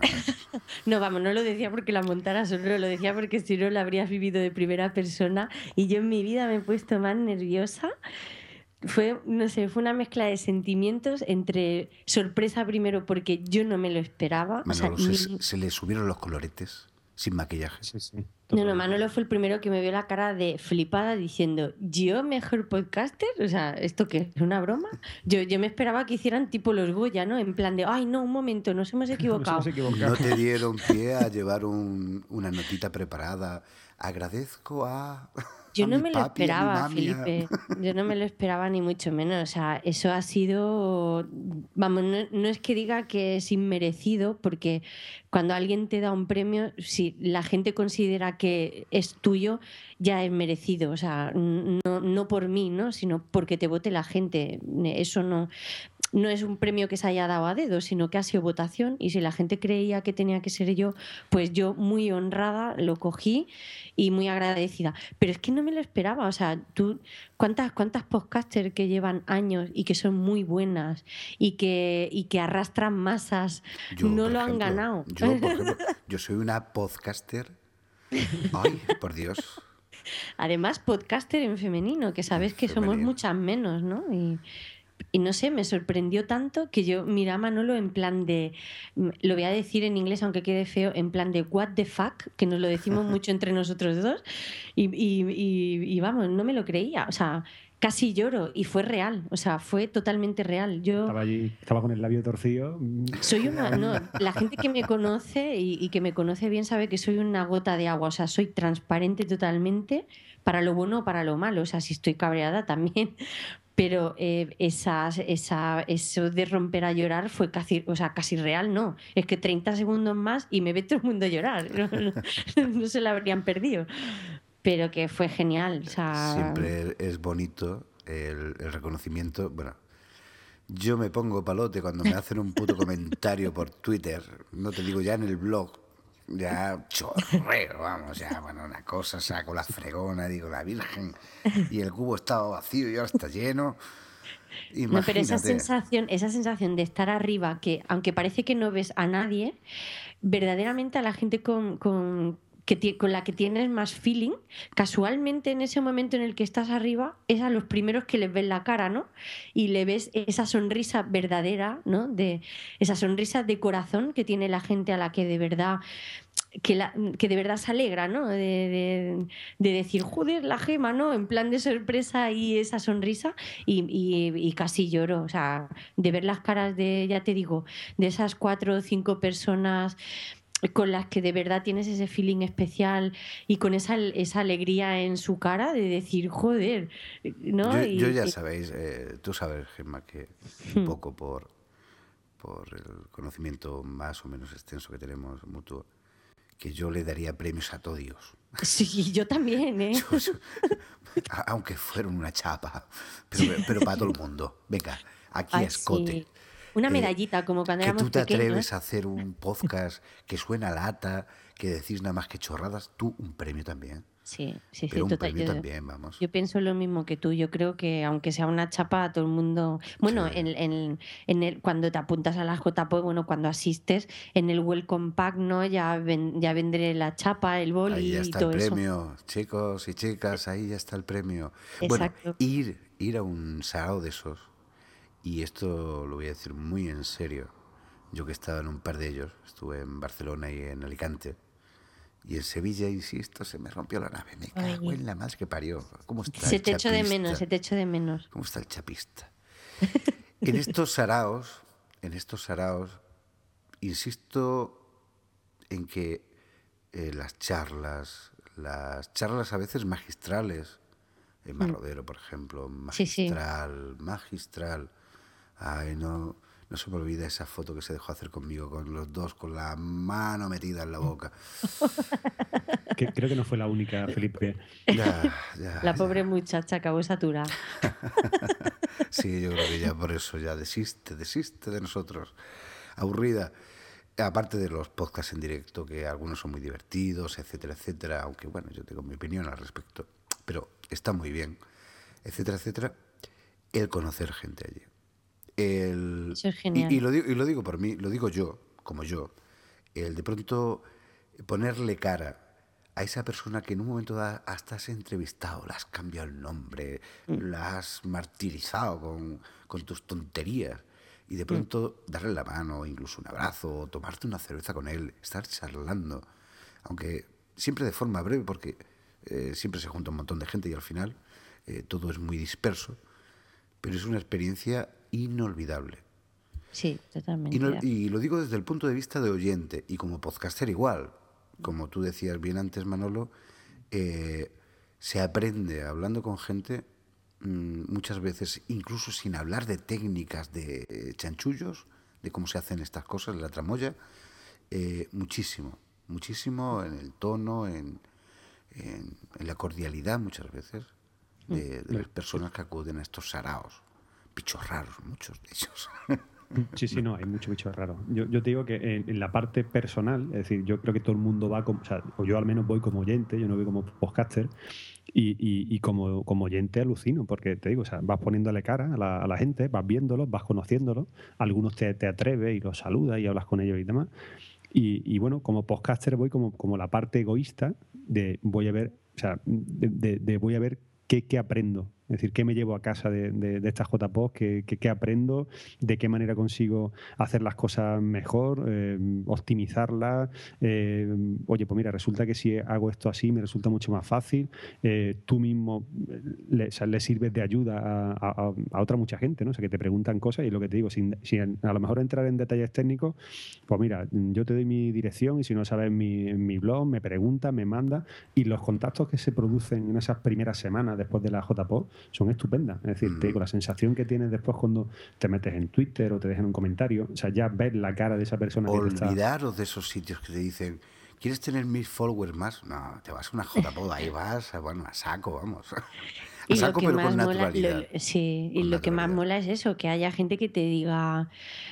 No, vamos, no lo decía porque la montara solo, lo decía porque si no la habrías vivido de primera persona. Y yo en mi vida me he puesto más nerviosa. Fue una mezcla de sentimientos entre sorpresa primero porque yo no me lo esperaba. Manolo, se le subieron los coloretes sin maquillaje. Sí. No, Manolo fue el primero que me vio la cara de flipada diciendo, ¿yo mejor podcaster? O sea, ¿esto qué? ¿Es una broma? Yo me esperaba que hicieran tipo los Goya, ¿no? En plan de, ay, no, un momento, nos hemos equivocado. No te dieron pie a llevar una notita preparada. Agradezco a... Yo no me lo esperaba, Felipe. Yo no me lo esperaba ni mucho menos. O sea, eso ha sido... Vamos, no es que diga que es inmerecido, porque cuando alguien te da un premio, si la gente considera que es tuyo, ya es merecido. O sea, no por mí, ¿no? Sino porque te vote la gente. Eso no es un premio que se haya dado a dedo, sino que ha sido votación, y si la gente creía que tenía que ser yo, pues yo muy honrada lo cogí y muy agradecida. Pero es que no me lo esperaba. O sea, tú, ¿cuántas podcasters que llevan años y que son muy buenas y que arrastran masas no lo han ganado? Yo, por ejemplo, yo soy una podcaster. Ay, por Dios. Además, podcaster en femenino, que sabes que somos muchas menos, ¿no? Y no sé, me sorprendió tanto que yo miré a Manolo en plan de, lo voy a decir en inglés aunque quede feo, en plan de what the fuck, que nos lo decimos mucho entre nosotros dos, y vamos, no me lo creía. O sea, casi lloro y fue real, o sea, fue totalmente real. Yo estaba allí, estaba con el labio torcido. soy la gente que me conoce y que me conoce bien sabe que soy una gota de agua, o sea, soy transparente totalmente para lo bueno o para lo malo, o sea, si estoy cabreada también. Pero eso de romper a llorar fue casi, o sea, casi real, no. Es que 30 segundos más y me ve todo el mundo llorar. No se la habrían perdido. Pero que fue genial. O sea... Siempre es bonito el reconocimiento. Bueno, yo me pongo palote cuando me hacen un puto comentario por Twitter. No te digo ya en el blog. Ya chorreo, vamos, ya, bueno, una cosa, saco la fregona, digo, la Virgen, y el cubo estaba vacío y ahora está lleno. Imagínate. No, pero esa sensación de estar arriba, que aunque parece que no ves a nadie, verdaderamente a la gente con la que tienes más feeling, casualmente en ese momento en el que estás arriba, es a los primeros que les ves la cara, ¿no? Y le ves esa sonrisa verdadera, ¿no? Esa sonrisa de corazón que tiene la gente a la que de verdad... Que de verdad se alegra, ¿no? De decir, joder, la Gema, ¿no? En plan de sorpresa y esa sonrisa y casi lloro, o sea, de ver las caras ya te digo, de esas 4 o 5 personas con las que de verdad tienes ese feeling especial y con esa alegría en su cara de decir, joder, ¿no? Yo ya sabéis, tú sabes, Gemma, que un poco por el conocimiento más o menos extenso que tenemos mutuo, que yo le daría premios a todos. Sí, yo también, ¿eh? Aunque fueran una chapa, pero para todo el mundo. Venga, aquí a escote. Sí. Una medallita, como cuando éramos pequeños. Que tú te atreves pequeños. a hacer un podcast que suena a lata, que decís nada más que chorradas, tú un premio también. Sí, pero un total. premio también, vamos. Yo pienso lo mismo que tú. Yo creo que aunque sea una chapa, a todo el mundo... Bueno, sí. Cuando te apuntas a la JPOE, bueno, cuando asistes, en el Welcome Pack, ¿no? Ya vendré la chapa, el boli ahí ya y está todo el eso. Premio, chicos y chicas, ahí ya está el premio. Exacto. Bueno, ir a un sarao de esos, y esto lo voy a decir muy en serio, yo que he estado en un par de ellos, estuve en Barcelona y en Alicante, y en Sevilla, insisto, se me rompió la nave. Me cago en la madre que parió. ¿Cómo está Se el te echo chapista? de menos. ¿Cómo está el chapista? En estos saraos, insisto en que las charlas a veces magistrales, en Marrodero, por ejemplo, magistral. Ay, no se me olvida esa foto que se dejó hacer conmigo, con los dos con la mano metida en la boca. Creo que no fue la única, Felipe. La pobre muchacha acabó saturada. Sí, yo creo que ya por eso ya desiste de nosotros. Aburrida. Aparte de los podcasts en directo, que algunos son muy divertidos, etcétera, aunque bueno, yo tengo mi opinión al respecto, pero está muy bien, etcétera, el conocer gente allí. Eso es genial. Y lo digo por mí, lo digo yo, como yo, el de pronto ponerle cara a esa persona que en un momento dado hasta has entrevistado, le has cambiado el nombre, la has martirizado con tus tonterías, y de pronto darle la mano, incluso un abrazo, tomarte una cerveza con él, estar charlando, aunque siempre de forma breve, porque siempre se junta un montón de gente y al final todo es muy disperso, pero es una experiencia inolvidable. Sí, totalmente. Y lo digo desde el punto de vista de oyente y como podcaster igual. Como tú decías bien antes, Manolo, se aprende hablando con gente muchas veces, incluso sin hablar de técnicas, de chanchullos, de cómo se hacen estas cosas, la tramoya, muchísimo en el tono, en la cordialidad muchas veces de las personas que acuden a estos saraos. Bichos raros, muchos de ellos. Sí, no, hay mucho bicho raro. Yo te digo que en la parte personal, es decir, yo creo que todo el mundo va como, o yo al menos voy como oyente, yo no voy como podcaster, y como oyente alucino, porque te digo, o sea, vas poniéndole cara a la gente, vas viéndolos, vas conociéndolos, algunos te atreves y los saludas y hablas con ellos y demás. Y bueno, como podcaster voy como la parte egoísta de voy a ver, o sea, de voy a ver qué aprendo Es decir, ¿qué me llevo a casa de esta JPod? ¿Qué aprendo? ¿De qué manera consigo hacer las cosas mejor? Optimizarlas. Oye, pues mira, resulta que si hago esto así me resulta mucho más fácil. Tú mismo le sirves de ayuda a otra mucha gente, ¿no? O sea, que te preguntan cosas y lo que te digo, sin a lo mejor entrar en detalles técnicos, pues mira, yo te doy mi dirección y si no sabes mi blog, me preguntas, me mandas, y los contactos que se producen en esas primeras semanas después de la JPod son estupendas. Es decir, te digo, la sensación que tienes después cuando te metes en Twitter o te dejan un comentario, o sea, ya ves la cara de esa persona. Olvidaros de esos sitios que te dicen, ¿quieres tener 1000 followers más? No, te vas a una JPod, ahí vas, bueno, a saco, vamos. A saco, pero con naturalidad. Sí, y lo que más mola es eso, que haya gente que te diga,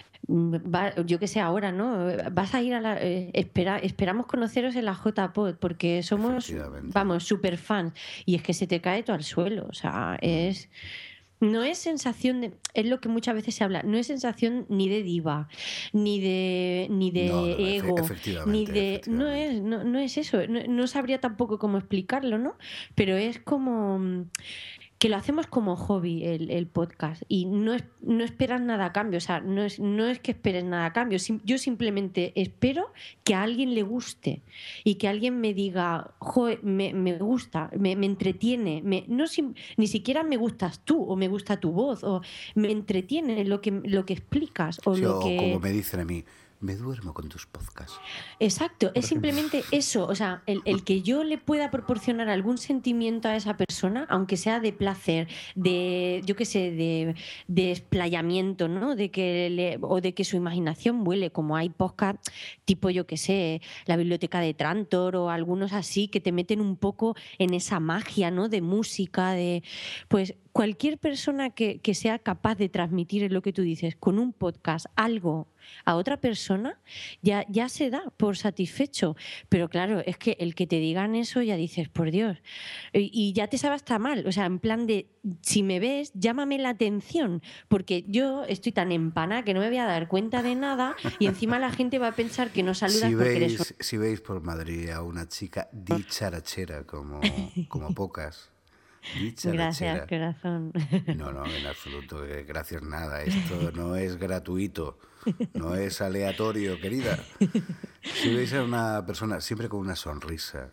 yo que sé, ahora, ¿no? Vas a ir a la... esperamos conoceros en la JPod porque somos, vamos, súper fans. Y es que se te cae todo al suelo. O sea, no es sensación de... Es lo que muchas veces se habla. No es sensación ni de diva, ni de ego, ni de... No es eso. No sabría tampoco cómo explicarlo, ¿no? Pero es como... que lo hacemos como hobby el podcast y no esperas nada a cambio, o sea, no es que esperes nada a cambio, yo simplemente espero que a alguien le guste y que alguien me diga, joder, me gusta, me entretiene, ni siquiera me gustas tú o me gusta tu voz o me entretiene lo que explicas o sí, lo que... O como me dicen a mí, me duermo con tus podcasts. Exacto, es simplemente eso, o sea, el que yo le pueda proporcionar algún sentimiento a esa persona, aunque sea de placer, de, yo qué sé, de explayamiento, ¿no? O de que su imaginación vuele, como hay podcasts tipo, yo qué sé, la Biblioteca de Trantor o algunos así que te meten un poco en esa magia, ¿no? De música, pues cualquier persona que sea capaz de transmitir lo que tú dices con un podcast algo a otra persona, ya se da por satisfecho. Pero claro, es que el que te digan eso ya dices, por Dios, y ya te sabe hasta mal, o sea, en plan de, si me ves, llámame la atención, porque yo estoy tan empana que no me voy a dar cuenta de nada y encima la gente va a pensar que no saludas porque eres... Si veis por Madrid a una chica dicharachera como pocas... Gracias, corazón. No, en absoluto, gracias nada. Esto no es gratuito, no es aleatorio, querida. Si veis a una persona siempre con una sonrisa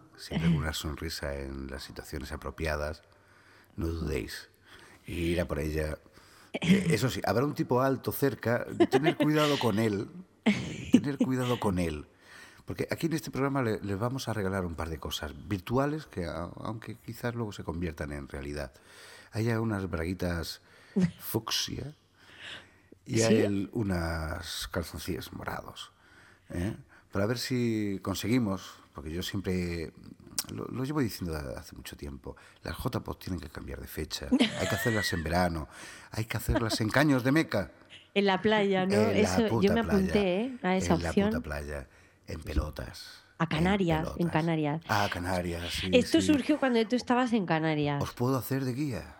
en las situaciones apropiadas, no dudéis en ir a por ella. Eso sí, habrá un tipo alto cerca, tener cuidado con él. Porque aquí en este programa les vamos a regalar un par de cosas virtuales que, aunque quizás luego se conviertan en realidad. Hay unas braguitas fucsia y ¿Sí? hay unas calzoncillos morados. Para ver si conseguimos, porque yo siempre lo llevo diciendo hace mucho tiempo, las JPod tienen que cambiar de fecha. Hay que hacerlas en verano, hay que hacerlas en Caños de Meca. En la playa, ¿no? Eso, yo me apunté a esa opción. En la puta playa. En pelotas. A Canarias, en Canarias. Ah, Canarias, sí. Esto surgió cuando tú estabas en Canarias. Os puedo hacer de guía.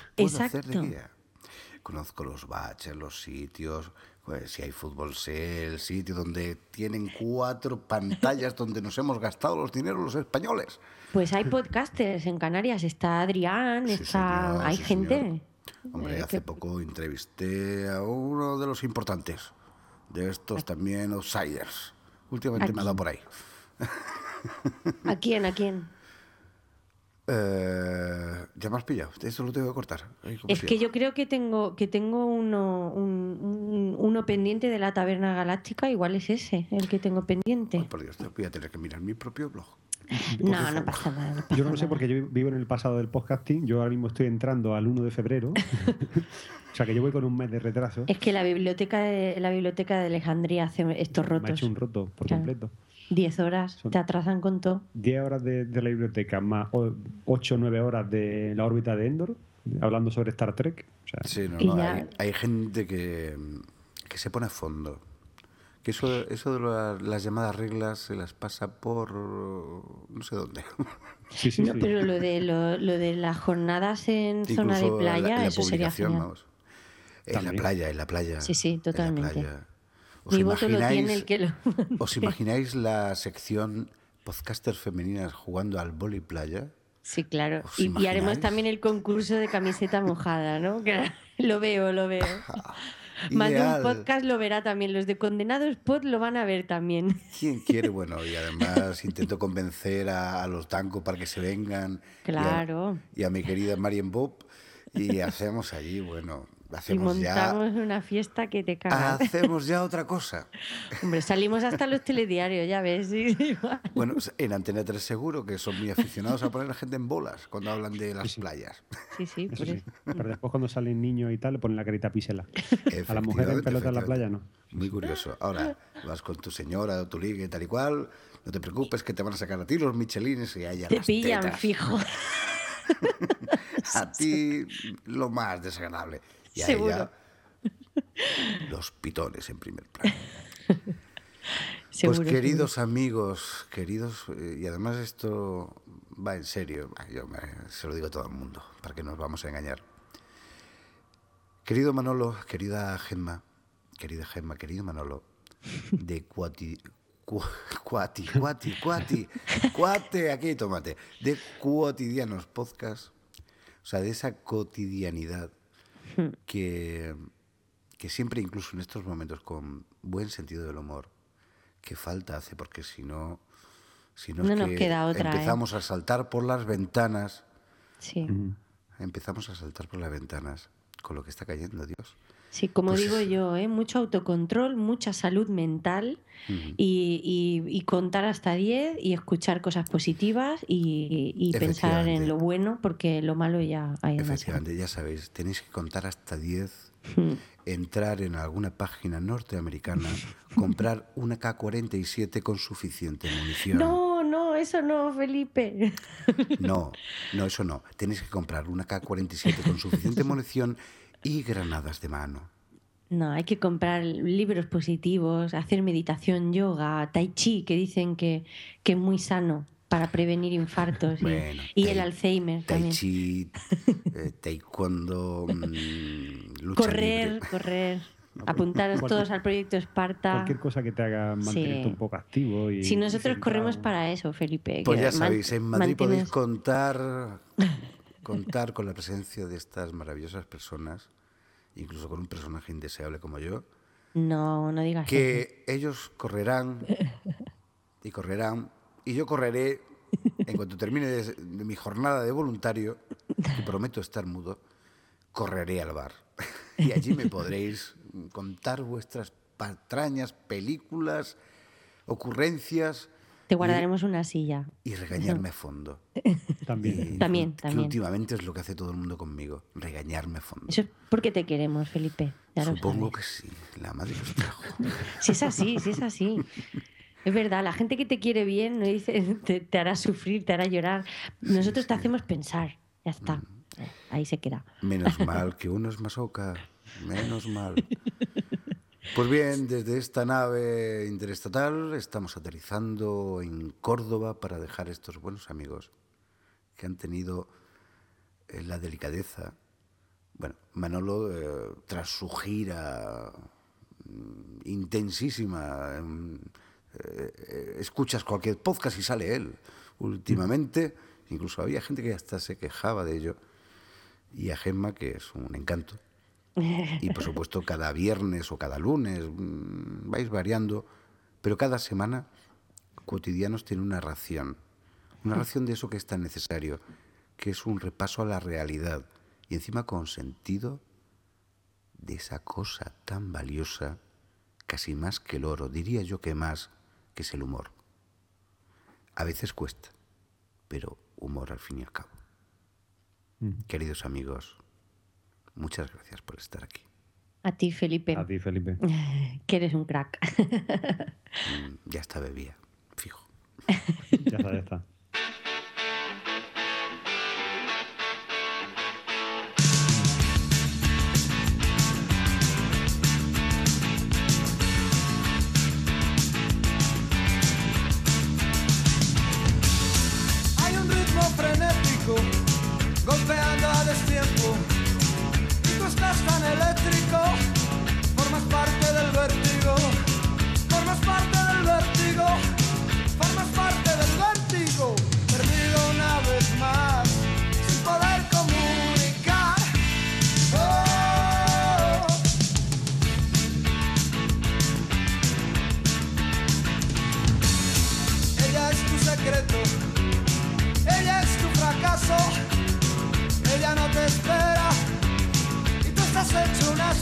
Conozco los baches, los sitios. Pues, si hay fútbol, sé el sitio donde tienen 4 pantallas donde nos hemos gastado los dineros los españoles. Pues hay podcasters en Canarias. Está Adrián, hay gente. Señor. Hombre, hace poco entrevisté a uno de los importantes. De estos también outsiders. Últimamente me ha dado por ahí. ¿A quién? Ya me has pillado. Eso lo tengo que cortar. Es que yo creo que tengo uno pendiente de la Taberna Galáctica. Igual es ese el que tengo pendiente. Ay, por Dios, voy a tener que mirar mi propio blog. No pasa nada. Yo no lo sé porque yo vivo en el pasado del podcasting. Yo ahora mismo estoy entrando al 1 de febrero. O sea que yo voy con un mes de retraso. Es que la biblioteca de Alejandría hace estos rotos. Me ha hecho un roto por completo. 10 horas, te atrasan con todo. 10 horas de la biblioteca más 8 o 9 horas de la órbita de Endor, hablando sobre Star Trek. O sea, sí, hay gente que se pone a fondo. Que eso de las llamadas reglas se las pasa por no sé dónde. Sí. Pero lo de las jornadas en zona de playa, eso sería genial. Vamos. En la playa. Sí, totalmente. Mi voto lo tiene el que lo... ¿Os imagináis la sección podcasters femeninas jugando al vóley playa? Sí, claro. ¿Os Y imagináis? haremos también el concurso de camiseta mojada, ¿no? Que lo veo. Más de un Ideal. podcast lo verá también. Los de Condenados Pod lo van a ver también. ¿Quién quiere? Bueno, y además intento convencer a los Danco para que se vengan. Claro. Y a mi querida Marian Bob. Y hacemos allí, bueno, Y hacemos montamos una fiesta que te cagas. Hacemos ya otra cosa. Hombre, salimos hasta los telediarios, ya ves. Sí, igual. Bueno, en Antena 3 seguro que son muy aficionados a poner a la gente en bolas cuando hablan de las playas. Sí, Eso por sí. eso. Pero después cuando salen niños y tal, le ponen la carita písela. A las mujeres en pelota en la playa, no. Muy curioso. Ahora, vas con tu señora o tu ligue, tal y cual, no te preocupes que te van a sacar a ti los michelines y a ella Te las pillan, tetas. fijo. A ti lo más desagradable. Y a Seguro. ella los pitones en primer plano. Seguro, Pues queridos amigos, queridos, y además esto va en serio, se lo digo a todo el mundo, para que nos vamos a engañar. Querido Manolo, querida Gemma, querido Manolo, de Cuate, aquí tómate, de Cuotidianos Podcast, o sea, de esa cotidianidad que siempre, incluso en estos momentos, con buen sentido del humor, que falta hace, porque si no es No nos que queda otra, empezamos a saltar por las ventanas, Sí. empezamos a saltar por las ventanas con lo que está cayendo, Dios. Sí, como Pues digo es- yo, mucho autocontrol, mucha salud mental y contar hasta 10 y escuchar cosas positivas y pensar en Efectivamente. lo bueno porque lo malo ya hay demasiado. Efectivamente, ya sabéis, tenéis que contar hasta 10, entrar en alguna página norteamericana, comprar una K-47 con suficiente munición. No, eso no, Felipe. No, eso no. Tenéis que comprar una K-47 con suficiente munición y granadas de mano. No, hay que comprar libros positivos, hacer meditación, yoga, tai chi, que dicen que es muy sano para prevenir infartos Bueno, y el Alzheimer Tai también. chi, taekwondo, lucha libre. Correr. Apuntaros todos al proyecto Esparta. Cualquier cosa que te haga mantenerte Sí. un poco activo. Y Si nosotros centrado. corremos para eso, Felipe. Pues que ya sabéis, en Madrid podéis mantienes- contar con la presencia de estas maravillosas personas, incluso con un personaje indeseable como yo, No digas eso. que ellos correrán, y yo correré en cuanto termine de mi jornada de voluntario, que prometo estar mudo, correré al bar. Y allí me podréis contar vuestras patrañas, películas, ocurrencias Te guardaremos una silla. y regañarme a fondo. También. También, Que también. últimamente es lo que hace todo el mundo conmigo, regañarme a fondo. Eso es porque te queremos, Felipe. Ya lo Supongo sabes. que sí, la madre que os trajo. Si es así. Es verdad, la gente que te quiere bien no dice te hará sufrir, te hará llorar. Nosotros te hacemos pensar. Ya está. Ahí se queda. Menos mal que uno es masoca, menos mal. Pues bien, desde esta nave interestatal estamos aterrizando en Córdoba para dejar estos buenos amigos que han tenido la delicadeza. Bueno, Manolo, tras su gira intensísima, escuchas cualquier podcast y sale él. Últimamente, incluso había gente que hasta se quejaba de ello. Y a Gemma, que es un encanto. Y por supuesto, cada viernes o cada lunes vais variando, pero cada semana Cuotidianos tiene una ración de eso que es tan necesario, que es un repaso a la realidad y encima con sentido de esa cosa tan valiosa, casi más que el oro, diría yo que más, que es el humor. A veces cuesta, pero humor al fin y al cabo. Queridos amigos, muchas gracias por estar aquí. A ti, Felipe. A ti, Felipe. Que eres un crack. Ya está bebía, fijo. Ya está. Hay un ritmo frenético golpeando a destiempo y tú estás tan eléctrico, formas parte del vértigo, formas parte del vértigo, formas parte del vértigo.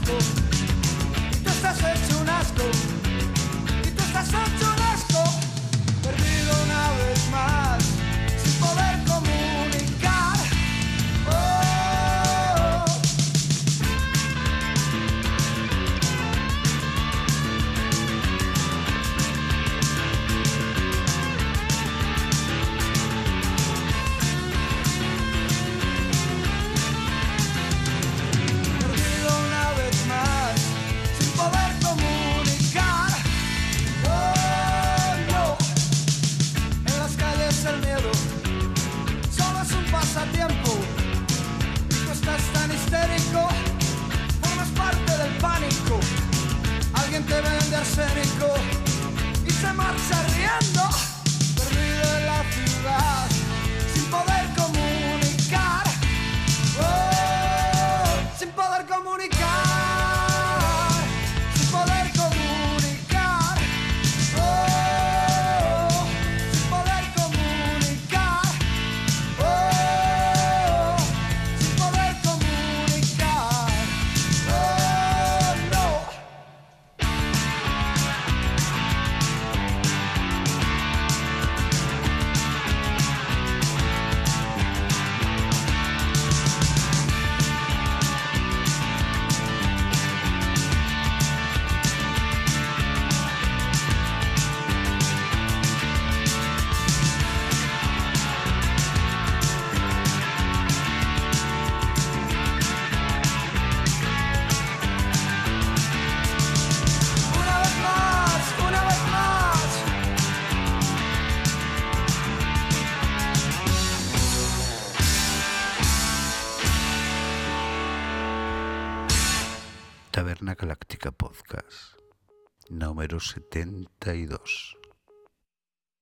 asco. Y tú estás hecho un asco. Y tú estás hecho un asco. Perdido una vez más, sin poder comunicar. Oh. Perdido una vez más, sin poder comunicar. Oh, no. En las calles el miedo solo es un pasatiempo. Tú estás tan histérico, formas parte del pánico. Alguien te vende arsénico y se marcha riendo. Perdido en la ciudad, sin poder comunicar. Oh, sin poder comunicar. Sin poder comunicar. Oh, sin poder comunicar. Oh, sin poder comunicar. Oh, no. Una vez más, una vez más. Taberna Galáctica Podcast número 72.